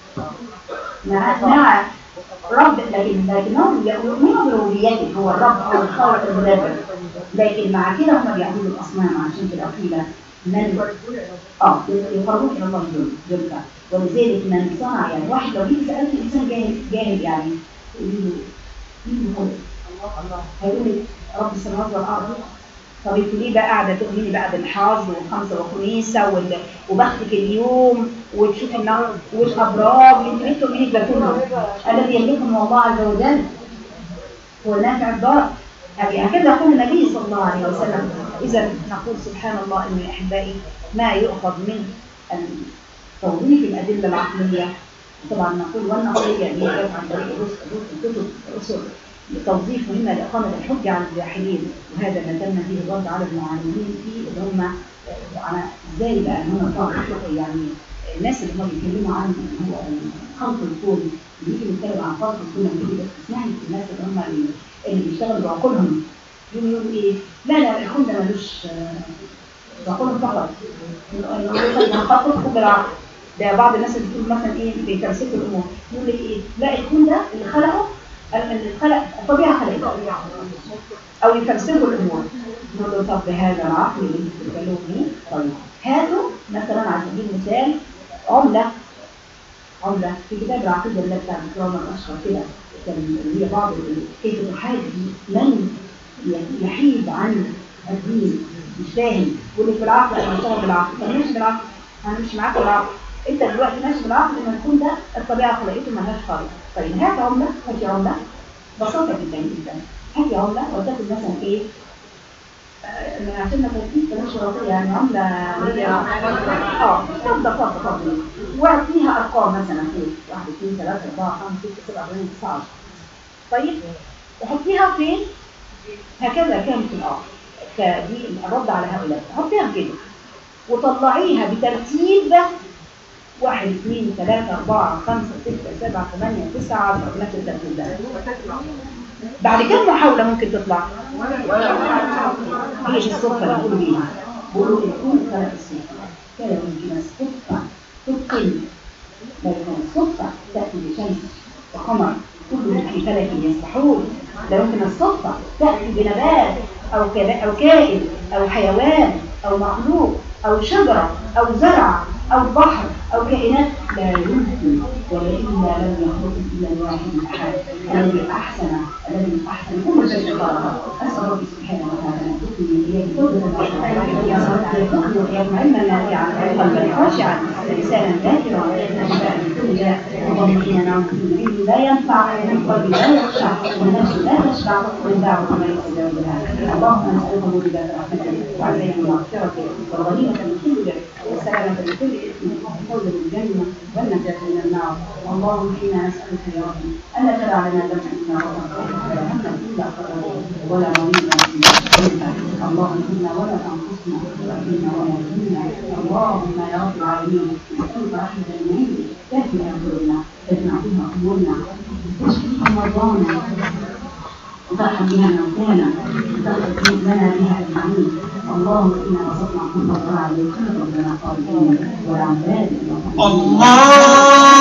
مع رب، لكنهم يؤمنوا بربوبيته، هو الرب أو الخالق المدبر، لكن مع كده هم بيعبدوا الأصنام. عشان كده قيل من يقربون إلى الله جلفا. ولذلك من صنع، يعني واحد لو جيت سألت إنسان جاهل يعني تقول له مين هو؟ هيقول لك رب السماوات والأرض. طب انت ليه بقى قاعده تؤمني بقى بالحظ والخمسه وخميسه وبختك اليوم وتشوفي النار والابراج؟ انت ليه تؤمني بده كله؟ الذي يملكهم الله عز وجل هو نافع الضار. هكذا يقول النبي صلى الله عليه وسلم. اذا نقول سبحان الله ان احبائي ما يؤخذ من توظيف الادله العقليه، طبعا نقول والنقليه اللي هي عن طريق كتب الرسل توظيف مهمة لإقامة الحجة على الجاحدين، وهذا ما تم به الرد على المعلمين فيه اللي هم على ازاي بقى ان هم طبعا يعني الناس اللي هم بيتكلموا عن هو خلق الكون، بيجي بيتكلم عن خلق الكون كده، بس تسمعي الناس اللي هم اللي بيشتغلوا بعقولهم يقولوا ايه؟ لا الكون ده ملوش بعقولهم فقط، خلق الكون بالعقل. ده بعض الناس اللي بتقول مثلا ايه بيتمسكوا الامور يقول لك ايه؟ لا الكون ده اللي خلقه الطبيعة خلقته أو يفسروا الأمور. نقول له طب بهذا العقل اللي انتوا بتتكلموا فيه، طيب هاتوا مثلا على سبيل المثال عملة في كتاب العقيدة اللي بتاع الكرام الأشهر كده، كان هي بعض كيف تحاج من يحيد عن الدين مش فاهم، يقول لك بالعقل أنا بشتغل بالعقل. طب ماشي بالعقل، أنا مش معاك بالعقل، انت دلوقتي ماشي بالعقل ان الكون ده الطبيعه خلقته مالهاش خالق. طيب هات عمله، هاتي عمله بسيطه جدا جدا، هاتي عمله وتاخد مثلا ايه عشان ما تجيش بلاش راسيه، يعني عمله هي فضه وفيها ارقام مثلا ايه 1 2 3 4 5 6 7 8 9 10. طيب وحطيها فين؟ هكذا كانت الارض دي الرد على هؤلاء، حطيها كده وطلعيها بترتيب 1 2 3 4 5 6 7 8 9 10 نفس الترتيب ده. بعد كم محاولة ممكن تطلع؟ هي الصدفة اللي بيقولوا بيها، بيقولوا الكون خلق الصدفة، كان يمكن الصدفة تتقن، لكن الصدفة تأتي بشمس وقمر كلهم في فلك يسبحون. لا يمكن الصدفة تأتي بنبات أو كائن أو حيوان أو مخلوق أو شجرة أو زرع أو بحر أو كائنات، لا يمكن. ولئن لم يخلق إلا الواحد الأحد الذي أحسن كل شيء خلقه. أسأل ربي سبحانه وتعالى أن تكون إليه توبة علما نافعا قلبا خاشعا لسانا ذاكرا نشفاء من كل داء. اللهم إنا نعوذ بك من علم لا ينفع ومن قلب لا يخشع ومن نفس لا تشبع ومن دعوة ما يستجاب لها. اللهم نسألك موجبات رحمتك وعزيمة مغفرتك والغنيمة من كل بر والسلامة من كل إثم والفوز بالجنة والنجاة من النار. اللهم إنا نسألك يا رب ألا تدع لنا ذنبا إلا غفرته ولا هما إلا فرجته ولا مريضا إلا شفيته. اللهم إنا ولا أنفسنا وإنا ولا ديننا. اللهم يا رب العالمين نسألك رحمة من عندك تهدي أمورنا تجمع بها أمورنا تشفي مرضانا وترحم بها موتانا وتغفر لنا بها أجمعين. اللهم إنا بسطنا كل ضرع لكل ربنا قائمين والعباد الله